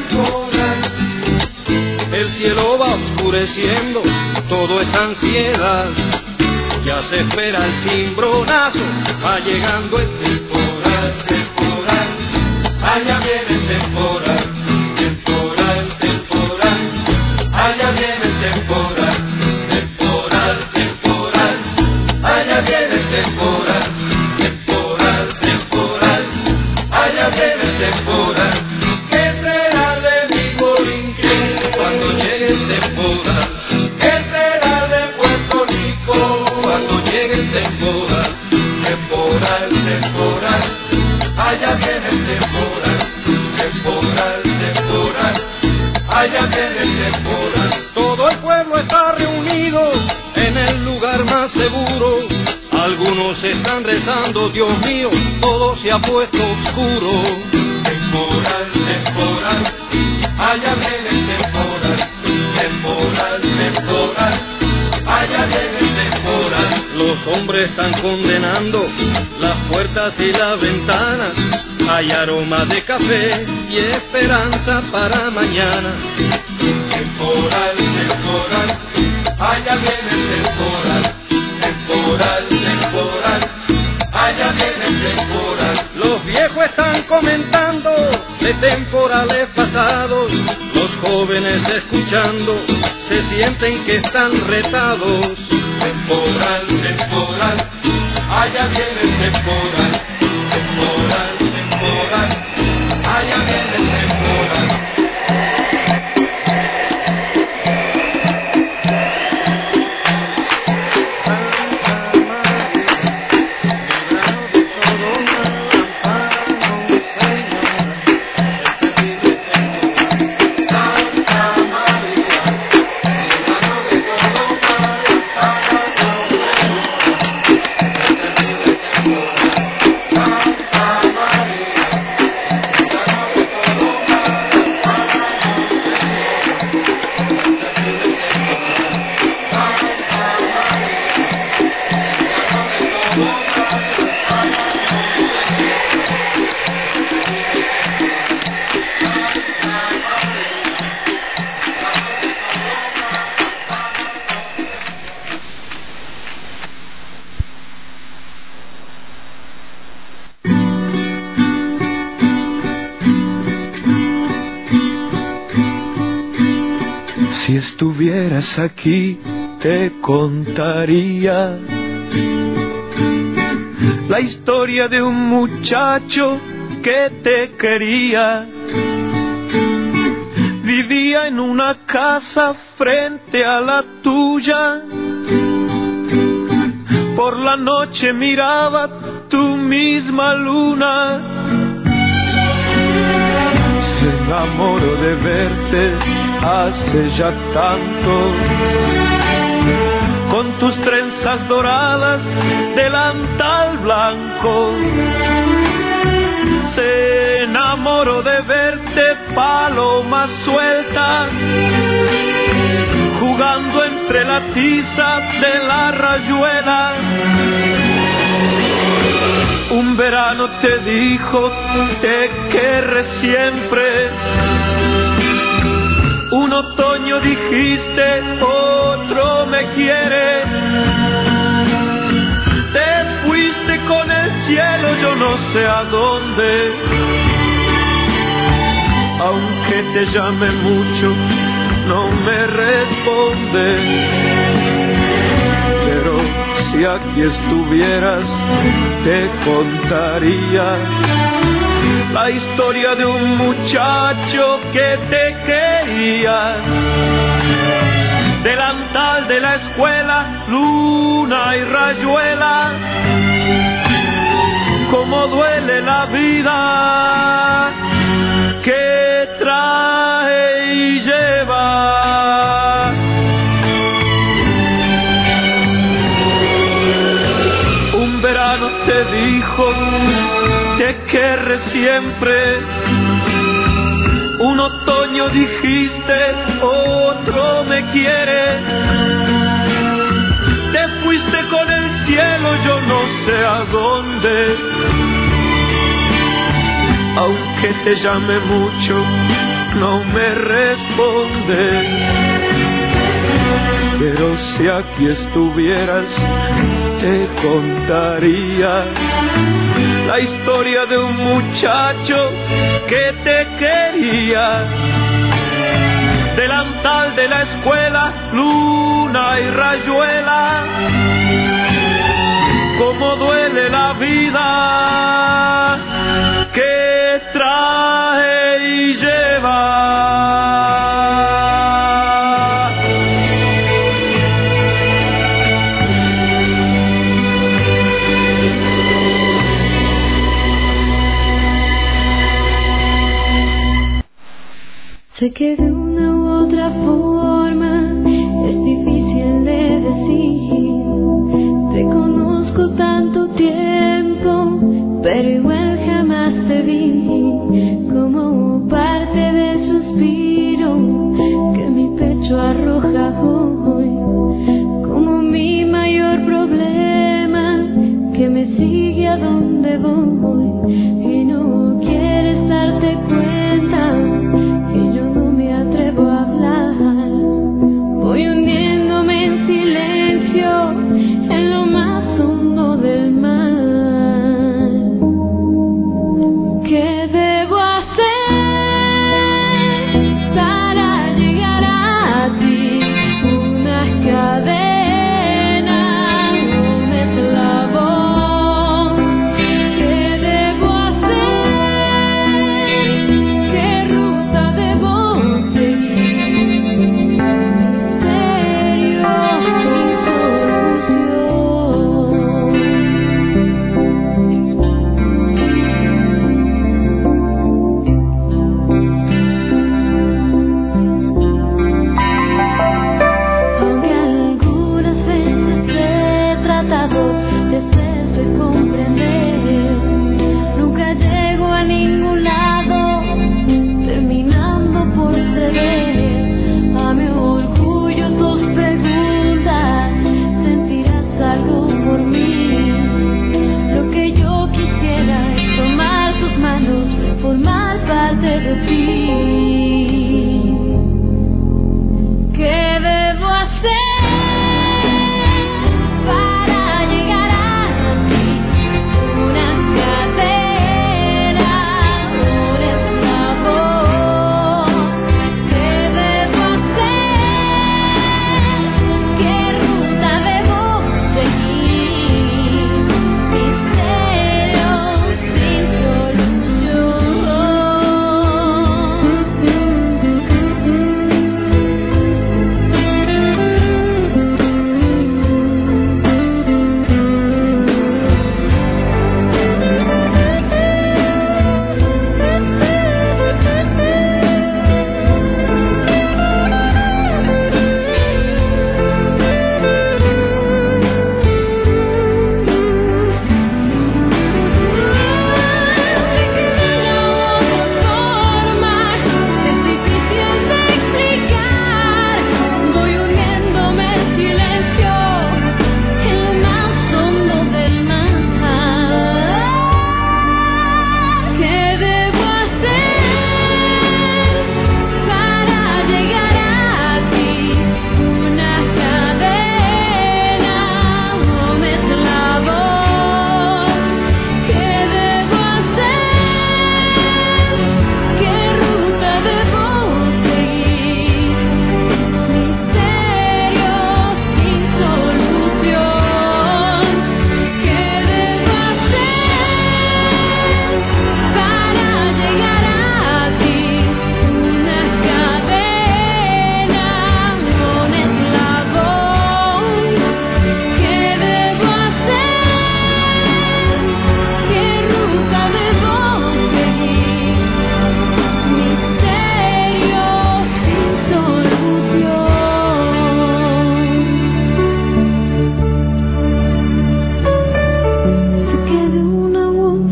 el cielo va oscureciendo, todo es ansiedad, ya se espera el cimbronazo, va llegando el temporal, temporal, allá viene el temporal, temporal, temporal, allá viene el temporal, temporal, temporal, allá viene el temporal, temporal, temporal, allá viene el temporal. ¿Qué será de mi Borinquen cuando llegue el temporal? ¿Qué será de Puerto Rico cuando llegue el temporal? Temporal, temporal, allá viene el temporal, temporal, temporal, allá viene el temporal. Todo el pueblo está reunido en el lugar más seguro, algunos están rezando, Dios mío, todo se ha puesto oscuro. Temporal, temporal, allá viene el temporal, temporal, temporal, allá viene el temporal. Los hombres están condenando las puertas y las ventanas, hay aroma de café y esperanza para mañana. Temporal, temporal, allá viene el temporal, temporal, temporal, allá viene el temporal. Los viejos están comentando de temporales pasados, los jóvenes escuchando se sienten que están retados. Temporal, temporal, allá viene el temporal, temporal, temporal, allá viene el temporal. Si estuvieras aquí, te contaría la historia de un muchacho que te quería. Vivía en una casa frente a la tuya. Por la noche miraba tu misma luna. Se enamoró de verte hace ya tanto, con tus trenzas trenzas doradas, delantal blanco. Se enamoró de verte, paloma suelta, jugando entre la tiza de la rayuela. Un verano te dijo, te querré siempre. Un otoño dijiste, otro me quiere. Te fuiste con el cielo, yo no sé a dónde. Aunque te llame mucho, no me responde. Pero si aquí estuvieras, te contaría la historia de un muchacho que te quería. Delantal de la escuela, luna y rayuela. Cómo duele la vida que trae y lleva. Un verano te dijo, te querré siempre. Un otoño dijiste, otro me quiere. Te fuiste con el cielo, yo no sé a dónde. Aunque te llame mucho, no me responde. Pero si aquí estuvieras, te contaría la historia de un muchacho que te quería. Delantal de la escuela, luna y rayuela. Cómo duele la vida que trae y lleva. Sé que de una u otra forma es difícil de decir. Te conozco tanto tiempo, pero igual jamás te vi como parte del suspiro que mi pecho arroja hoy, como mi mayor problema que me sigue a donde voy y no quieres darte cuenta. Voy hundiéndome en silencio en lo más hondo del mar. ¿Qué debo hacer para llegar a ti? Una cadena, un eslabón. ¿Qué debo hacer?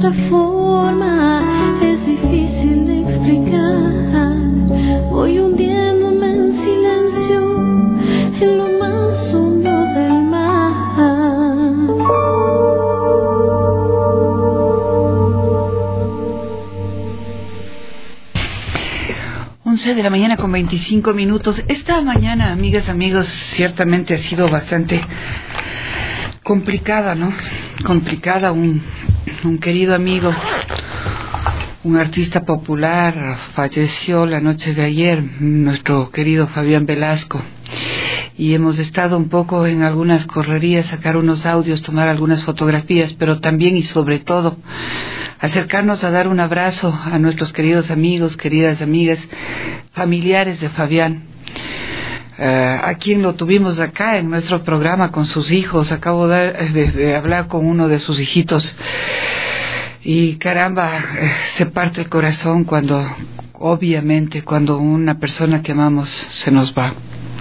esta forma es difícil de explicar. Voy hundiéndome en silencio en lo más hondo del mar. 11 de la mañana con 25 minutos. Esta mañana, amigas, amigos, ciertamente ha sido bastante complicada, ¿no? Complicada. Un querido amigo, un artista popular, falleció la noche de ayer, nuestro querido Fabián Velasco. Y hemos estado un poco en algunas correrías, sacar unos audios, tomar algunas fotografías, pero también y sobre todo acercarnos a dar un abrazo a nuestros queridos amigos, queridas amigas, familiares de Fabián, a quien lo tuvimos acá en nuestro programa con sus hijos. Acabo de hablar con uno de sus hijitos y caramba, se parte el corazón cuando, obviamente, cuando una persona que amamos se nos va.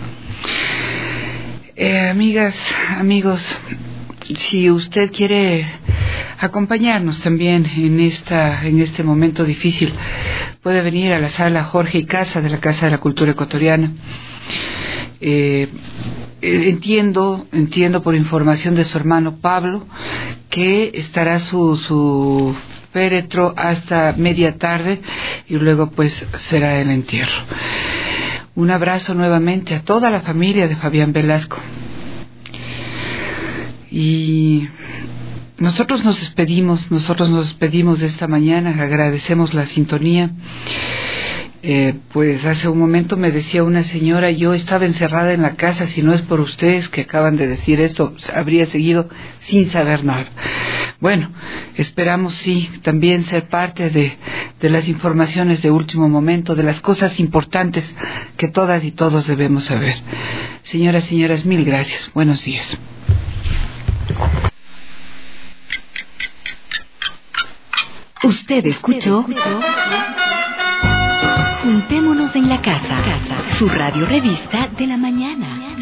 Amigas, amigos, si usted quiere acompañarnos también en este momento difícil, puede venir a la sala Jorge y Casa de la Casa de la Cultura Ecuatoriana. Entiendo por información de su hermano Pablo que estará su féretro hasta media tarde y luego pues será el entierro. Un abrazo nuevamente a toda la familia de Fabián Velasco. Y nosotros nos despedimos de esta mañana, agradecemos la sintonía. Pues hace un momento me decía una señora, yo estaba encerrada en la casa, si no es por ustedes que acaban de decir esto, habría seguido sin saber nada. Bueno, esperamos sí también ser parte de las informaciones de último momento, de las cosas importantes que todas y todos debemos saber. Señoras, señoras, mil gracias. Buenos días. Usted escuchó Juntémonos en la Casa, su radio revista de la mañana.